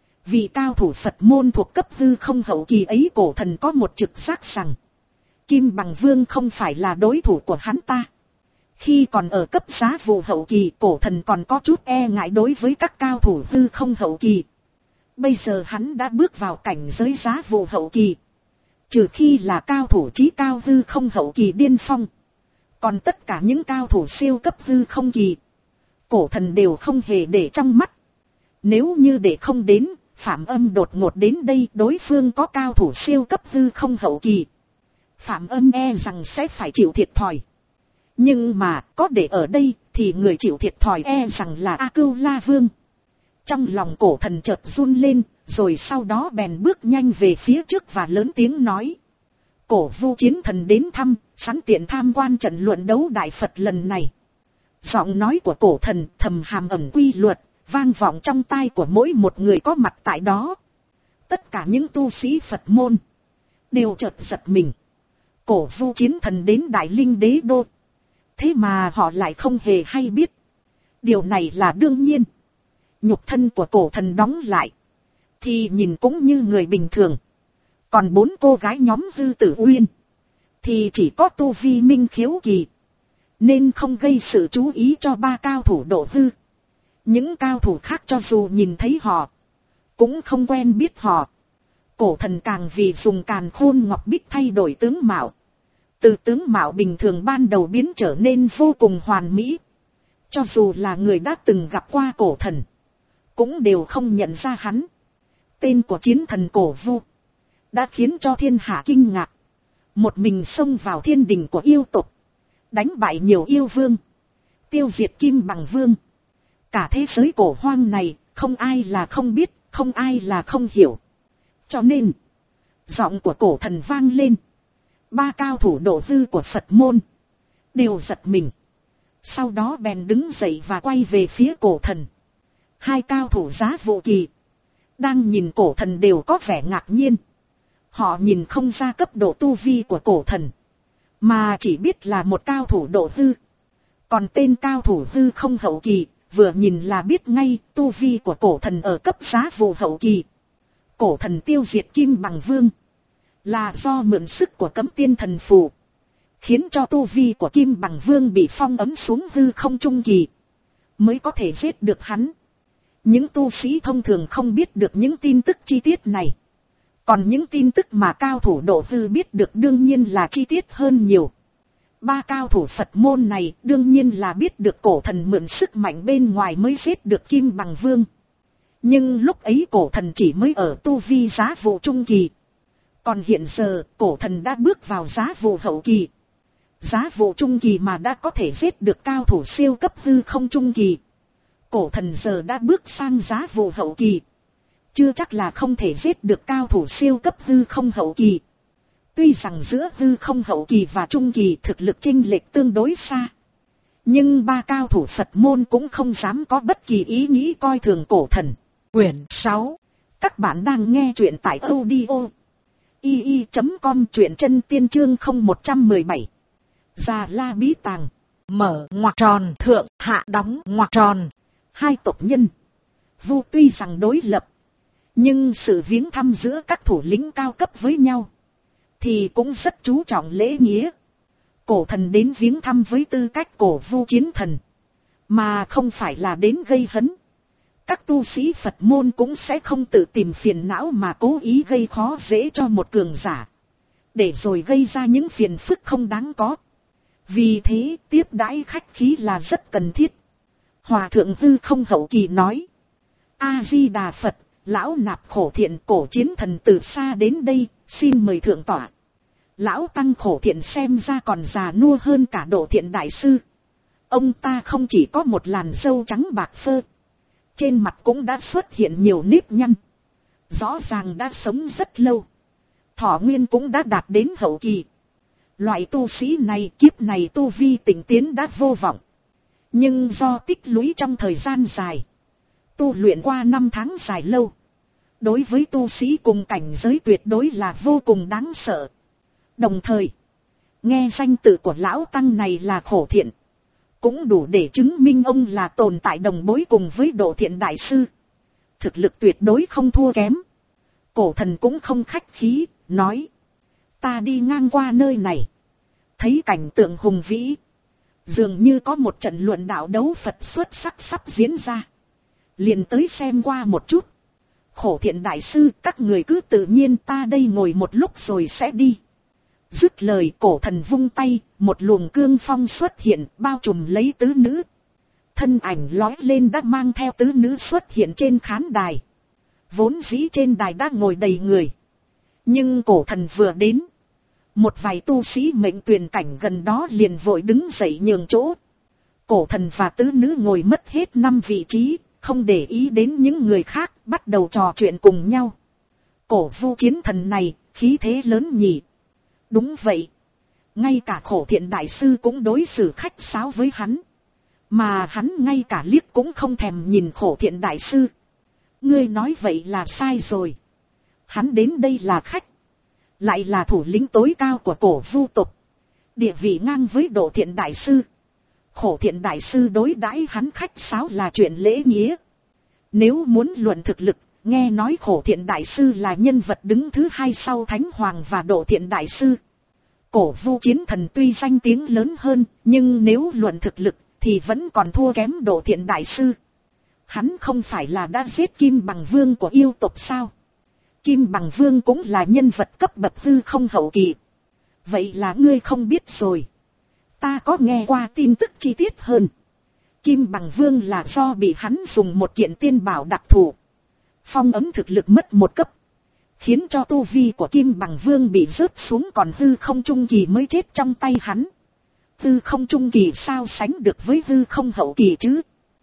Vị cao thủ Phật môn thuộc cấp hư không hậu kỳ ấy, cổ thần có một trực giác rằng Kim Bằng Vương không phải là đối thủ của hắn ta. Khi còn ở cấp giá vụ hậu kỳ, cổ thần còn có chút e ngại đối với các cao thủ hư không hậu kỳ. Bây giờ hắn đã bước vào cảnh giới giá vụ hậu kỳ. Trừ khi là cao thủ chí cao hư không hậu kỳ điên phong, còn tất cả những cao thủ siêu cấp hư không kỳ, cổ thần đều không hề để trong mắt. Nếu như để không đến, Phạm Âm đột ngột đến đây, đối phương có cao thủ siêu cấp hư không hậu kỳ, Phạm Âm e rằng sẽ phải chịu thiệt thòi. Nhưng mà có để ở đây thì người chịu thiệt thòi e rằng là A Cưu La Vương. Trong lòng cổ thần chợt run lên, rồi sau đó bèn bước nhanh về phía trước và lớn tiếng nói: Cổ Vu chiến thần đến thăm, sẵn tiện tham quan trận luận đấu đại Phật lần này. Giọng nói của cổ thần thầm hàm ẩn quy luật, vang vọng trong tai của mỗi một người có mặt tại đó. Tất cả những tu sĩ Phật môn đều chợt giật mình. Cổ Vu chiến thần đến Đại Linh đế đô, thế mà họ lại không hề hay biết. Điều này là đương nhiên. Nhục thân của cổ thần đóng lại, thì nhìn cũng như người bình thường. Còn bốn cô gái nhóm Hư Tử Uyên, thì chỉ có tu vi minh khiếu kỳ, nên không gây sự chú ý cho ba cao thủ độ hư. Những cao thủ khác cho dù nhìn thấy họ, cũng không quen biết họ. Cổ thần càng vì dùng càn khôn ngọc bích thay đổi tướng mạo. Từ tướng mạo bình thường ban đầu biến trở nên vô cùng hoàn mỹ. Cho dù là người đã từng gặp qua cổ thần, cũng đều không nhận ra hắn. Tên của chiến thần Cổ Vu đã khiến cho thiên hạ kinh ngạc. Một mình xông vào thiên đình của yêu tộc, đánh bại nhiều yêu vương, tiêu diệt Kim Bằng Vương. Cả thế giới cổ hoang này, không ai là không biết, không ai là không hiểu. Cho nên, Giọng của cổ thần vang lên. Ba cao thủ độ hư của Phật môn đều giật mình. Sau đó bèn đứng dậy và quay về phía cổ thần. Hai cao thủ Giá Vụ Kỳ đang nhìn cổ thần đều có vẻ ngạc nhiên. Họ nhìn không ra cấp độ tu vi của cổ thần, mà chỉ biết là một cao thủ độ hư. Còn tên cao thủ hư không hậu kỳ, vừa nhìn là biết ngay tu vi của cổ thần ở cấp Giá Vụ hậu kỳ. Cổ thần tiêu diệt Kim Bằng Vương là do mượn sức của Cấm Tiên Thần Phù, khiến cho tu vi của Kim Bằng Vương bị phong ấn xuống hư không trung kỳ, mới có thể giết được hắn. Những tu sĩ thông thường không biết được những tin tức chi tiết này. Còn những tin tức mà cao thủ độ hư biết được đương nhiên là chi tiết hơn nhiều. Ba cao thủ Phật môn này đương nhiên là biết được cổ thần mượn sức mạnh bên ngoài mới giết được Kim Bằng Vương. Nhưng lúc ấy cổ thần chỉ mới ở tu vi Giá Vụ trung kỳ. Còn hiện giờ cổ thần đã bước vào Giá Vụ hậu kỳ. Giá Vụ trung kỳ mà đã có thể giết được cao thủ siêu cấp hư không trung kỳ. Cổ thần giờ đã bước sang Giá Vụ hậu kỳ, chưa chắc là không thể giết được cao thủ siêu cấp hư không hậu kỳ. Tuy rằng giữa hư không hậu kỳ và trung kỳ thực lực chênh lệch tương đối xa, nhưng ba cao thủ Phật môn cũng không dám có bất kỳ ý nghĩ coi thường cổ thần. Quyển sáu. Các bạn đang nghe truyện tại audio i i chấm com, truyện chân tiên chương không một trăm mười bảy. Già La Bí Tàng. Mở ngoặc tròn thượng hạ đóng ngoặc tròn. Hai tộc nhân Vu tuy rằng đối lập, nhưng sự viếng thăm giữa các thủ lĩnh cao cấp với nhau thì cũng rất chú trọng lễ nghĩa. Cổ thần đến viếng thăm với tư cách cổ Vu chiến thần, mà không phải là đến gây hấn. Các tu sĩ Phật môn cũng sẽ không tự tìm phiền não mà cố ý gây khó dễ cho một cường giả, để rồi gây ra những phiền phức không đáng có. Vì thế tiếp đãi khách khí là rất cần thiết. Hòa thượng hư không hậu kỳ nói: A Di Đà Phật, lão nạp Khổ Thiện cổ chiến thần từ xa đến đây, xin mời thượng tọa. Lão tăng Khổ Thiện xem ra còn già nua hơn cả Độ Thiện đại sư. Ông ta không chỉ có một làn râu trắng bạc phơ, trên mặt cũng đã xuất hiện nhiều nếp nhăn, rõ ràng đã sống rất lâu, thọ nguyên cũng đã đạt đến hậu kỳ. Loại tu sĩ này kiếp này tu vi tỉnh tiến đã vô vọng, nhưng do tích lũy trong thời gian dài, tu luyện qua năm tháng dài lâu, đối với tu sĩ cùng cảnh giới tuyệt đối là vô cùng đáng sợ. Đồng thời, nghe danh tự của lão tăng này là Khổ Thiện, cũng đủ để chứng minh ông là tồn tại đồng bối cùng với Độ Thiện đại sư. Thực lực tuyệt đối không thua kém. Cổ thần cũng không khách khí, nói: ta đi ngang qua nơi này, thấy cảnh tượng hùng vĩ, dường như có một trận luận đạo đấu Phật xuất sắc sắp diễn ra, liền tới xem qua một chút. Khổ Thiện đại sư, các người cứ tự nhiên, ta đây ngồi một lúc rồi sẽ đi. Dứt lời cổ thần vung tay, một luồng cương phong xuất hiện bao trùm lấy tứ nữ. Thân ảnh lói lên đã mang theo tứ nữ xuất hiện trên khán đài. Vốn dĩ trên đài đã ngồi đầy người, nhưng cổ thần vừa đến, một vài tu sĩ mệnh tuyền cảnh gần đó liền vội đứng dậy nhường chỗ. Cổ thần và tứ nữ ngồi mất hết năm vị trí, không để ý đến những người khác, bắt đầu trò chuyện cùng nhau. Cổ Vu chiến thần này, khí thế lớn nhỉ. Đúng vậy. Ngay cả Khổ Thiện đại sư cũng đối xử khách sáo với hắn, mà hắn ngay cả liếc cũng không thèm nhìn Khổ Thiện đại sư. Ngươi nói vậy là sai rồi. Hắn đến đây là khách, lại là thủ lĩnh tối cao của cổ Vu tộc, địa vị ngang với Độ Thiện đại sư. Khổ Thiện đại sư đối đãi hắn khách sáo là chuyện lễ nghĩa. Nếu muốn luận thực lực, nghe nói Khổ Thiện đại sư là nhân vật đứng thứ hai sau Thánh Hoàng và Độ Thiện đại sư. Cổ Vu chiến thần tuy danh tiếng lớn hơn, nhưng nếu luận thực lực thì vẫn còn thua kém Độ Thiện đại sư. Hắn không phải là đã giết Kim Bằng Vương của yêu tộc sao? Kim Bằng Vương cũng là nhân vật cấp bậc hư không hậu kỳ. Vậy là ngươi không biết rồi. Ta có nghe qua tin tức chi tiết hơn. Kim Bằng Vương là do bị hắn dùng một kiện tiên bảo đặc thù phong ấn thực lực mất một cấp, khiến cho tu vi của Kim Bằng Vương bị rớt xuống còn hư không trung kỳ mới chết trong tay hắn. Hư không trung kỳ sao sánh được với hư không hậu kỳ chứ?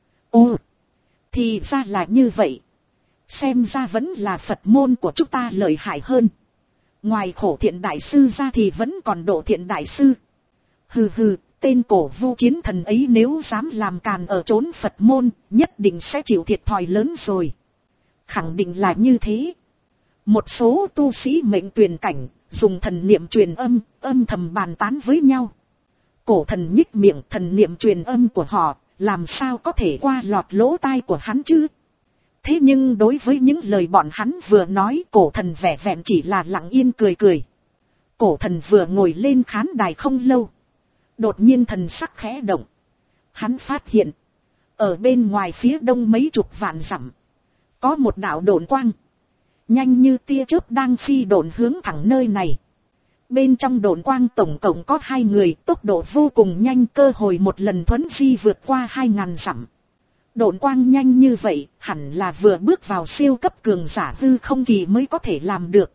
Ồ, thì ra là như vậy. Xem ra vẫn là Phật môn của chúng ta lợi hại hơn. Ngoài khổ thiện đại sư ra thì vẫn còn độ thiện đại sư. Hừ hừ, tên cổ vu chiến thần ấy nếu dám làm càn ở chốn Phật môn, nhất định sẽ chịu thiệt thòi lớn rồi. Khẳng định là như thế. Một số tu sĩ mệnh tuyền cảnh, dùng thần niệm truyền âm, âm thầm bàn tán với nhau. Cổ thần nhích miệng, thần niệm truyền âm của họ, làm sao có thể qua lọt lỗ tai của hắn chứ? Thế nhưng đối với những lời bọn hắn vừa nói, cổ thần vẻ vẹn chỉ là lặng yên cười cười. Cổ thần vừa ngồi lên khán đài không lâu, đột nhiên thần sắc khẽ động. Hắn phát hiện, ở bên ngoài phía đông mấy chục vạn dặm, có một đạo độn quang, nhanh như tia chớp đang phi độn hướng thẳng nơi này. Bên trong độn quang tổng cộng có hai người, tốc độ vô cùng nhanh, cơ hội một lần thuấn di vượt qua hai ngàn dặm. Độn quang nhanh như vậy, hẳn là vừa bước vào siêu cấp cường giả hư không kỳ mới có thể làm được.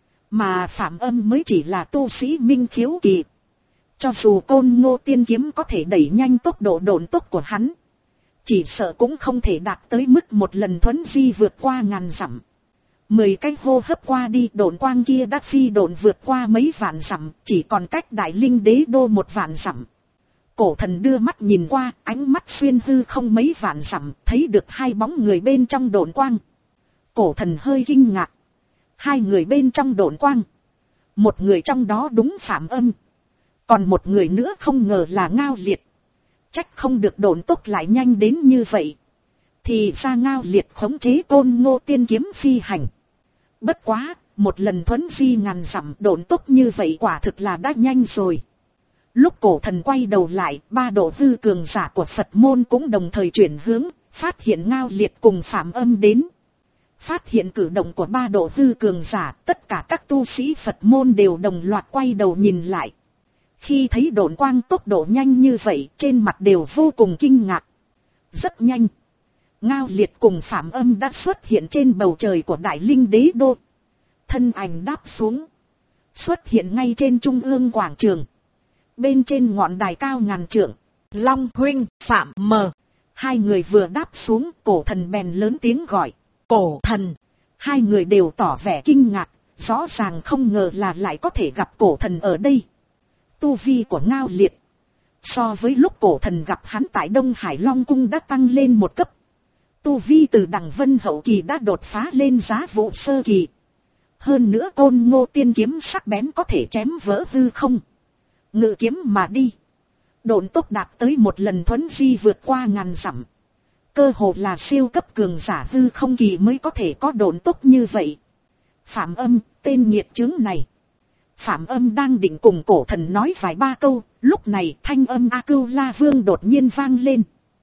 Mà Phạm Âm mới chỉ là tu sĩ minh khiếu kỳ. Cho dù Côn Ngô Tiên Kiếm có thể đẩy nhanh tốc độ độn tốc của hắn, chỉ sợ cũng không thể đạt tới mức một lần thuấn di vượt qua ngàn dặm. Mười cái hô hấp qua đi, độn quang kia đã phi độn vượt qua mấy vạn dặm, chỉ còn cách Đại Linh Đế Đô một vạn dặm. Cổ thần đưa mắt nhìn qua, ánh mắt xuyên hư không mấy vạn dặm, thấy được hai bóng người bên trong độn quang. Cổ thần hơi kinh ngạc. Hai người bên trong độn quang, một người trong đó đúng Phạm Âm, còn một người nữa không ngờ là Ngao Liệt. Trách không được độn tốc lại nhanh đến như vậy. Thì ra Ngao Liệt khống chế Côn Ngô Tiên Kiếm phi hành. Bất quá, một lần thuấn di ngàn dặm độn tốc như vậy quả thực là đã nhanh rồi. Lúc cổ thần quay đầu lại, ba độ hư cường giả của Phật môn cũng đồng thời chuyển hướng, phát hiện Ngao Liệt cùng Phạm Âm đến. Phát hiện cử động của ba độ hư cường giả, tất cả các tu sĩ Phật môn đều đồng loạt quay đầu nhìn lại. Khi thấy độn quang tốc độ nhanh như vậy, trên mặt đều vô cùng kinh ngạc. Rất nhanh, Ngao Liệt cùng Phạm Âm đã xuất hiện trên bầu trời của Đại Linh Đế Đô. Thân ảnh đáp xuống, xuất hiện ngay trên trung ương quảng trường. Bên trên ngọn đài cao ngàn trượng, Long huynh, Phạm mờ. Hai người vừa đáp xuống, cổ thần bèn lớn tiếng gọi. Cổ thần. Hai người đều tỏ vẻ kinh ngạc, rõ ràng không ngờ là lại có thể gặp cổ thần ở đây. Tu vi của Ngao Liệt, so với lúc cổ thần gặp hắn tại Đông Hải Long Cung đã tăng lên một cấp. Tu vi từ đằng vân hậu kỳ đã đột phá lên giá vụ sơ kỳ. Hơn nữa Côn Ngô Tiên Kiếm sắc bén có thể chém vỡ hư không, ngự kiếm mà đi. Độn tốc đạt tới một lần thuấn di vượt qua ngàn dặm. Cơ hồ là siêu cấp cường giả hư không kỳ mới có thể có độn tốc như vậy. Phạm Âm, tên nghiệt chướng này. Phạm Âm đang định cùng cổ thần nói vài ba câu, lúc này thanh âm A Cưu La Vương đột nhiên vang lên.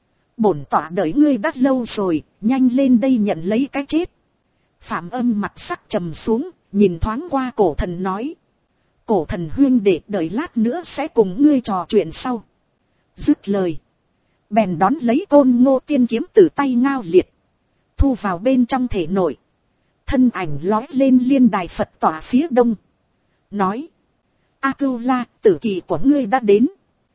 Bổn tọa đợi ngươi đã lâu rồi, nhanh lên đây nhận lấy cái chết. Phạm Âm mặt sắc trầm xuống, nhìn thoáng qua cổ thần nói. Cổ thần huynh đệ, đợi lát nữa sẽ cùng ngươi trò chuyện sau. Dứt lời, bèn đón lấy Côn Ngô Tiên Kiếm từ tay Ngao Liệt, thu vào bên trong thể nội. Thân ảnh lói lên liên đài Phật tọa phía đông, nói. A Cưu La, tử kỳ của ngươi đã đến.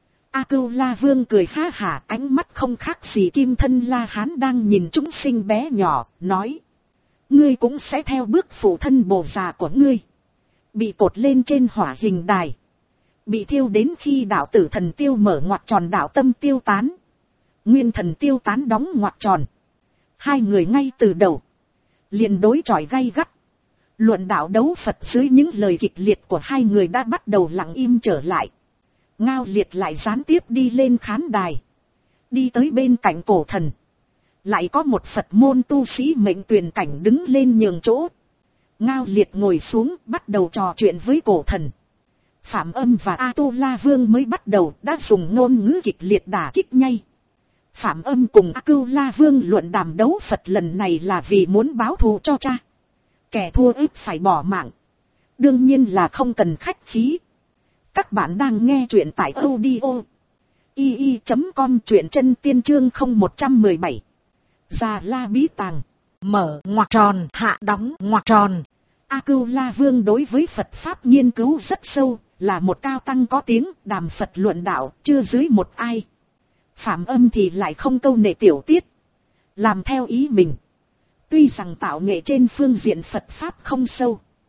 A Cưu La Vương cười ha hả, ánh mắt không khác gì kim thân La Hán đang nhìn chúng sinh bé nhỏ, nói. Ngươi cũng sẽ theo bước phụ thân bồ già của ngươi, bị cột lên trên hỏa hình đài, bị thiêu đến khi đạo tử thần tiêu mở ngoặc tròn, đạo tâm tiêu tán, nguyên thần tiêu tán đóng ngoặc tròn. Hai người ngay từ đầu liền đối chọi gay gắt. Luận đạo đấu Phật dưới những lời kịch liệt của hai người đã bắt đầu lặng im trở lại. Ngao Liệt lại gián tiếp đi lên khán đài, đi tới bên cạnh cổ thần. Lại có một Phật môn tu sĩ mệnh tuyền cảnh đứng lên nhường chỗ. Ngao Liệt ngồi xuống bắt đầu trò chuyện với cổ thần. Phạm Âm và A Tu La Vương mới bắt đầu đã dùng ngôn ngữ kịch liệt đả kích nhây. Phạm Âm cùng A Cưu La Vương luận đàm đấu Phật lần này là vì muốn báo thù cho cha. Kẻ thua ít phải bỏ mạng. Đương nhiên là không cần khách khí. Các bạn đang nghe truyện tại audio i i chấm com, truyện chân tiên chương không một một bảy. Già La Bí Tàng. Mở ngoặc tròn, hạ đóng ngoặc tròn. A Cưu La Vương đối với Phật Pháp nghiên cứu rất sâu, là một cao tăng có tiếng, đàm Phật luận đạo, chưa dưới một ai. Phạm Âm thì lại không câu nệ tiểu tiết, làm theo ý mình. Tuy rằng tạo nghệ trên phương diện Phật Pháp không sâu,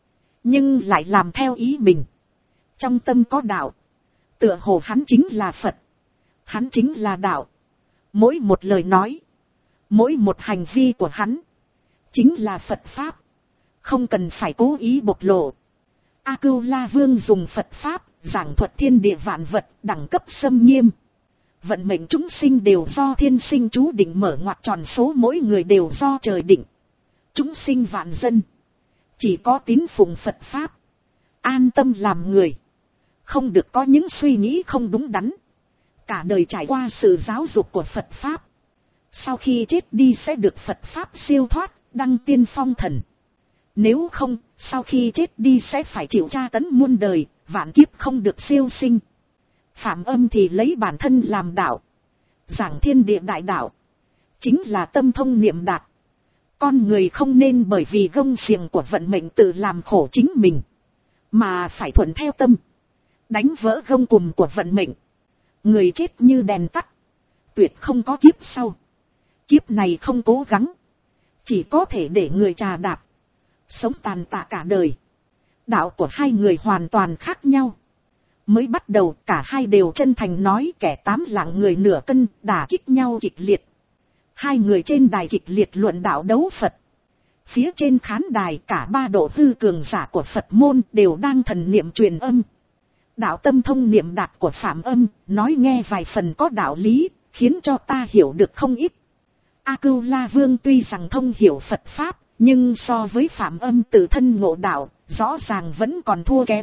nhưng lại làm theo ý mình. Trong tâm có đạo, tựa hồ hắn chính là Phật, hắn chính là đạo. Mỗi một lời nói, mỗi một hành vi của hắn, chính là Phật Pháp, không cần phải cố ý bộc lộ. A Cưu La Vương dùng Phật Pháp, giảng thuật thiên địa vạn vật, đẳng cấp xâm nghiêm. Vận mệnh chúng sinh đều do thiên sinh chú định, mở ngoặc tròn số mỗi người đều do trời định. Chúng sinh vạn dân, chỉ có tín phụng Phật Pháp, an tâm làm người, không được có những suy nghĩ không đúng đắn. Cả đời trải qua sự giáo dục của Phật Pháp, sau khi chết đi sẽ được Phật Pháp siêu thoát, đăng tiên phong thần. Nếu không, sau khi chết đi sẽ phải chịu tra tấn muôn đời, vạn kiếp không được siêu sinh. Phạm Âm thì lấy bản thân làm đạo, giảng thiên địa đại đạo, chính là tâm thông niệm đạt. Con người không nên bởi vì gông xiềng của vận mệnh tự làm khổ chính mình, mà phải thuận theo tâm, đánh vỡ gông cùm của vận mệnh. Người chết như đèn tắt, tuyệt không có kiếp sau. Kiếp này không cố gắng, chỉ có thể để người trà đạp, sống tàn tạ cả đời. Đạo của hai người hoàn toàn khác nhau. Mới bắt đầu cả hai đều chân thành nói, kẻ tám lạng người nửa cân, đả kích nhau kịch liệt. Hai người trên đài kịch liệt luận đạo đấu Phật. Phía trên khán đài cả ba độ hư cường giả của Phật môn đều đang thần niệm truyền âm. Đạo tâm thông niệm đạt của Phạm Âm nói nghe vài phần có đạo lý, khiến cho ta hiểu được không ít. A Cưu La Vương tuy rằng thông hiểu Phật Pháp, nhưng so với Phạm Âm tự thân ngộ đạo, rõ ràng vẫn còn thua kém.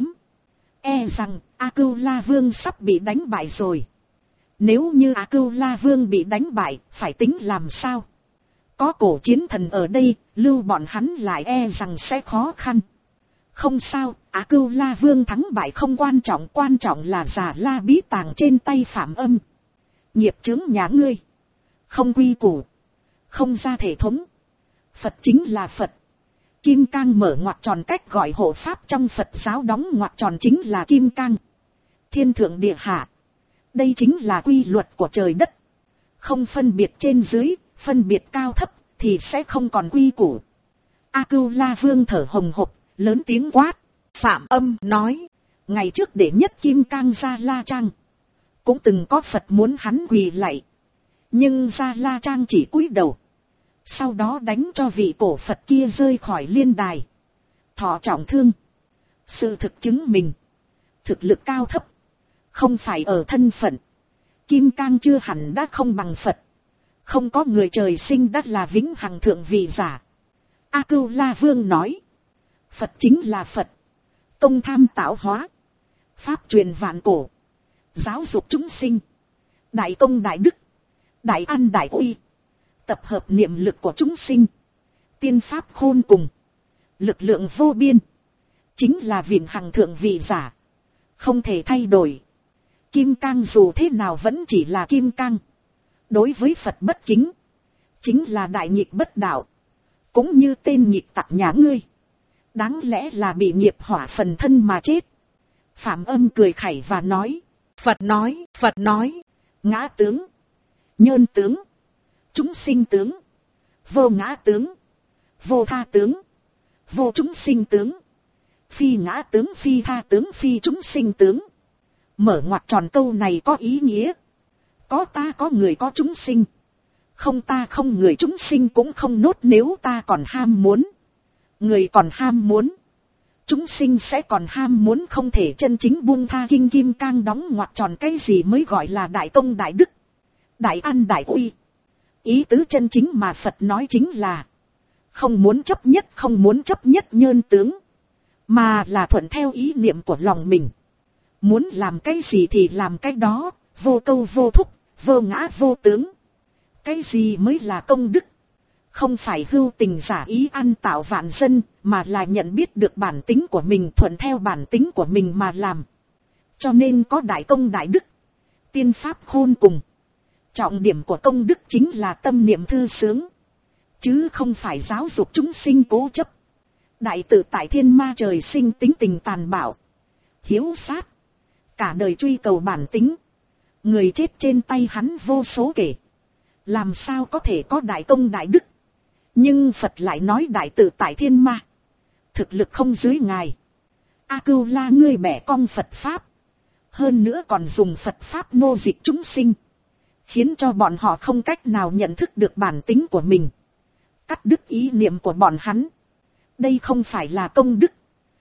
E rằng A Cưu La Vương sắp bị đánh bại rồi. Nếu như A Cưu La Vương bị đánh bại, phải tính làm sao? Có cổ chiến thần ở đây, lưu bọn hắn lại e rằng sẽ khó khăn. Không sao, A Cưu La Vương thắng bại không quan trọng, quan trọng là Già La bí tàng trên tay Phạm Âm. Nghiệp chướng nhà ngươi, không quy củ, không ra thể thống. Phật chính là Phật. Kim cang mở ngoặc tròn, cách gọi hộ pháp trong Phật giáo đóng ngoặc tròn chính là kim cang. Thiên thượng địa hạ, đây chính là quy luật của trời đất. Không phân biệt trên dưới, phân biệt cao thấp, thì sẽ không còn quy củ. A Cưu La Vương thở hồng hộc, lớn tiếng quát. Phạm Âm nói, ngày trước đệ nhất kim cang Gia La Trang, cũng từng có Phật muốn hắn quỳ lạy, nhưng Gia La Trang chỉ cúi đầu, sau đó đánh cho vị cổ Phật kia rơi khỏi liên đài, thọ trọng thương. Sự thực chứng mình, thực lực cao thấp không phải ở thân phận. Kim cang chưa hẳn đã không bằng Phật, không có người trời sinh đã là vĩnh hằng thượng vị giả. A Cưu La Vương nói, Phật chính là Phật, công tham tạo hóa, pháp truyền vạn cổ, giáo dục chúng sinh, đại công đại đức, đại an đại uy, tập hợp niệm lực của chúng sinh, tiên pháp khôn cùng, lực lượng vô biên, chính là vĩnh hằng thượng vị giả, không thể thay đổi. Kim cang dù thế nào vẫn chỉ là kim cang, đối với Phật bất kính, chính là đại nghịch bất đạo, cũng như tên nghịch tặc nhà ngươi, đáng lẽ là bị nghiệp hỏa phần thân mà chết. Phạm Âm cười khẩy và nói, Phật nói, Phật nói, ngã tướng, nhơn tướng, chúng sinh tướng, vô ngã tướng, vô tha tướng, vô chúng sinh tướng, phi ngã tướng, phi tha tướng, phi chúng sinh tướng. Mở ngoặc tròn câu này có ý nghĩa, có ta có người có chúng sinh, không ta không người chúng sinh cũng không nốt. Nếu ta còn ham muốn, người còn ham muốn, chúng sinh sẽ còn ham muốn, không thể chân chính buông tha. Kinh Kim Cang đóng ngoặc tròn cái gì mới gọi là đại công đại đức, đại an đại uy. Ý tứ chân chính mà Phật nói chính là không muốn chấp nhất, không muốn chấp nhất nhơn tướng, mà là thuận theo ý niệm của lòng mình. Muốn làm cái gì thì làm cái đó, vô câu vô thúc, vô ngã vô tướng. Cái gì mới là công đức? Không phải hưu tình giả ý ăn tạo vạn dân, mà là nhận biết được bản tính của mình, thuận theo bản tính của mình mà làm. Cho nên có đại công đại đức, tiên pháp khôn cùng. Trọng điểm của công đức chính là tâm niệm thư sướng, chứ không phải giáo dục chúng sinh cố chấp. Đại tự tại thiên ma trời sinh tính tình tàn bạo, hiếu sát, cả đời truy cầu bản tính. Người chết trên tay hắn vô số kể, làm sao có thể có đại công đại đức? Nhưng Phật lại nói đại tự tại thiên ma, thực lực không dưới ngài, A Cưu La ngươi bẻ cong Phật Pháp. Hơn nữa còn dùng Phật Pháp nô dịch chúng sinh. Khiến cho bọn họ không cách nào nhận thức được bản tính của mình. Cắt đứt ý niệm của bọn hắn. Đây không phải là công đức.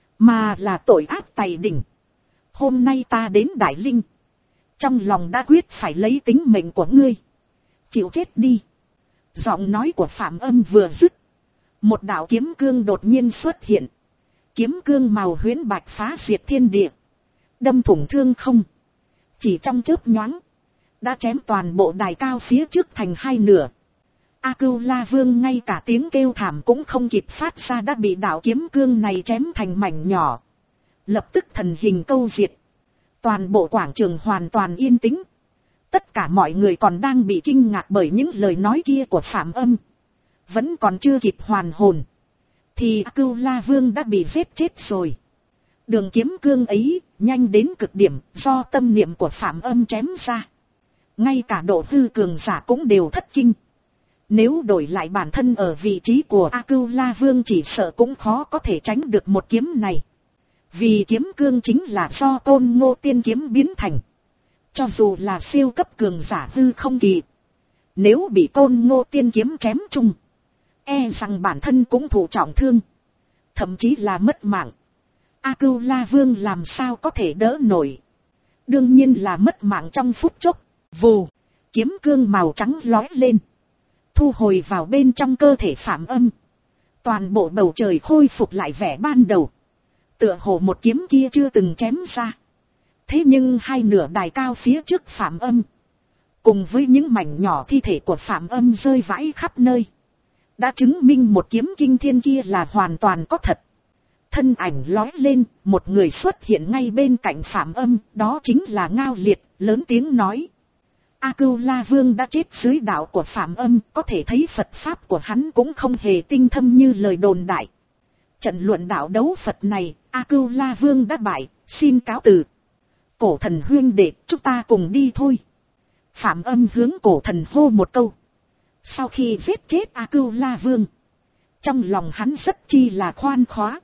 Mà là tội ác tày đỉnh. Hôm nay ta đến Đại Linh. Trong lòng đã quyết phải lấy tính mệnh của ngươi. Chịu chết đi. Giọng nói của Phạm Âm vừa dứt. Một đạo kiếm cương đột nhiên xuất hiện. Kiếm cương màu huyễn bạch phá diệt thiên địa. Đâm thủng thương không. Chỉ trong chớp nhoáng. Đã chém toàn bộ đài cao phía trước thành hai nửa. A Cưu La Vương ngay cả tiếng kêu thảm cũng không kịp phát ra đã bị đạo kiếm cương này chém thành mảnh nhỏ. Lập tức thần hình câu diệt. Toàn bộ quảng trường hoàn toàn yên tĩnh. Tất cả mọi người còn đang bị kinh ngạc bởi những lời nói kia của Phạm Âm. Vẫn còn chưa kịp hoàn hồn. Thì A Cưu La Vương đã bị giết chết rồi. Đường kiếm cương ấy nhanh đến cực điểm do tâm niệm của Phạm Âm chém ra. Ngay cả độ hư cường giả cũng đều thất kinh. Nếu đổi lại bản thân ở vị trí của A Cưu La Vương chỉ sợ cũng khó có thể tránh được một kiếm này. Vì kiếm cương chính là do Tôn Ngô tiên kiếm biến thành. Cho dù là siêu cấp cường giả hư không kỳ. Nếu bị Tôn Ngô tiên kiếm chém chung. E rằng bản thân cũng thụ trọng thương. Thậm chí là mất mạng. A Cưu La Vương làm sao có thể đỡ nổi. Đương nhiên là mất mạng trong phút chốc. Vù. Kiếm cương màu trắng lói lên. Thu hồi vào bên trong cơ thể Phạm Âm. Toàn bộ bầu trời khôi phục lại vẻ ban đầu. Tựa hồ một kiếm kia chưa từng chém ra. Thế nhưng hai nửa đài cao phía trước Phạm Âm. Cùng với những mảnh nhỏ thi thể của Phạm Âm rơi vãi khắp nơi. Đã chứng minh một kiếm kinh thiên kia là hoàn toàn có thật. Thân ảnh lói lên, một người xuất hiện ngay bên cạnh Phạm Âm, đó chính là Ngao Liệt, lớn tiếng nói. A Cưu La Vương đã chết dưới đạo của Phạm Âm, có thể thấy Phật Pháp của hắn cũng không hề tinh thâm như lời đồn đại. Trận luận đạo đấu Phật này, A Cưu La Vương đã bại, xin cáo từ. Cổ thần huynh đệ, chúng ta cùng đi thôi. Phạm Âm hướng cổ thần hô một câu. Sau khi giết chết A Cưu La Vương, trong lòng hắn rất chi là khoan khoái,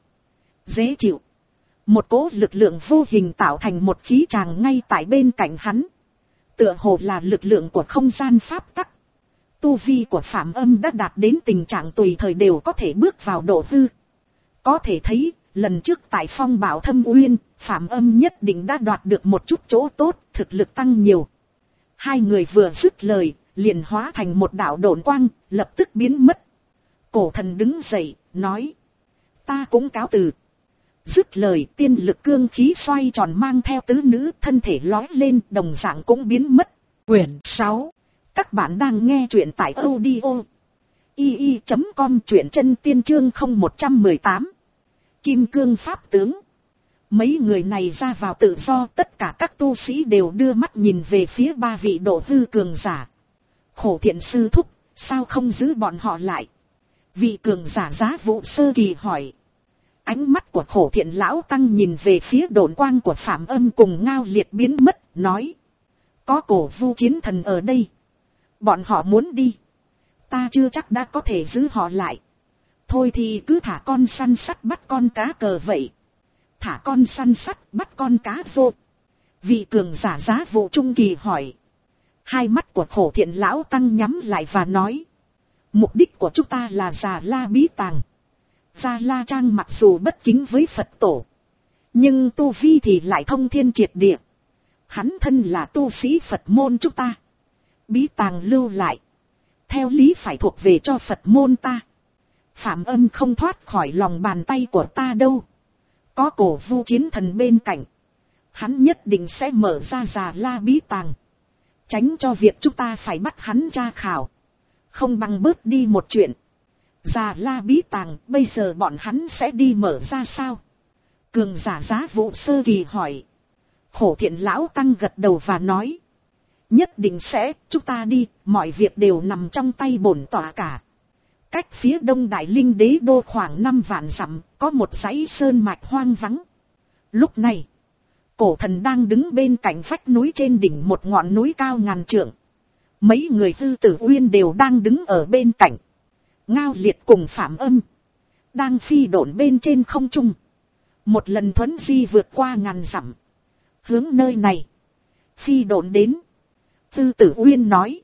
dễ chịu. Một cỗ lực lượng vô hình tạo thành một khí tràng ngay tại bên cạnh hắn. Tựa hồ là lực lượng của không gian pháp tắc. Tu vi của Phạm Âm đã đạt đến tình trạng tùy thời đều có thể bước vào độ hư. Có thể thấy, lần trước tại Phong Bảo Thâm Uyên, Phạm Âm nhất định đã đoạt được một chút chỗ tốt, thực lực tăng nhiều. Hai người vừa dứt lời, liền hóa thành một đạo độn quang, lập tức biến mất. Cổ thần đứng dậy, nói. Ta cũng cáo từ. Dứt lời, tiên lực cương khí xoay tròn mang theo tứ nữ, thân thể lói lên, đồng dạng cũng biến mất. Quyển sáu. Các bạn đang nghe truyện tại audio i i chấm com, truyện chân tiên chương không một một tám. Kim cương pháp tướng. Mấy người này ra vào tự do, tất cả các tu sĩ đều đưa mắt nhìn về phía ba vị độ hư cường giả. Khổ thiện sư thúc, sao không giữ bọn họ lại? Vị cường giả Giá Vũ sơ kỳ hỏi. Ánh mắt của khổ thiện lão tăng nhìn về phía độn quang của Phạm Âm cùng Ngao Liệt biến mất, nói. Có Cổ Vu chiến thần ở đây. Bọn họ muốn đi. Ta chưa chắc đã có thể giữ họ lại. Thôi thì cứ thả con săn sắt bắt con cá cờ vậy. Thả con săn sắt bắt con cá vô. Vị cường giả Giá Vũ trung kỳ hỏi. Hai mắt của khổ thiện lão tăng nhắm lại và nói. Mục đích của chúng ta là Già La bí tàng. Già La Trang mặc dù bất kính với Phật tổ. Nhưng tu vi thì lại thông thiên triệt địa. Hắn thân là tu sĩ Phật môn chúng ta. Bí tàng lưu lại. Theo lý phải thuộc về cho Phật môn ta. Phạm Âm không thoát khỏi lòng bàn tay của ta đâu. Có Cổ Vu chiến thần bên cạnh. Hắn nhất định sẽ mở ra Già La bí tàng. Tránh cho việc chúng ta phải bắt hắn tra khảo. Không bằng bớt đi một chuyện. Già La bí tàng, bây giờ bọn hắn sẽ đi mở ra sao? Cường giả Giá Vũ sơ kỳ hỏi. Khổ thiện lão tăng gật đầu và nói. Nhất định sẽ, chúng ta đi, mọi việc đều nằm trong tay bổn tọa cả. Cách phía đông Đại Linh đế đô khoảng năm vạn dặm, có một dãy sơn mạch hoang vắng. Lúc này, cổ thần đang đứng bên cạnh vách núi trên đỉnh một ngọn núi cao ngàn trượng. Mấy người Tư Tử Uyên đều đang đứng ở bên cạnh. Ngao Liệt cùng Phạm Âm đang phi độn bên trên không trung. Một lần thuấn di vượt qua ngàn dặm. Hướng nơi này. Phi độn đến. Tư Tử Uyên nói.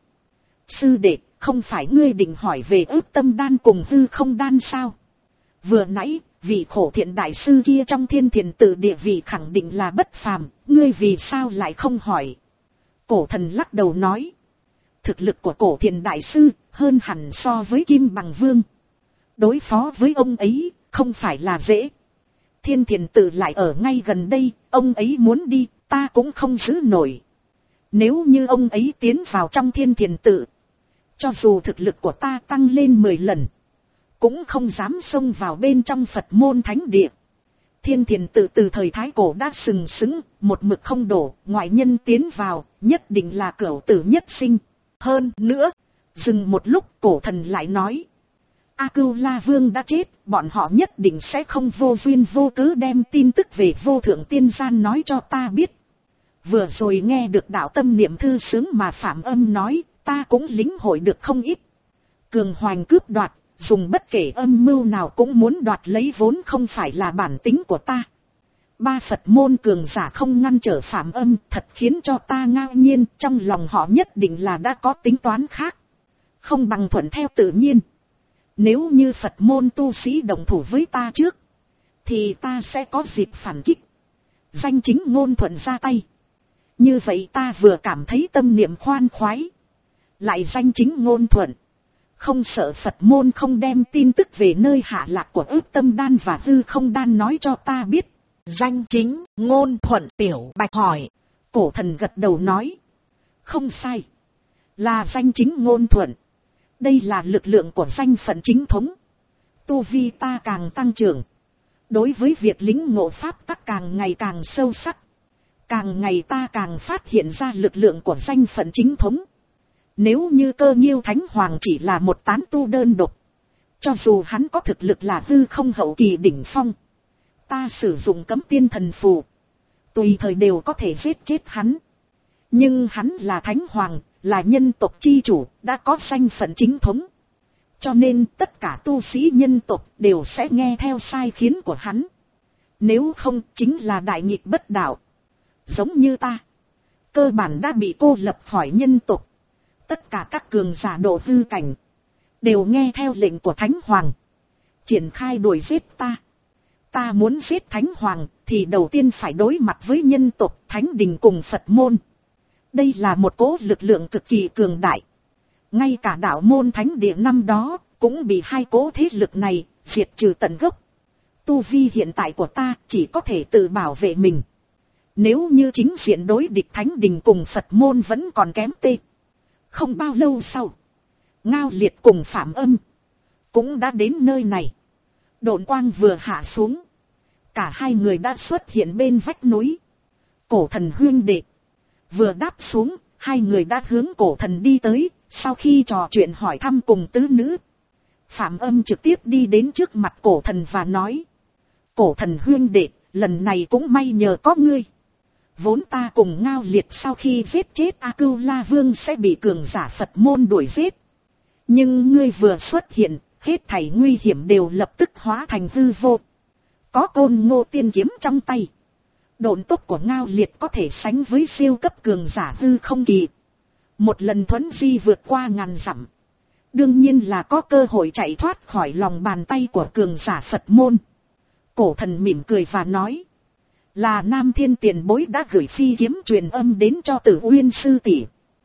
Sư đệ, không phải ngươi định hỏi về ước tâm đan cùng hư không đan sao? Vừa nãy, vị khổ thiện đại sư kia trong thiên thiền tự địa vị khẳng định là bất phàm, ngươi vì sao lại không hỏi? Cổ thần lắc đầu nói. Thực lực của cổ thiện đại sư, hơn hẳn so với Kim Bằng Vương. Đối phó với ông ấy, không phải là dễ. Thiên thiền tự lại ở ngay gần đây, ông ấy muốn đi, ta cũng không giữ nổi. Nếu như ông ấy tiến vào trong thiên thiền tự, cho dù thực lực của ta tăng lên mười lần, cũng không dám xông vào bên trong Phật môn thánh địa. Thiên thiền tự từ thời Thái Cổ đã sừng sững, một mực không đổ, ngoại nhân tiến vào, nhất định là cửu tử nhất sinh. Hơn nữa, dừng một lúc cổ thần lại nói. A Cưu La Vương đã chết, bọn họ nhất định sẽ không vô duyên vô cớ đem tin tức về vô thượng tiên gian nói cho ta biết. Vừa rồi nghe được đạo tâm niệm thư sướng mà Phạm Âm nói, ta cũng lĩnh hội được không ít. Cường hoành cướp đoạt, dùng bất kể âm mưu nào cũng muốn đoạt lấy vốn không phải là bản tính của ta. Ba Phật môn cường giả không ngăn trở Phạm Âm thật khiến cho ta ngao nhiên, trong lòng họ nhất định là đã có tính toán khác. Không bằng thuận theo tự nhiên. Nếu như Phật môn tu sĩ đồng thủ với ta trước, thì ta sẽ có dịp phản kích. Danh chính ngôn thuận ra tay. Như vậy ta vừa cảm thấy tâm niệm khoan khoái. Lại danh chính ngôn thuận. Không sợ Phật môn không đem tin tức về nơi hạ lạc của ước tâm đan và hư không đan nói cho ta biết. Danh chính ngôn thuận. Tiểu Bạch hỏi. Cổ thần gật đầu nói. Không sai. Là danh chính ngôn thuận. Đây là lực lượng của danh phận chính thống. Tu vi ta càng tăng trưởng. Đối với việc lĩnh ngộ pháp tắc càng ngày càng sâu sắc. Càng ngày ta càng phát hiện ra lực lượng của danh phận chính thống. Nếu như Cơ Nhiêu Thánh Hoàng chỉ là một tán tu đơn độc. Cho dù hắn có thực lực là hư không hậu kỳ đỉnh phong. Ta sử dụng cấm tiên thần phù. Tùy thời đều có thể giết chết hắn. Nhưng hắn là Thánh Hoàng, là nhân tộc chi chủ, đã có danh phận chính thống. Cho nên tất cả tu sĩ nhân tộc đều sẽ nghe theo sai khiến của hắn. Nếu không chính là đại nghịch bất đạo. Giống như ta. Cơ bản đã bị cô lập khỏi nhân tộc. Tất cả các cường giả độ hư cảnh. Đều nghe theo lệnh của Thánh Hoàng. Triển khai đuổi giết ta. Ta muốn giết Thánh Hoàng thì đầu tiên phải đối mặt với nhân tộc, Thánh Đình cùng Phật môn. Đây là một cỗ lực lượng cực kỳ cường đại. Ngay cả đạo môn thánh địa năm đó cũng bị hai cỗ thế lực này diệt trừ tận gốc. Tu vi hiện tại của ta chỉ có thể tự bảo vệ mình. Nếu như chính diện đối địch Thánh Đình cùng Phật môn vẫn còn kém tê. Không bao lâu sau, Ngao Liệt cùng Phạm Âm cũng đã đến nơi này. Độn quang vừa hạ xuống, cả hai người đã xuất hiện bên vách núi. Cổ thần huyên đệ vừa đáp xuống, hai người đã hướng cổ thần đi tới. Sau khi trò chuyện hỏi thăm cùng tứ nữ, Phạm Âm trực tiếp đi đến trước mặt cổ thần và nói. Cổ thần huyên đệ, lần này cũng may nhờ có ngươi. Vốn ta cùng Ngao Liệt sau khi giết chết A Cưu La Vương sẽ bị cường giả Phật môn đuổi giết. Nhưng ngươi vừa xuất hiện, hết thảy nguy hiểm đều lập tức hóa thành hư vô. Có Côn Ngô tiên kiếm trong tay. Độn tốc của Ngao Liệt có thể sánh với siêu cấp cường giả hư không kỳ. Một lần thuấn di vượt qua ngàn dặm. Đương nhiên là có cơ hội chạy thoát khỏi lòng bàn tay của cường giả Phật môn. Cổ thần mỉm cười và nói. Là Nam Thiên tiền bối đã gửi phi kiếm truyền âm đến cho Tử Uyên sư tỷ.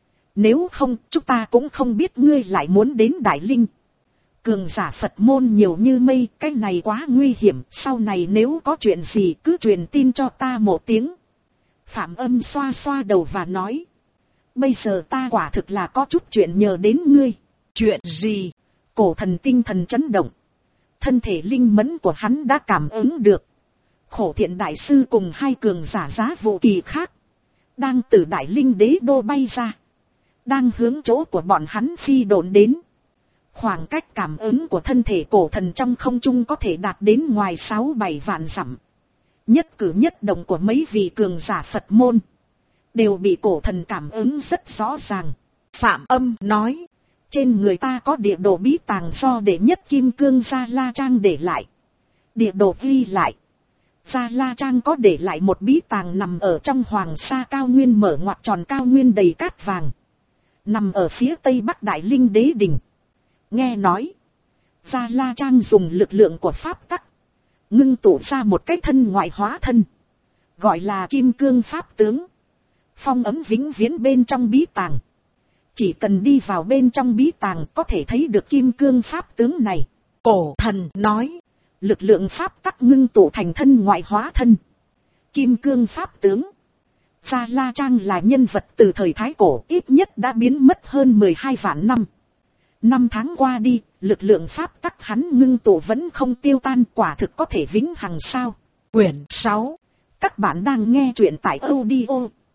Nếu không, chúng ta cũng không biết ngươi lại muốn đến Đại Linh. Cường giả Phật môn nhiều như mây, cái này quá nguy hiểm. Sau này nếu có chuyện gì cứ truyền tin cho ta một tiếng. Phạm Âm xoa xoa đầu và nói. Bây giờ ta quả thực là có chút chuyện nhờ đến ngươi. Chuyện gì? Cổ thần tinh thần chấn động. Thân thể linh mẫn của hắn đã cảm ứng được. Khổ thiện đại sư cùng hai cường giả giá vụ kỳ khác. Đang từ Đại Linh đế đô bay ra. Đang hướng chỗ của bọn hắn phi độn đến. Khoảng cách cảm ứng của thân thể cổ thần trong không trung có thể đạt đến ngoài sáu bảy vạn dặm. Nhất cử nhất động của mấy vị cường giả Phật môn đều bị cổ thần cảm ứng rất rõ ràng. Phạm Âm nói. Trên người ta có địa đồ bí tàng do đệ nhất Kim Cương Gia La Trang để lại. Địa đồ ghi lại. Gia La Trang có để lại một bí tàng nằm ở trong Hoàng Sa cao nguyên mở ngoặt tròn cao nguyên đầy cát vàng. Nằm ở phía tây bắc Đại Linh Đế Đình. Nghe nói, Gia La Trang dùng lực lượng của pháp tắc, ngưng tụ ra một cái thân ngoại hóa thân, gọi là Kim Cương Pháp Tướng. Phong ấn vĩnh viễn bên trong bí tàng. Chỉ cần đi vào bên trong bí tàng có thể thấy được Kim Cương Pháp Tướng này. Cổ thần nói, lực lượng pháp tắc ngưng tụ thành thân ngoại hóa thân. Kim Cương Pháp Tướng. Gia La Trang là nhân vật từ thời Thái Cổ, ít nhất đã biến mất hơn mười hai vạn năm. Năm tháng qua đi, lực lượng pháp tắc hắn ngưng tụ vẫn không tiêu tan, quả thực có thể vĩnh hằng sao. Quyển sáu. Các bạn đang nghe truyện tại audio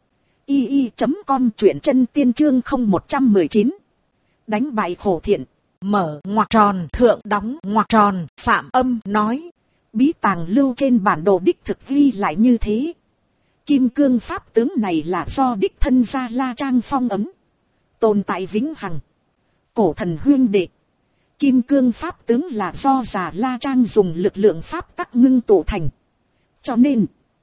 i i chấm com, truyện chân tiên chương không một một chín. Đánh bại khổ thiện. Mở ngoặc tròn thượng đóng ngoặc tròn. Phạm Âm nói, bí tàng lưu trên bản đồ đích thực ghi lại như thế. Kim Cương Pháp Tướng này là do đích thân Gia La Trang phong ấn, tồn tại vĩnh hằng. Cổ thần huyên đệ, Kim Cương Pháp Tướng là do Gia La Trang dùng lực lượng pháp tắc ngưng tụ thành, cho nên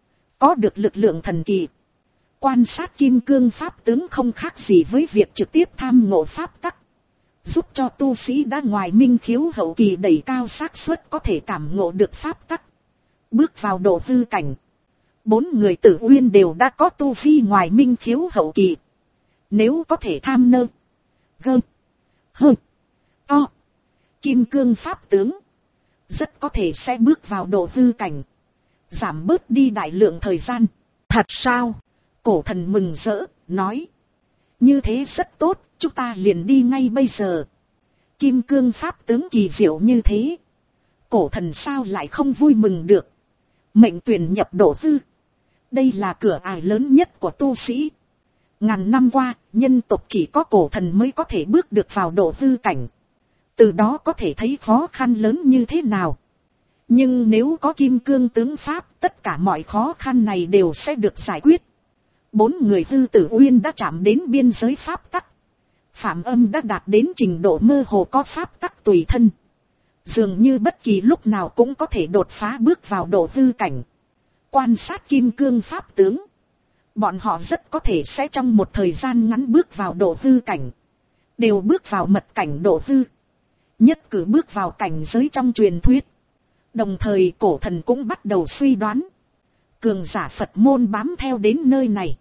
có được lực lượng thần kỳ. Quan sát Kim Cương Pháp Tướng không khác gì với việc trực tiếp tham ngộ pháp tắc, giúp cho tu sĩ đã ngoài minh khiếu hậu kỳ đẩy cao xác suất có thể cảm ngộ được pháp tắc, bước vào độ hư cảnh. Bốn người Tử Uyên đều đã có tu vi ngoài minh khiếu hậu kỳ. Nếu có thể tham nơ, gơ, hơ, to, Kim Cương Pháp Tướng, rất có thể sẽ bước vào độ hư cảnh, giảm bớt đi đại lượng thời gian. Thật sao? Cổ thần mừng rỡ, nói. Như thế rất tốt, chúng ta liền đi ngay bây giờ. Kim Cương Pháp Tướng kỳ diệu như thế, cổ thần sao lại không vui mừng được. Mệnh tuyển nhập độ hư, đây là cửa ải lớn nhất của tu sĩ. Ngàn năm qua, nhân tộc chỉ có cổ thần mới có thể bước được vào độ hư cảnh. Từ đó có thể thấy khó khăn lớn như thế nào. Nhưng nếu có Kim Cương Tướng Pháp, tất cả mọi khó khăn này đều sẽ được giải quyết. Bốn người Hư Tử Uyên đã chạm đến biên giới pháp tắc. Phạm Âm đã đạt đến trình độ mơ hồ có pháp tắc tùy thân. Dường như bất kỳ lúc nào cũng có thể đột phá bước vào độ hư cảnh. Quan sát Kim Cương Pháp Tướng, bọn họ rất có thể sẽ trong một thời gian ngắn bước vào độ hư cảnh. Đều bước vào mật cảnh độ hư. Nhất cử bước vào cảnh giới trong truyền thuyết. Đồng thời cổ thần cũng bắt đầu suy đoán. Cường giả Phật môn bám theo đến nơi này,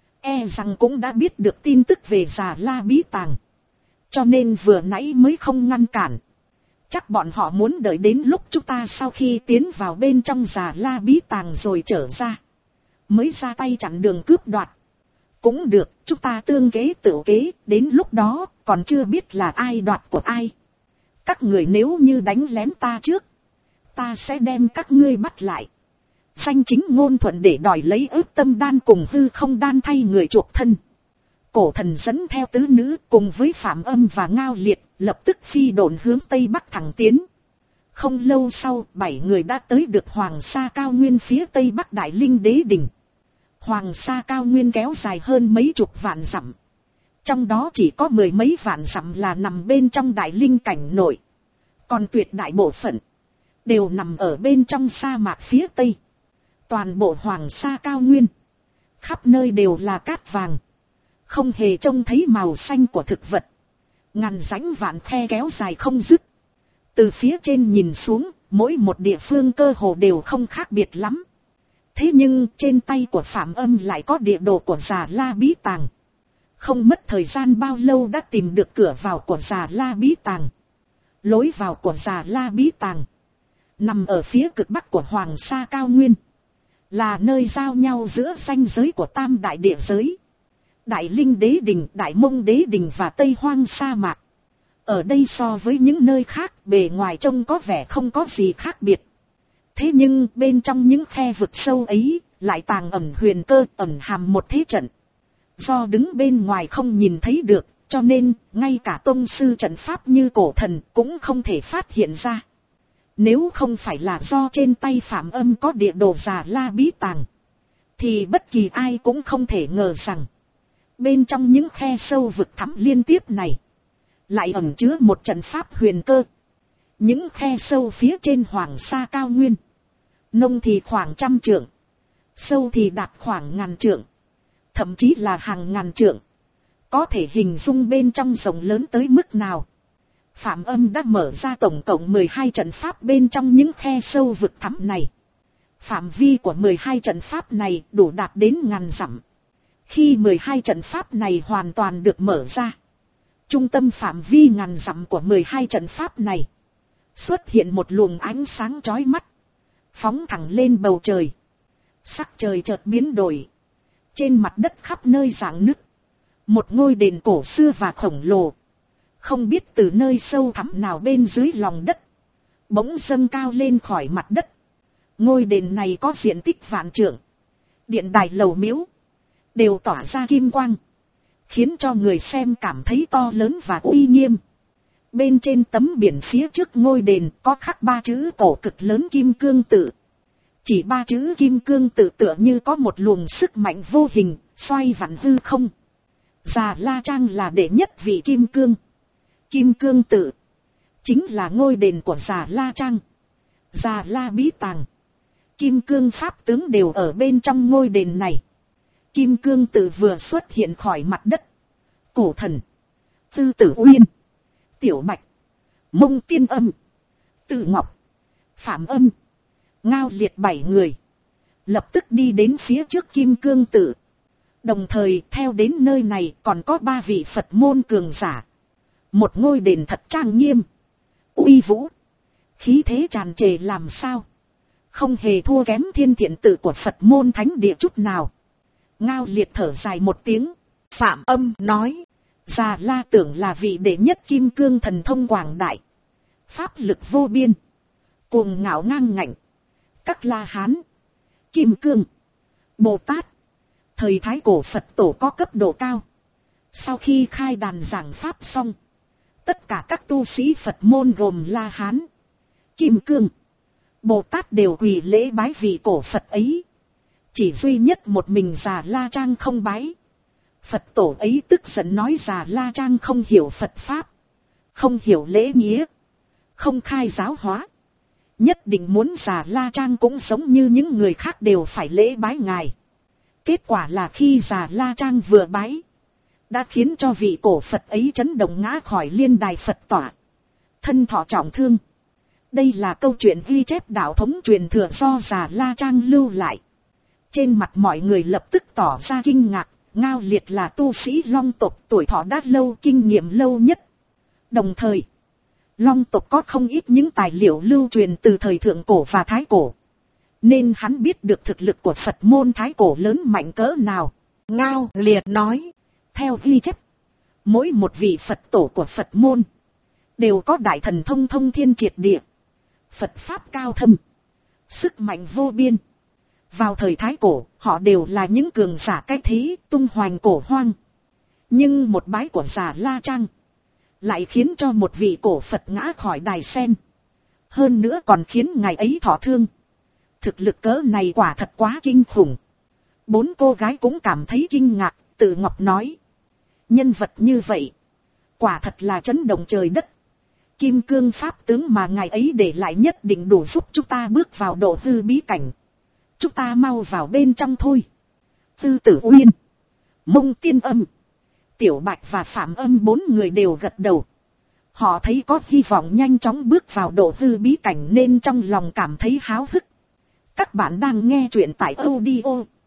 e rằng cũng đã biết được tin tức về Già La bí tàng. Cho nên vừa nãy mới không ngăn cản. Chắc bọn họ muốn đợi đến lúc chúng ta sau khi tiến vào bên trong Già La bí tàng rồi trở ra, mới ra tay chặn đường cướp đoạt. Cũng được, chúng ta tương kế tự kế, đến lúc đó còn chưa biết là ai đoạt của ai. Các người nếu như đánh lén ta trước, ta sẽ đem các ngươi bắt lại. Danh chính ngôn thuận để đòi lấy ước tâm đan cùng hư không đan thay người chuộc thân. Cổ thần dẫn theo tứ nữ cùng với Phạm Âm và Ngao Liệt, lập tức phi độn hướng tây bắc thẳng tiến. Không lâu sau, bảy người đã tới được Hoàng Sa cao nguyên phía tây bắc Đại Linh Đế Đình. Hoàng Sa cao nguyên kéo dài hơn mấy chục vạn dặm. Trong đó chỉ có mười mấy vạn dặm là nằm bên trong Đại Linh cảnh nội. Còn tuyệt đại bộ phận đều nằm ở bên trong sa mạc phía tây. Toàn bộ Hoàng Sa cao nguyên, khắp nơi đều là cát vàng, không hề trông thấy màu xanh của thực vật. Ngàn rãnh vạn khe kéo dài không dứt. Từ phía trên nhìn xuống, mỗi một địa phương cơ hồ đều không khác biệt lắm. Thế nhưng trên tay của Phạm Âm lại có địa đồ của Già La bí tàng. Không mất thời gian bao lâu đã tìm được cửa vào của Già La bí tàng. Lối vào của Già La bí tàng nằm ở phía cực bắc của Hoàng Sa cao nguyên, là nơi giao nhau giữa ranh giới của tam đại địa giới, Đại Linh Đế Đình, Đại Mông Đế Đình và Tây Hoang sa mạc. Ở đây so với những nơi khác, bề ngoài trông có vẻ không có gì khác biệt. Thế nhưng bên trong những khe vực sâu ấy, lại tàng ẩn huyền cơ, ẩn hàm một thế trận. Do đứng bên ngoài không nhìn thấy được, cho nên ngay cả tông sư trận pháp như cổ thần cũng không thể phát hiện ra. Nếu không phải là do trên tay Phạm Âm có địa đồ Già La bí tàng, thì bất kỳ ai cũng không thể ngờ rằng bên trong những khe sâu vực thẳm liên tiếp này lại ẩn chứa một trận pháp huyền cơ. Những khe sâu phía trên Hoàng Sa cao nguyên nông thì khoảng trăm trượng, sâu thì đạt khoảng ngàn trượng, thậm chí là hàng ngàn trượng, có thể hình dung bên trong rộng lớn tới mức nào. Phạm Âm đã mở ra tổng cộng mười hai trận pháp bên trong những khe sâu vực thẳm này. Phạm vi của mười hai trận pháp này đủ đạt đến ngàn dặm. Khi mười hai trận pháp này hoàn toàn được mở ra, trung tâm phạm vi ngàn dặm của mười hai trận pháp này xuất hiện một luồng ánh sáng chói mắt, phóng thẳng lên bầu trời. Sắc trời chợt biến đổi, trên mặt đất khắp nơi rạn nứt. Một ngôi đền cổ xưa và khổng lồ, không biết từ nơi sâu thẳm nào bên dưới lòng đất, bỗng dâng cao lên khỏi mặt đất. Ngôi đền này có diện tích vạn trượng, điện đài lầu miếu đều tỏa ra kim quang, khiến cho người xem cảm thấy to lớn và uy nghiêm. Bên trên tấm biển phía trước ngôi đền có khắc ba chữ cổ cực lớn Kim Cương Tự. Chỉ ba chữ Kim Cương Tự tựa như có một luồng sức mạnh vô hình xoay vặn hư không. Già La Trang là đệ nhất vị Kim Cương. Kim Cương Tự chính là ngôi đền của Già La Trang. Già La Bí Tàng, Kim Cương Pháp tướng đều ở bên trong ngôi đền này. Kim Cương Tự vừa xuất hiện khỏi mặt đất, Cổ Thần, Tư Tử Uyên, Tiểu Bạch, Mông Tiên Âm, Tự Ngọc, Phạm Âm, Ngao Liệt bảy người lập tức đi đến phía trước Kim Cương Tự. Đồng thời theo đến nơi này còn có ba vị Phật môn cường giả. Một ngôi đền thật trang nghiêm, uy vũ, khí thế tràn trề làm sao, không hề thua kém Thiên Thiện Tự của Phật môn thánh địa chút nào. Ngao Liệt thở dài một tiếng. Phạm Âm nói, Già La tưởng là vị đệ nhất Kim Cương thần thông quảng đại, pháp lực vô biên, cuồng ngạo ngang ngạnh. Các La Hán, Kim Cương, Bồ Tát, thời Thái Cổ Phật Tổ có cấp độ cao. Sau khi khai đàn giảng pháp xong, tất cả các tu sĩ Phật môn gồm La Hán, Kim Cương, Bồ Tát đều quỳ lễ bái vị cổ Phật ấy. Chỉ duy nhất một mình Già La Trang không bái. Phật Tổ ấy tức giận nói Già La Trang không hiểu Phật Pháp, không hiểu lễ nghĩa, không khai giáo hóa. Nhất định muốn Già La Trang cũng giống như những người khác đều phải lễ bái ngài. Kết quả là khi Già La Trang vừa bái, đã khiến cho vị cổ Phật ấy chấn động ngã khỏi liên đài Phật tọa, thân thọ trọng thương. Đây là câu chuyện ghi chép đạo thống truyền thừa do Già La Trang lưu lại. Trên mặt mọi người lập tức tỏ ra kinh ngạc. Ngao Liệt là tu sĩ Long tộc, tuổi thọ đã lâu, kinh nghiệm lâu nhất. Đồng thời, Long tộc có không ít những tài liệu lưu truyền từ thời thượng cổ và thái cổ, nên hắn biết được thực lực của Phật môn thái cổ lớn mạnh cỡ nào. Ngao Liệt nói, theo ghi chép, mỗi một vị Phật tổ của Phật môn đều có đại thần thông thông thiên triệt địa, Phật Pháp cao thâm, sức mạnh vô biên. Vào thời thái cổ, họ đều là những cường giả cái thế, tung hoành cổ hoang. Nhưng một bái của Già La Trang lại khiến cho một vị cổ Phật ngã khỏi đài sen. Hơn nữa còn khiến ngài ấy thọ thương. Thực lực cỡ này quả thật quá kinh khủng. Bốn cô gái cũng cảm thấy kinh ngạc. Tự Ngọc nói, nhân vật như vậy quả thật là chấn động trời đất. Kim Cương Pháp tướng mà ngài ấy để lại nhất định đủ giúp chúng ta bước vào độ hư bí cảnh. Chúng ta mau vào bên trong thôi. Tư Tử Uyên, Mông Tiên Âm, Tiểu Bạch và Phạm Âm bốn người đều gật đầu. Họ thấy có hy vọng nhanh chóng bước vào độ hư bí cảnh nên trong lòng cảm thấy háo hức. Các bạn đang nghe truyện tại audio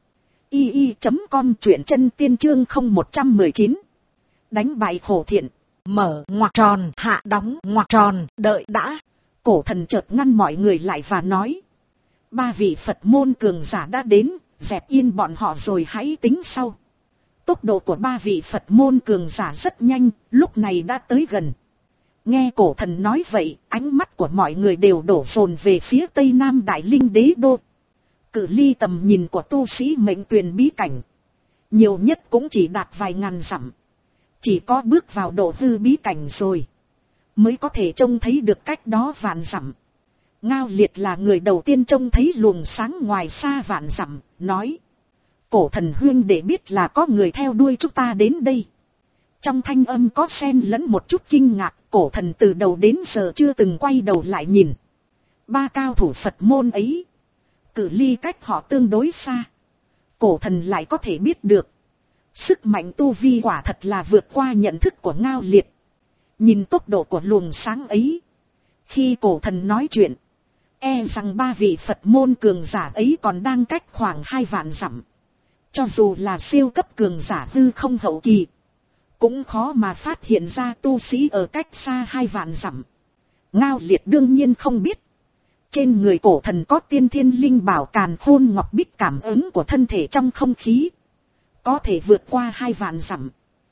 i i chấm com, truyện chân tiên chương không một một chín. Đánh bại Khổ Thiện. Mở ngoặc tròn, hạ đóng ngoặc tròn, đợi đã. Cổ Thần chợt ngăn mọi người lại và nói, ba vị Phật môn cường giả đã đến, dẹp yên bọn họ rồi hãy tính sau. Tốc độ của ba vị Phật môn cường giả rất nhanh, lúc này đã tới gần. Nghe Cổ Thần nói vậy, ánh mắt của mọi người đều đổ dồn về phía Tây Nam Đại Linh Đế Đô. Cự ly tầm nhìn của tu sĩ mệnh tuyền bí cảnh, nhiều nhất cũng chỉ đạt vài ngàn dặm. Chỉ có bước vào độ hư bí cảnh rồi, mới có thể trông thấy được cách đó vạn dặm. Ngao Liệt là người đầu tiên trông thấy luồng sáng ngoài xa vạn dặm, nói, Cổ Thần huynh để biết là có người theo đuôi chúng ta đến đây. Trong thanh âm có xen lẫn một chút kinh ngạc. Cổ Thần từ đầu đến giờ chưa từng quay đầu lại nhìn ba cao thủ Phật môn ấy, Cự ly cách họ tương đối xa. Cổ thần lại có thể biết được. Sức mạnh tu vi quả thật là vượt qua nhận thức của Ngao Liệt. Nhìn tốc độ của luồng sáng ấy. Khi cổ thần nói chuyện. E rằng ba vị Phật môn cường giả ấy còn đang cách khoảng hai vạn dặm. Cho dù là siêu cấp cường giả hư không hậu kỳ. Cũng khó mà phát hiện ra tu sĩ ở cách xa hai vạn dặm. Ngao Liệt đương nhiên không biết. Trên người cổ thần có tiên thiên linh bảo càn khôn ngọc bích cảm ứng của thân thể trong không khí. Có thể vượt qua hai vạn dặm.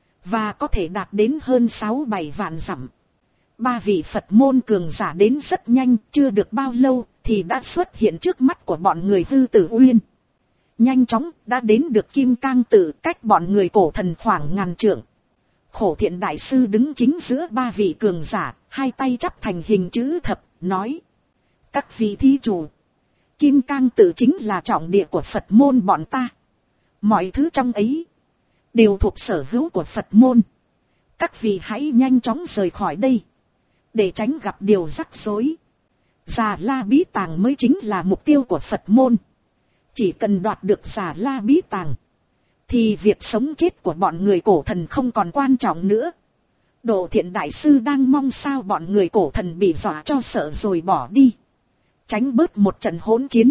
Và có thể đạt đến hơn sáu bảy vạn dặm. Ba vị Phật môn cường giả đến rất nhanh, chưa được bao lâu thì đã xuất hiện trước mắt của bọn người Hư Tử Uyên. Nhanh chóng đã đến được Kim Cang Tự, cách bọn người cổ thần khoảng ngàn trượng. Khổ Thiện Đại Sư đứng chính giữa ba vị cường giả, hai tay chắp thành hình chữ thập, nói. Các vị thí chủ, Kim Cang Tự chính là trọng địa của Phật môn bọn ta. Mọi thứ trong ấy đều thuộc sở hữu của Phật môn. Các vị hãy nhanh chóng rời khỏi đây, để tránh gặp điều rắc rối. Già La Bí Tàng mới chính là mục tiêu của Phật môn. Chỉ cần đoạt được Già La Bí Tàng, thì việc sống chết của bọn người cổ thần không còn quan trọng nữa. Độ Thiện Đại Sư đang mong sao bọn người cổ thần bị dọa cho sợ rồi bỏ đi, tránh bớt một trận hỗn chiến.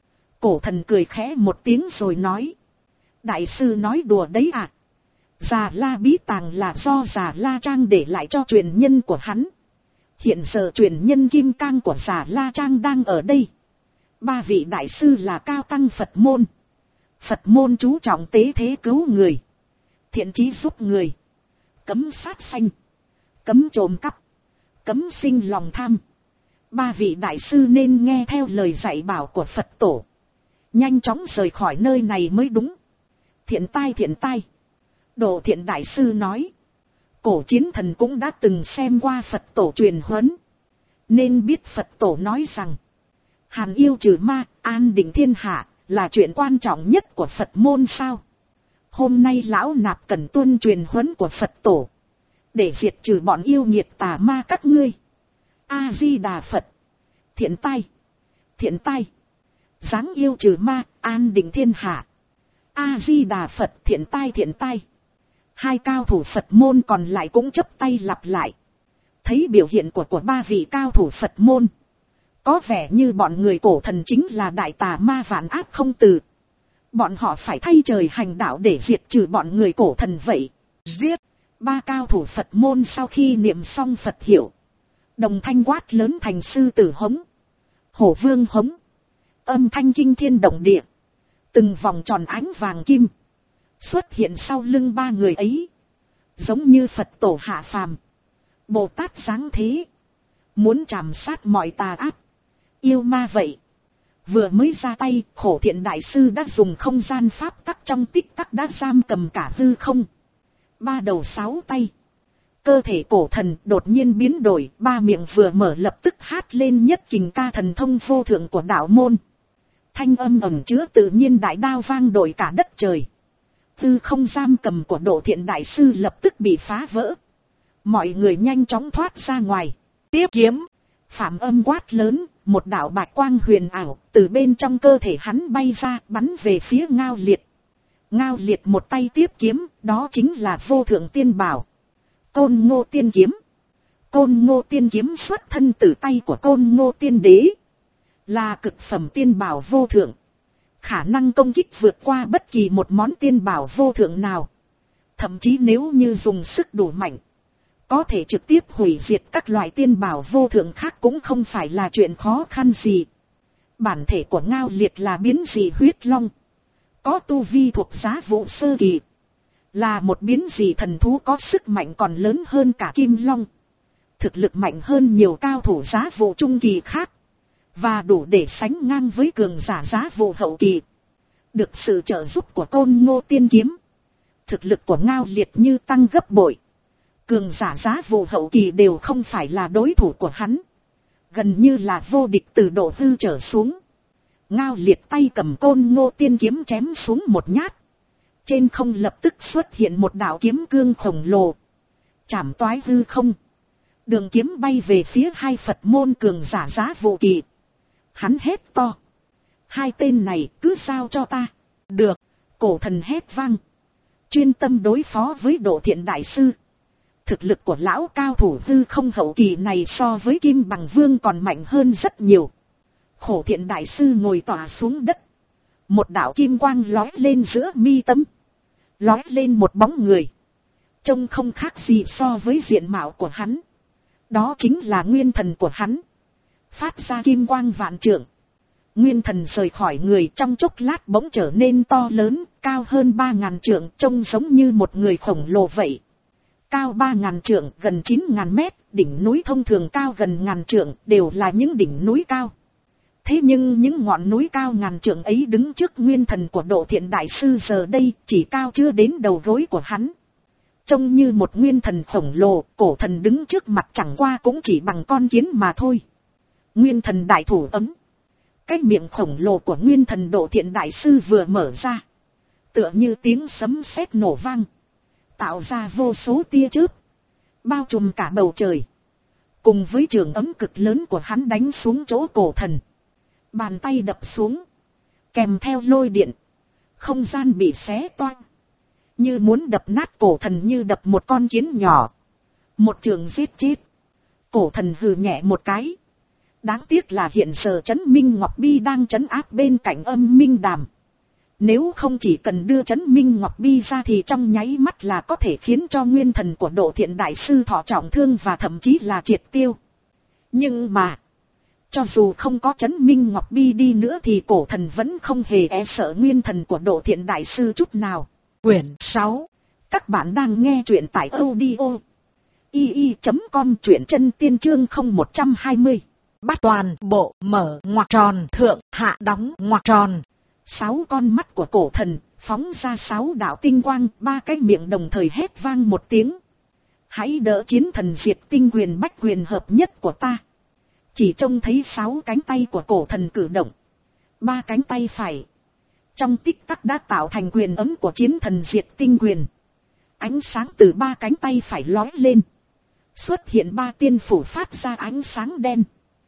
Cổ thần cười khẽ một tiếng rồi nói. Đại sư nói đùa đấy à? Già La Bí Tàng là do Già La Trang để lại cho truyền nhân của hắn. Hiện giờ truyền nhân Kim Cang của Già La Trang đang ở đây. Ba vị đại sư là cao tăng Phật môn. Phật môn chú trọng tế thế cứu người, thiện chí giúp người, cấm sát sanh, cấm trộm cắp, cấm sinh lòng tham. Ba vị đại sư nên nghe theo lời dạy bảo của Phật tổ, nhanh chóng rời khỏi nơi này mới đúng. Thiện tai thiện tai. Độ Thiện Đại Sư nói. Cổ Chiến Thần cũng đã từng xem qua Phật tổ truyền huấn, nên biết Phật tổ nói rằng hàn yêu trừ ma, an định thiên hạ là chuyện quan trọng nhất của Phật môn sao. Hôm nay lão nạp cần tuân truyền huấn của Phật tổ, để diệt trừ bọn yêu nghiệt tà ma các ngươi. A Di Đà Phật. Thiện tai, thiện tai. Giáng yêu trừ ma, an định thiên hạ. A Di Đà Phật. Thiện tai, thiện tai. Hai cao thủ Phật môn còn lại cũng chắp tay lặp lại. Thấy biểu hiện của của ba vị cao thủ Phật môn, có vẻ như bọn người cổ thần chính là đại tà ma vạn ác không từ. Bọn họ phải thay trời hành đạo để diệt trừ bọn người cổ thần vậy. Giết. Ba cao thủ Phật môn sau khi niệm xong Phật hiệu, đồng thanh quát lớn thành sư tử hống, hổ vương hống. Âm thanh kinh thiên động địa. Từng vòng tròn ánh vàng kim xuất hiện sau lưng ba người ấy, giống như Phật tổ hạ phàm, Bồ Tát giáng thế, muốn trảm sát mọi tà ác, yêu ma vậy. Vừa mới ra tay, Khổ Thiện Đại Sư đã dùng không gian pháp tắc trong tích tắc đã giam cầm cả hư không. Ba đầu sáu tay. Cơ thể cổ thần đột nhiên biến đổi, ba miệng vừa mở lập tức hát lên nhất kình ca thần thông vô thượng của đạo môn. Thanh âm ẩn chứa tự nhiên đại đao vang đổi cả đất trời. Hư không giam cầm của Độ Thiện Đại Sư lập tức bị phá vỡ. Mọi người nhanh chóng thoát ra ngoài. Tiếp kiếm. Phạm âm quát lớn, một đạo bạch quang huyền ảo từ bên trong cơ thể hắn bay ra, bắn về phía Ngao Liệt. Ngao Liệt một tay tiếp kiếm, đó chính là vô thượng tiên bảo, Côn Ngô Tiên Kiếm. Côn Ngô Tiên Kiếm xuất thân từ tay của Côn Ngô Tiên Đế, là cực phẩm tiên bảo vô thượng, khả năng công kích vượt qua bất kỳ một món tiên bảo vô thượng nào. Thậm chí nếu như dùng sức đủ mạnh, có thể trực tiếp hủy diệt các loại tiên bảo vô thượng khác cũng không phải là chuyện khó khăn gì. Bản thể của Ngao Liệt là biến dị huyết long, có tu vi thuộc Giá Vũ sơ kỳ, là một biến dị thần thú có sức mạnh còn lớn hơn cả Kim Long, thực lực mạnh hơn nhiều cao thủ Giá Vũ trung kỳ khác, và đủ để sánh ngang với cường giả Giá Vũ hậu kỳ. Được sự trợ giúp của Côn Ngô Tiên Kiếm, thực lực của Ngao Liệt như tăng gấp bội. Cường giả Giá Vũ hậu kỳ đều không phải là đối thủ của hắn, gần như là vô địch từ độ hư trở xuống. Ngao Liệt tay cầm Côn Ngô Tiên Kiếm chém xuống một nhát, trên không lập tức xuất hiện một đạo kiếm cương khổng lồ, chảm toái hư không. Đường kiếm bay về phía hai Phật môn cường giả Giá Vũ kỳ. Hắn hét to. Hai tên này cứ giao cho ta. Được, cổ thần hét vang. Chuyên tâm đối phó với Độ Thiện đại sư. Thực lực của lão cao thủ hư không hậu kỳ này so với Kim Bằng Vương còn mạnh hơn rất nhiều. Khổ Thiện đại sư ngồi tỏa xuống đất. Một đạo kim quang lói lên giữa mi tâm. Lói lên một bóng người. Trông không khác gì so với diện mạo của hắn. Đó chính là nguyên thần của hắn. Phát ra kim quang vạn trượng. Nguyên thần rời khỏi người trong chốc lát bỗng trở nên to lớn, cao hơn ba ngàn trượng, trông giống như một người khổng lồ vậy. Cao ba ngàn trượng, gần chín ngàn mét, đỉnh núi thông thường cao gần ngàn trượng, đều là những đỉnh núi cao. Thế nhưng những ngọn núi cao ngàn trượng ấy đứng trước nguyên thần của Độ Thiện đại sư giờ đây chỉ cao chưa đến đầu gối của hắn. Trông như một nguyên thần khổng lồ, cổ thần đứng trước mặt chẳng qua cũng chỉ bằng con kiến mà thôi. Nguyên thần đại thủ ấm. Cái miệng khổng lồ của nguyên thần Độ Thiện đại sư vừa mở ra. Tựa như tiếng sấm sét nổ vang. Tạo ra vô số tia chớp. Bao trùm cả bầu trời. Cùng với trường ấm cực lớn của hắn đánh xuống chỗ cổ thần. Bàn tay đập xuống. Kèm theo lôi điện. Không gian bị xé toang. Như muốn đập nát cổ thần như đập một con kiến nhỏ. Một trường giết chết. Cổ thần hừ nhẹ một cái. Đáng tiếc là hiện giờ Trấn Minh Ngọc Bi đang trấn áp bên cạnh Âm Minh Đàm. Nếu không chỉ cần đưa Trấn Minh Ngọc Bi ra thì trong nháy mắt là có thể khiến cho nguyên thần của Độ Thiện đại sư thọ trọng thương và thậm chí là triệt tiêu. Nhưng mà, cho dù không có Trấn Minh Ngọc Bi đi nữa thì cổ thần vẫn không hề e sợ nguyên thần của Độ Thiện đại sư chút nào. Quyển sáu. Các bạn đang nghe truyện tại audio i i chấm com, truyện chân tiên chương không một trăm hai mươi. Bắt toàn bộ mở ngoặc tròn thượng hạ đóng ngoặc tròn. Sáu con mắt của cổ thần phóng ra sáu đạo tinh quang, ba cái miệng đồng thời hét vang một tiếng. Hãy đỡ chiến thần diệt tinh quyền bách quyền hợp nhất của ta. Chỉ trông thấy sáu cánh tay của cổ thần cử động. Ba cánh tay phải. Trong tích tắc đã tạo thành quyền ấm của chiến thần diệt tinh quyền. Ánh sáng từ ba cánh tay phải lói lên. Xuất hiện ba tiên phủ phát ra ánh sáng đen.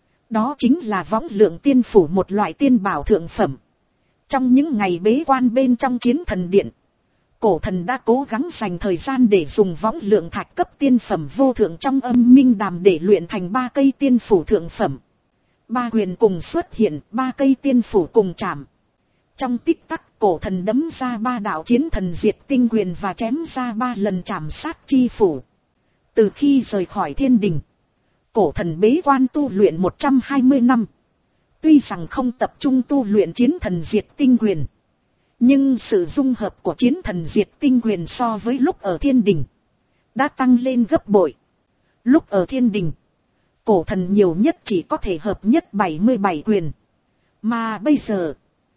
Đó chính là võng lượng tiên phủ, một loại tiên bảo thượng phẩm. Trong những ngày bế quan bên trong chiến thần điện, cổ thần đã cố gắng dành thời gian để dùng võng lượng thạch cấp tiên phẩm vô thượng trong Âm Minh Đàm để luyện thành ba cây tiên phủ thượng phẩm. Ba quyền cùng xuất hiện, ba cây tiên phủ cùng chạm. Trong tích tắc cổ thần đấm ra ba đạo chiến thần diệt tinh quyền và chém ra ba lần chạm sát chi phủ. Từ khi rời khỏi thiên đình, cổ thần bế quan tu luyện một trăm hai mươi năm. Tuy rằng không tập trung tu luyện chiến thần diệt tinh quyền, nhưng sự dung hợp của chiến thần diệt tinh quyền so với lúc ở thiên đình đã tăng lên gấp bội. Lúc ở thiên đình, cổ thần nhiều nhất chỉ có thể hợp nhất bảy mươi bảy quyền. Mà bây giờ,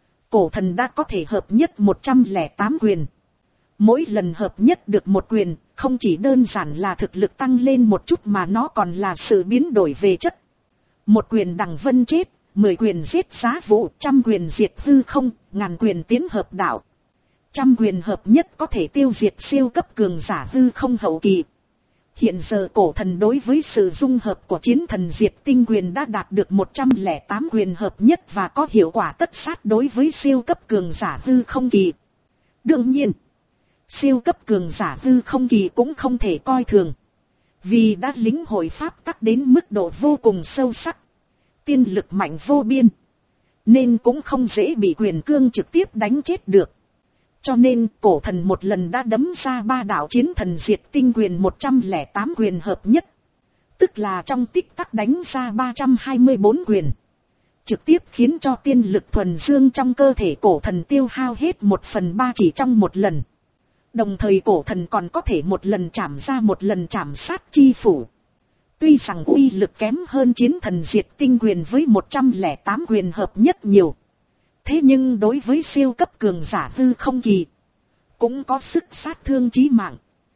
cổ thần đã có thể hợp nhất một trăm lẻ tám quyền. Mỗi lần hợp nhất được một quyền, không chỉ đơn giản là thực lực tăng lên một chút mà nó còn là sự biến đổi về chất. Một quyền đằng vân chết, mười quyền giết giá vũ, trăm quyền diệt hư không, ngàn quyền tiến hợp đạo. Trăm quyền hợp nhất có thể tiêu diệt siêu cấp cường giả hư không hậu kỳ. Hiện giờ cổ thần đối với sự dung hợp của chiến thần diệt tinh quyền đã đạt được một trăm lẻ tám quyền hợp nhất và có hiệu quả tất sát đối với siêu cấp cường giả hư không kỳ. Đương nhiên, siêu cấp cường giả hư không kỳ cũng không thể coi thường. Vì đã lĩnh hội pháp tắc đến mức độ vô cùng sâu sắc. Tiên lực mạnh vô biên. Nên cũng không dễ bị quyền cương trực tiếp đánh chết được. Cho nên cổ thần một lần đã đấm ra ba đạo chiến thần diệt tinh quyền một trăm lẻ tám quyền hợp nhất. Tức là trong tích tắc đánh ra ba trăm hai mươi bốn quyền. Trực tiếp khiến cho tiên lực thuần dương trong cơ thể cổ thần tiêu hao hết một phần ba chỉ trong một lần. Đồng thời cổ thần còn có thể một lần chạm ra một lần chạm sát chi phủ. Tuy rằng uy lực kém hơn chiến thần diệt tinh quyền với một trăm lẻ tám quyền hợp nhất nhiều. Thế nhưng đối với siêu cấp cường giả hư không kỳ, cũng có sức sát thương chí mạng.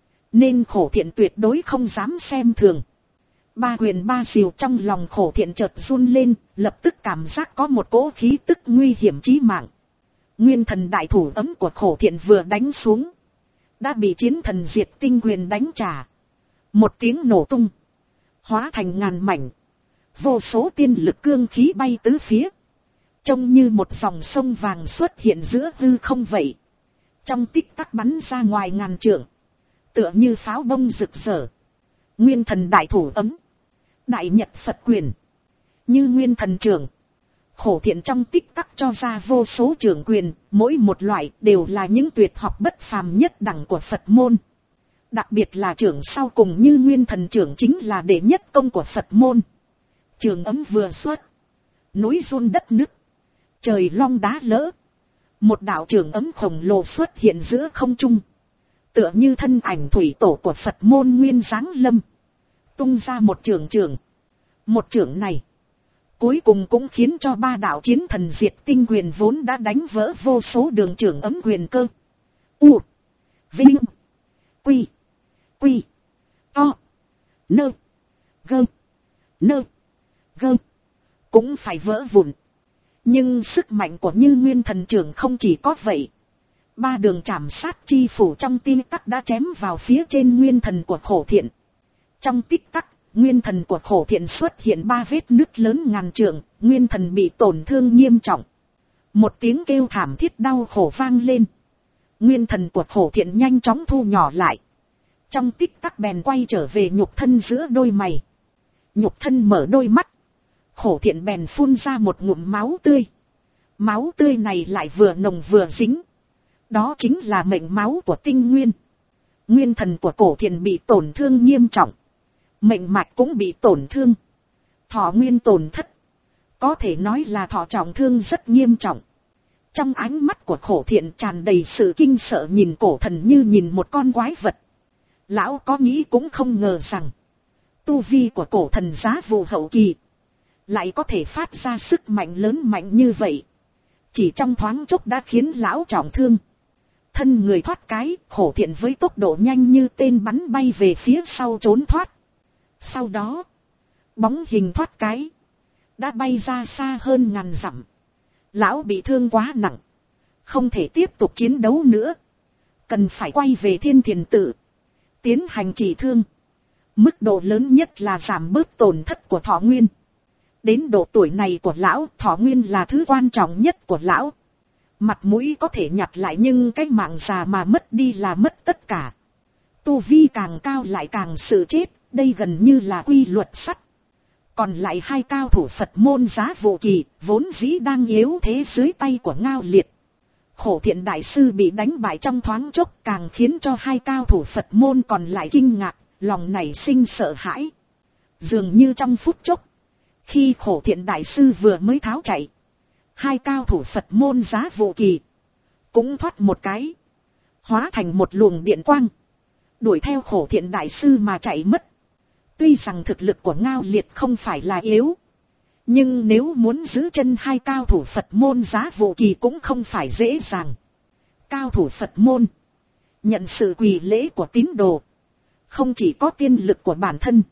Nên khổ thiện tuyệt đối không dám xem thường. Ba quyền ba diều trong lòng khổ thiện chợt run lên, lập tức cảm giác có một cỗ khí tức nguy hiểm chí mạng. Nguyên thần đại thủ ấm của khổ thiện vừa đánh xuống, đã bị chiến thần diệt tinh quyền đánh trả. Một tiếng nổ tung, hóa thành ngàn mảnh. Vô số tiên lực cương khí bay tứ phía. Trông như một dòng sông vàng xuất hiện giữa hư không vậy. Trong tích tắc bắn ra ngoài ngàn trượng. Tựa như pháo bông rực rỡ. Nguyên thần đại thủ ấm. Đại nhật Phật quyền. Như nguyên thần trưởng. Khổ thiện trong tích tắc cho ra vô số trưởng quyền. Mỗi một loại đều là những tuyệt học bất phàm nhất đẳng của Phật môn. Đặc biệt là trưởng sau cùng như nguyên thần trưởng chính là đệ nhất công của Phật môn. Trường ấm vừa xuất. Núi run đất nứt. Trời long đá lỡ. Một đạo trường ấm khổng lồ xuất hiện giữa không trung. Tựa như thân ảnh thủy tổ của Phật môn nguyên giáng lâm. Tung ra một trường trường. Một trường này. Cuối cùng cũng khiến cho ba đạo chiến thần diệt tinh quyền vốn đã đánh vỡ vô số đường trường ấm quyền cơ. U. Vinh. Quy. Quy. To. Nơ. Gơ. Nơ. Gơ. Cũng phải vỡ vụn. Nhưng sức mạnh của Như Nguyên thần trưởng không chỉ có vậy. Ba đường trảm sát chi phủ trong tích tắc đã chém vào phía trên nguyên thần của Khổ Thiện. Trong tích tắc, nguyên thần của Khổ Thiện xuất hiện ba vết nứt lớn ngàn trượng, nguyên thần bị tổn thương nghiêm trọng. Một tiếng kêu thảm thiết đau khổ vang lên. Nguyên thần của Khổ Thiện nhanh chóng thu nhỏ lại. Trong tích tắc bèn quay trở về nhục thân giữa đôi mày. Nhục thân mở đôi mắt. Khổ Thiện bèn phun ra một ngụm máu tươi. Máu tươi này lại vừa nồng vừa dính. Đó chính là mệnh máu của tinh nguyên. Nguyên thần của Khổ Thiện bị tổn thương nghiêm trọng. Mệnh mạch cũng bị tổn thương. Thọ nguyên tổn thất. Có thể nói là thọ trọng thương rất nghiêm trọng. Trong ánh mắt của Khổ Thiện tràn đầy sự kinh sợ nhìn cổ thần như nhìn một con quái vật. Lão có nghĩ cũng không ngờ rằng. Tu vi của cổ thần giá vụ hậu kỳ. Lại có thể phát ra sức mạnh lớn mạnh như vậy. Chỉ trong thoáng chốc đã khiến lão trọng thương. Thân người thoát cái, Khổ Thiện với tốc độ nhanh như tên bắn bay về phía sau trốn thoát. Sau đó, bóng hình thoát cái, đã bay ra xa hơn ngàn dặm. Lão bị thương quá nặng, không thể tiếp tục chiến đấu nữa. Cần phải quay về Thiên Thiền Tự, tiến hành trị thương. Mức độ lớn nhất là giảm bớt tổn thất của thọ nguyên. Đến độ tuổi này của lão, thọ nguyên là thứ quan trọng nhất của lão. Mặt mũi có thể nhặt lại nhưng cái mạng già mà mất đi là mất tất cả. Tu vi càng cao lại càng sự chết, đây gần như là quy luật sắt. Còn lại hai cao thủ Phật môn giá vụ kỳ, vốn dĩ đang yếu thế dưới tay của Ngao Liệt. Khổ Thiện đại sư bị đánh bại trong thoáng chốc càng khiến cho hai cao thủ Phật môn còn lại kinh ngạc, lòng nảy sinh sợ hãi. Dường như trong phút chốc, khi Khổ Thiện đại sư vừa mới tháo chạy, hai cao thủ Phật môn giá vụ kỳ cũng thoát một cái, hóa thành một luồng điện quang, đuổi theo Khổ Thiện đại sư mà chạy mất. Tuy rằng thực lực của Ngao Liệt không phải là yếu, nhưng nếu muốn giữ chân hai cao thủ Phật môn giá vụ kỳ cũng không phải dễ dàng. Cao thủ Phật môn nhận sự quỳ lễ của tín đồ, không chỉ có tiên lực của bản thân,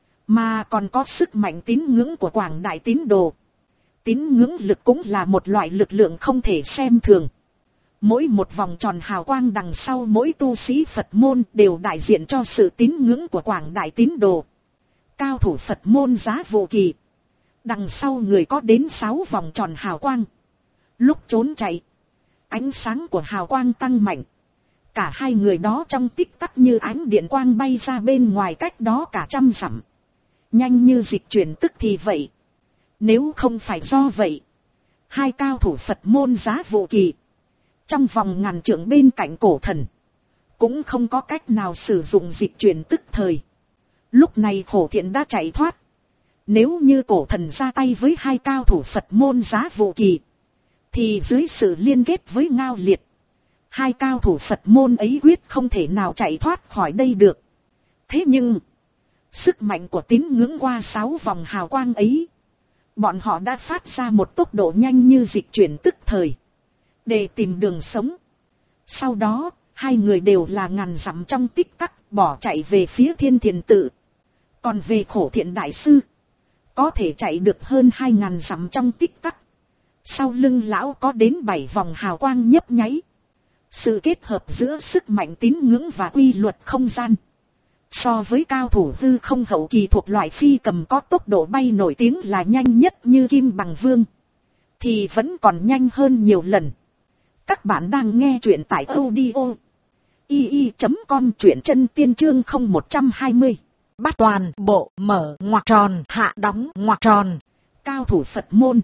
mà còn có sức mạnh tín ngưỡng của quảng đại tín đồ. Tín ngưỡng lực cũng là một loại lực lượng không thể xem thường. Mỗi một vòng tròn hào quang đằng sau mỗi tu sĩ Phật môn đều đại diện cho sự tín ngưỡng của quảng đại tín đồ. Cao thủ Phật môn giá vụ kỳ, đằng sau người có đến sáu vòng tròn hào quang. Lúc trốn chạy, ánh sáng của hào quang tăng mạnh. Cả hai người đó trong tích tắc như ánh điện quang bay ra bên ngoài cách đó cả trăm dặm. Nhanh như dịch chuyển tức thì vậy. Nếu không phải do vậy, hai cao thủ Phật môn giá vụ kỳ, trong vòng ngàn trượng bên cạnh cổ thần, cũng không có cách nào sử dụng dịch chuyển tức thời. Lúc này Khổ Thiện đã chạy thoát. Nếu như cổ thần ra tay với hai cao thủ Phật môn giá vụ kỳ, thì dưới sự liên kết với Ngao Liệt, hai cao thủ Phật môn ấy quyết không thể nào chạy thoát khỏi đây được. Thế nhưng, sức mạnh của tín ngưỡng qua sáu vòng hào quang ấy, bọn họ đã phát ra một tốc độ nhanh như dịch chuyển tức thời, để tìm đường sống. Sau đó, hai người đều là ngàn dặm trong tích tắc bỏ chạy về phía Thiên Thiền Tự. Còn về Khổ Thiện đại sư, có thể chạy được hơn hai ngàn dặm trong tích tắc. Sau lưng lão có đến bảy vòng hào quang nhấp nháy. Sự kết hợp giữa sức mạnh tín ngưỡng và quy luật không gian, so với cao thủ hư không hậu kỳ thuộc loại phi cầm có tốc độ bay nổi tiếng là nhanh nhất như Kim Bằng Vương, thì vẫn còn nhanh hơn nhiều lần. Các bạn đang nghe truyện tại audio i i chấm com, truyện chân tiên chương không một hai không. Bắt toàn bộ mở ngoặc tròn hạ đóng ngoặc tròn. Cao thủ Phật môn.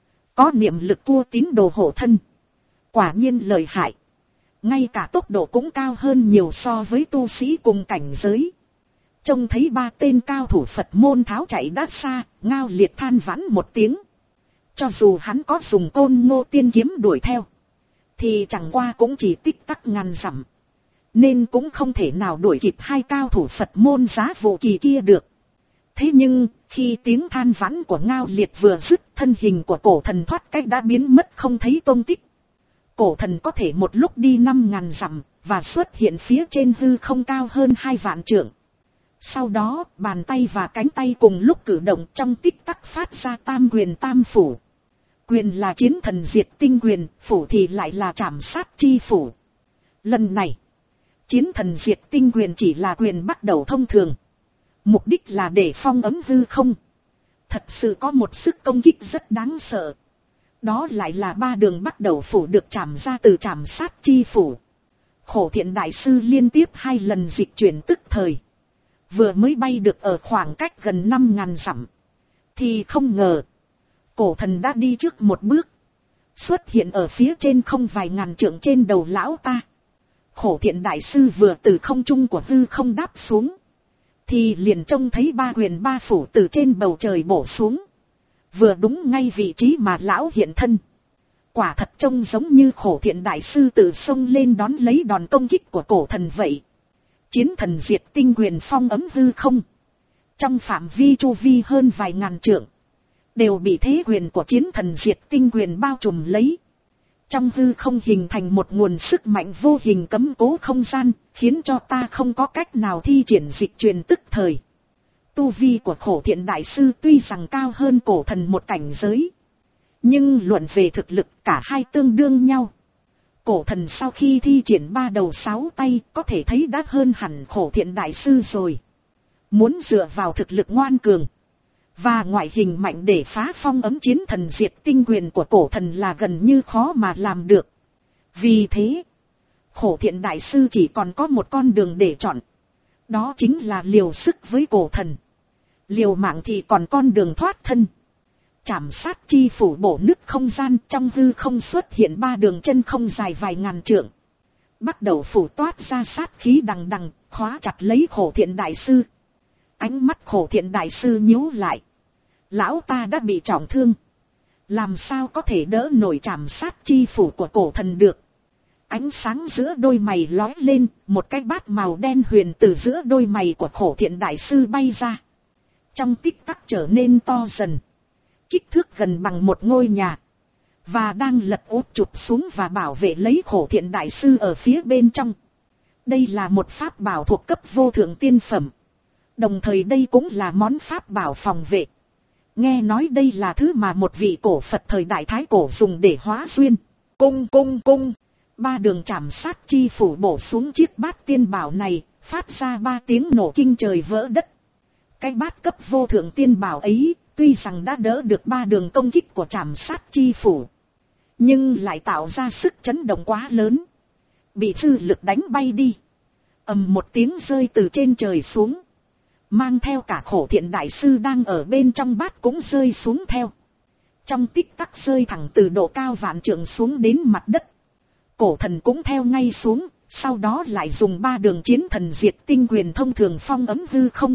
Có niệm lực cua tín đồ hộ thân. Quả nhiên lợi hại. Ngay cả tốc độ cũng cao hơn nhiều so với tu sĩ cùng cảnh giới. Trông thấy ba tên cao thủ Phật môn tháo chạy đã xa, Ngao Liệt than vãn một tiếng. Cho dù hắn có dùng Côn Ngô tiên kiếm đuổi theo, thì chẳng qua cũng chỉ tích tắc ngàn dặm, nên cũng không thể nào đuổi kịp hai cao thủ Phật môn giá vô kỳ kia được. Thế nhưng, khi tiếng than vãn của Ngao Liệt vừa dứt, thân hình của cổ thần thoát cách đã biến mất không thấy tung tích. Cổ thần có thể một lúc đi năm ngàn dặm, và xuất hiện phía trên hư không cao hơn hai vạn trượng. Sau đó, bàn tay và cánh tay cùng lúc cử động, trong tích tắc phát ra tam quyền tam phủ. Quyền là chiến thần diệt tinh quyền, phủ thì lại là trảm sát chi phủ. Lần này, chiến thần diệt tinh quyền chỉ là quyền bắt đầu thông thường. Mục đích là để phong ấn hư không. Thật sự có một sức công kích rất đáng sợ. Đó lại là ba đường bắt đầu phủ được trảm ra từ trảm sát chi phủ. Khổ Thiện đại sư liên tiếp hai lần dịch chuyển tức thời. Vừa mới bay được ở khoảng cách gần năm ngàn dặm, thì không ngờ cổ thần đã đi trước một bước, xuất hiện ở phía trên không vài ngàn trượng trên đầu lão ta. Khổ Thiện đại sư vừa từ không trung của hư không đáp xuống, thì liền trông thấy ba quyền ba phủ từ trên bầu trời bổ xuống, vừa đúng ngay vị trí mà lão hiện thân. Quả thật trông giống như Khổ Thiện đại sư tự xông lên đón lấy đòn công kích của cổ thần vậy. Chiến thần diệt tinh quyền phong ấm hư không, trong phạm vi chu vi hơn vài ngàn trượng, đều bị thế quyền của chiến thần diệt tinh quyền bao trùm lấy. Trong hư không hình thành một nguồn sức mạnh vô hình cấm cố không gian, khiến cho ta không có cách nào thi triển dịch truyền tức thời. Tu vi của Khổ Thiện đại sư tuy rằng cao hơn cổ thần một cảnh giới, nhưng luận về thực lực cả hai tương đương nhau. Cổ thần sau khi thi triển ba đầu sáu tay có thể thấy đã hơn hẳn Khổ Thiện đại sư rồi. Muốn dựa vào thực lực ngoan cường và ngoại hình mạnh để phá phong ấm chiến thần diệt tinh quyền của cổ thần là gần như khó mà làm được. Vì thế, Khổ Thiện đại sư chỉ còn có một con đường để chọn. Đó chính là liều sức với cổ thần. Liều mạng thì còn con đường thoát thân. Trảm sát chi phủ bổ nứt không gian, trong hư không xuất hiện ba đường chân không dài vài ngàn trượng. Bắt đầu phủ toát ra sát khí đằng đằng, khóa chặt lấy Khổ Thiện đại sư. Ánh mắt Khổ Thiện đại sư nhíu lại. Lão ta đã bị trọng thương, làm sao có thể đỡ nổi trảm sát chi phủ của cổ thần được. Ánh sáng giữa đôi mày lóe lên, một cái bát màu đen huyền từ giữa đôi mày của Khổ Thiện đại sư bay ra. Trong tích tắc trở nên to dần, kích thước gần bằng một ngôi nhà, và đang lật úp chụp xuống và bảo vệ lấy Khổ Thiện đại sư ở phía bên trong. Đây là một pháp bảo thuộc cấp vô thượng tiên phẩm, đồng thời đây cũng là món pháp bảo phòng vệ. Nghe nói đây là thứ mà một vị cổ Phật thời đại Thái Cổ dùng để hóa duyên. Cung cung cung, ba đường trảm sát chi phủ bổ xuống chiếc bát tiên bảo này, phát ra ba tiếng nổ kinh trời vỡ đất. Cái bát cấp vô thượng tiên bảo ấy, tuy rằng đã đỡ được ba đường công kích của trảm sát chi phủ, nhưng lại tạo ra sức chấn động quá lớn, bị dư lực đánh bay đi. Ầm một tiếng rơi từ trên trời xuống, mang theo cả Khổ Thiện đại sư đang ở bên trong bát cũng rơi xuống theo. Trong tích tắc rơi thẳng từ độ cao vạn trượng xuống đến mặt đất. Cổ thần cũng theo ngay xuống, sau đó lại dùng ba đường chiến thần diệt tinh quyền thông thường phong ấm hư không.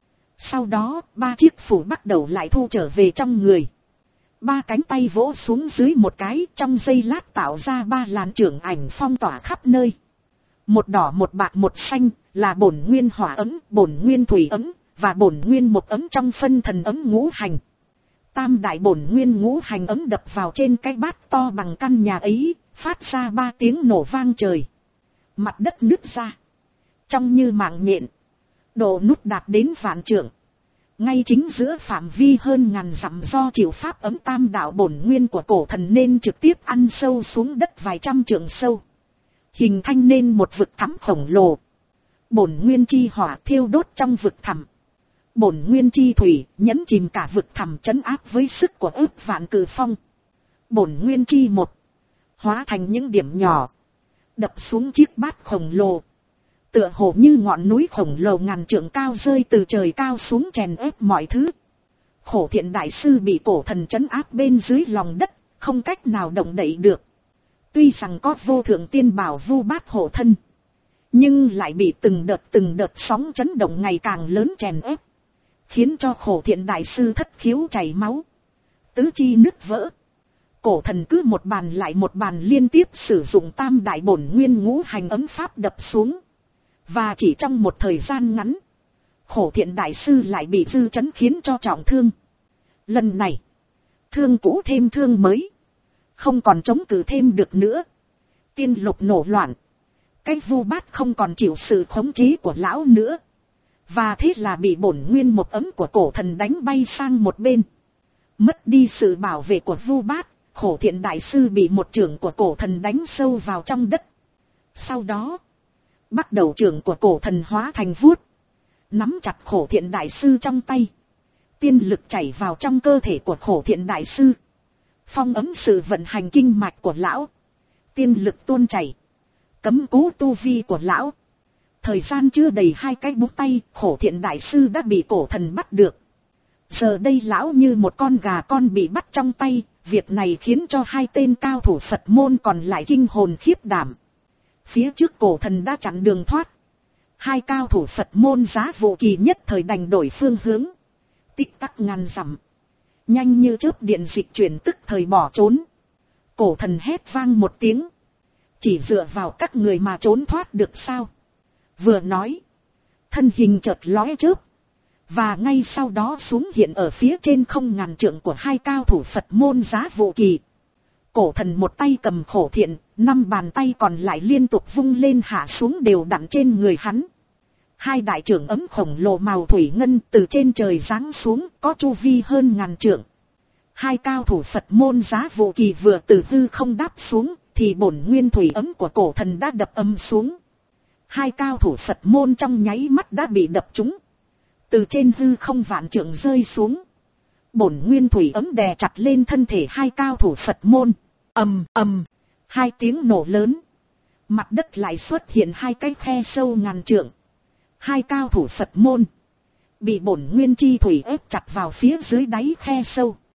Sau đó, ba chiếc phủ bắt đầu lại thu trở về trong người. Ba cánh tay vỗ xuống dưới một cái, trong giây lát tạo ra ba làn trưởng ảnh phong tỏa khắp nơi. Một đỏ một bạc một xanh, là bổn nguyên hỏa ấm, bổn nguyên thủy ấm, và bổn nguyên mộc ấm trong phân thần ấm ngũ hành. Tam đại bổn nguyên ngũ hành ấm đập vào trên cái bát to bằng căn nhà ấy, phát ra ba tiếng nổ vang trời. Mặt đất nứt ra, trông như mạng nhện, độ nút đạt đến vạn trượng. Ngay chính giữa phạm vi hơn ngàn dặm do chịu pháp ấm tam đạo bổn nguyên của cổ thần nên trực tiếp ăn sâu xuống đất vài trăm trượng sâu, hình thành nên một vực thẳm khổng lồ. Bổn nguyên chi hỏa thiêu đốt trong vực thẳm, bổn nguyên chi thủy nhấn chìm cả vực thẳm, trấn áp với sức của ức vạn cử phong. bổn nguyên chi một, hóa thành những điểm nhỏ, đập xuống chiếc bát khổng lồ, tựa hồ như ngọn núi khổng lồ ngàn trượng cao rơi từ trời cao xuống chèn ép mọi thứ. Khổ Thiện đại sư bị cổ thần trấn áp bên dưới lòng đất, không cách nào động đậy được. Tuy rằng có vô thượng tiên bảo vu bát hộ thân, nhưng lại bị từng đợt từng đợt sóng chấn động ngày càng lớn chèn ép, khiến cho Khổ Thiện đại sư thất khiếu chảy máu, tứ chi nứt vỡ. Cổ thần cứ một bàn lại một bàn liên tiếp sử dụng tam đại bổn nguyên ngũ hành ấm pháp đập xuống, và chỉ trong một thời gian ngắn, Khổ Thiện đại sư lại bị dư chấn khiến cho trọng thương. Lần này, thương cũ thêm thương mới, không còn chống cự thêm được nữa. Tiên lục nổ loạn, cái vu bát không còn chịu sự khống chế của lão nữa, và thế là bị bổn nguyên một ấm của cổ thần đánh bay sang một bên. Mất đi sự bảo vệ của vu bát, Khổ Thiện đại sư bị một chưởng của cổ thần đánh sâu vào trong đất. Sau đó, bắt đầu chưởng của cổ thần hóa thành vuốt, nắm chặt Khổ Thiện đại sư trong tay. Tiên lực chảy vào trong cơ thể của Khổ Thiện đại sư, phong ấm sự vận hành kinh mạch của lão. Tiên lực tuôn chảy, cấm cố tu vi của lão. Thời gian chưa đầy hai cái búng tay, Khổ Thiện đại sư đã bị cổ thần bắt được. Giờ đây lão như một con gà con bị bắt trong tay. Việc này khiến cho hai tên cao thủ Phật môn còn lại kinh hồn khiếp đảm. Phía trước cổ thần đã chặn đường thoát, hai cao thủ Phật môn Giá Vô Kỳ nhất thời đành đổi phương hướng, tích tắc ngàn dặm, nhanh như chớp điện dịch chuyển, tức thời bỏ trốn. Cổ thần hét vang một tiếng, chỉ dựa vào các người mà trốn thoát được sao? Vừa nói, thân hình chợt lóe chớp, và ngay sau đó xuống hiện ở phía trên không ngàn trượng của hai cao thủ Phật môn Giá Vô Kỳ. Cổ thần một tay cầm Khổ Thiện, năm bàn tay còn lại liên tục vung lên hạ xuống đều đặn trên người hắn. Hai đại trưởng ấm khổng lồ màu thủy ngân từ trên trời giáng xuống, có chu vi hơn ngàn trượng. Hai cao thủ Phật môn Giá Vô Kỳ vừa từ hư không đáp xuống, thì bổn nguyên thủy ấm của cổ thần đã đập âm xuống. Hai cao thủ Phật môn trong nháy mắt đã bị đập trúng, từ trên hư không vạn trượng rơi xuống. Bổn nguyên thủy ấm đè chặt lên thân thể hai cao thủ Phật môn. Ầm ầm, hai tiếng nổ lớn, mặt đất lại xuất hiện hai cái khe sâu ngàn trượng. Hai cao thủ Phật môn bị bổn nguyên chi thủy ép chặt vào phía dưới đáy khe sâu.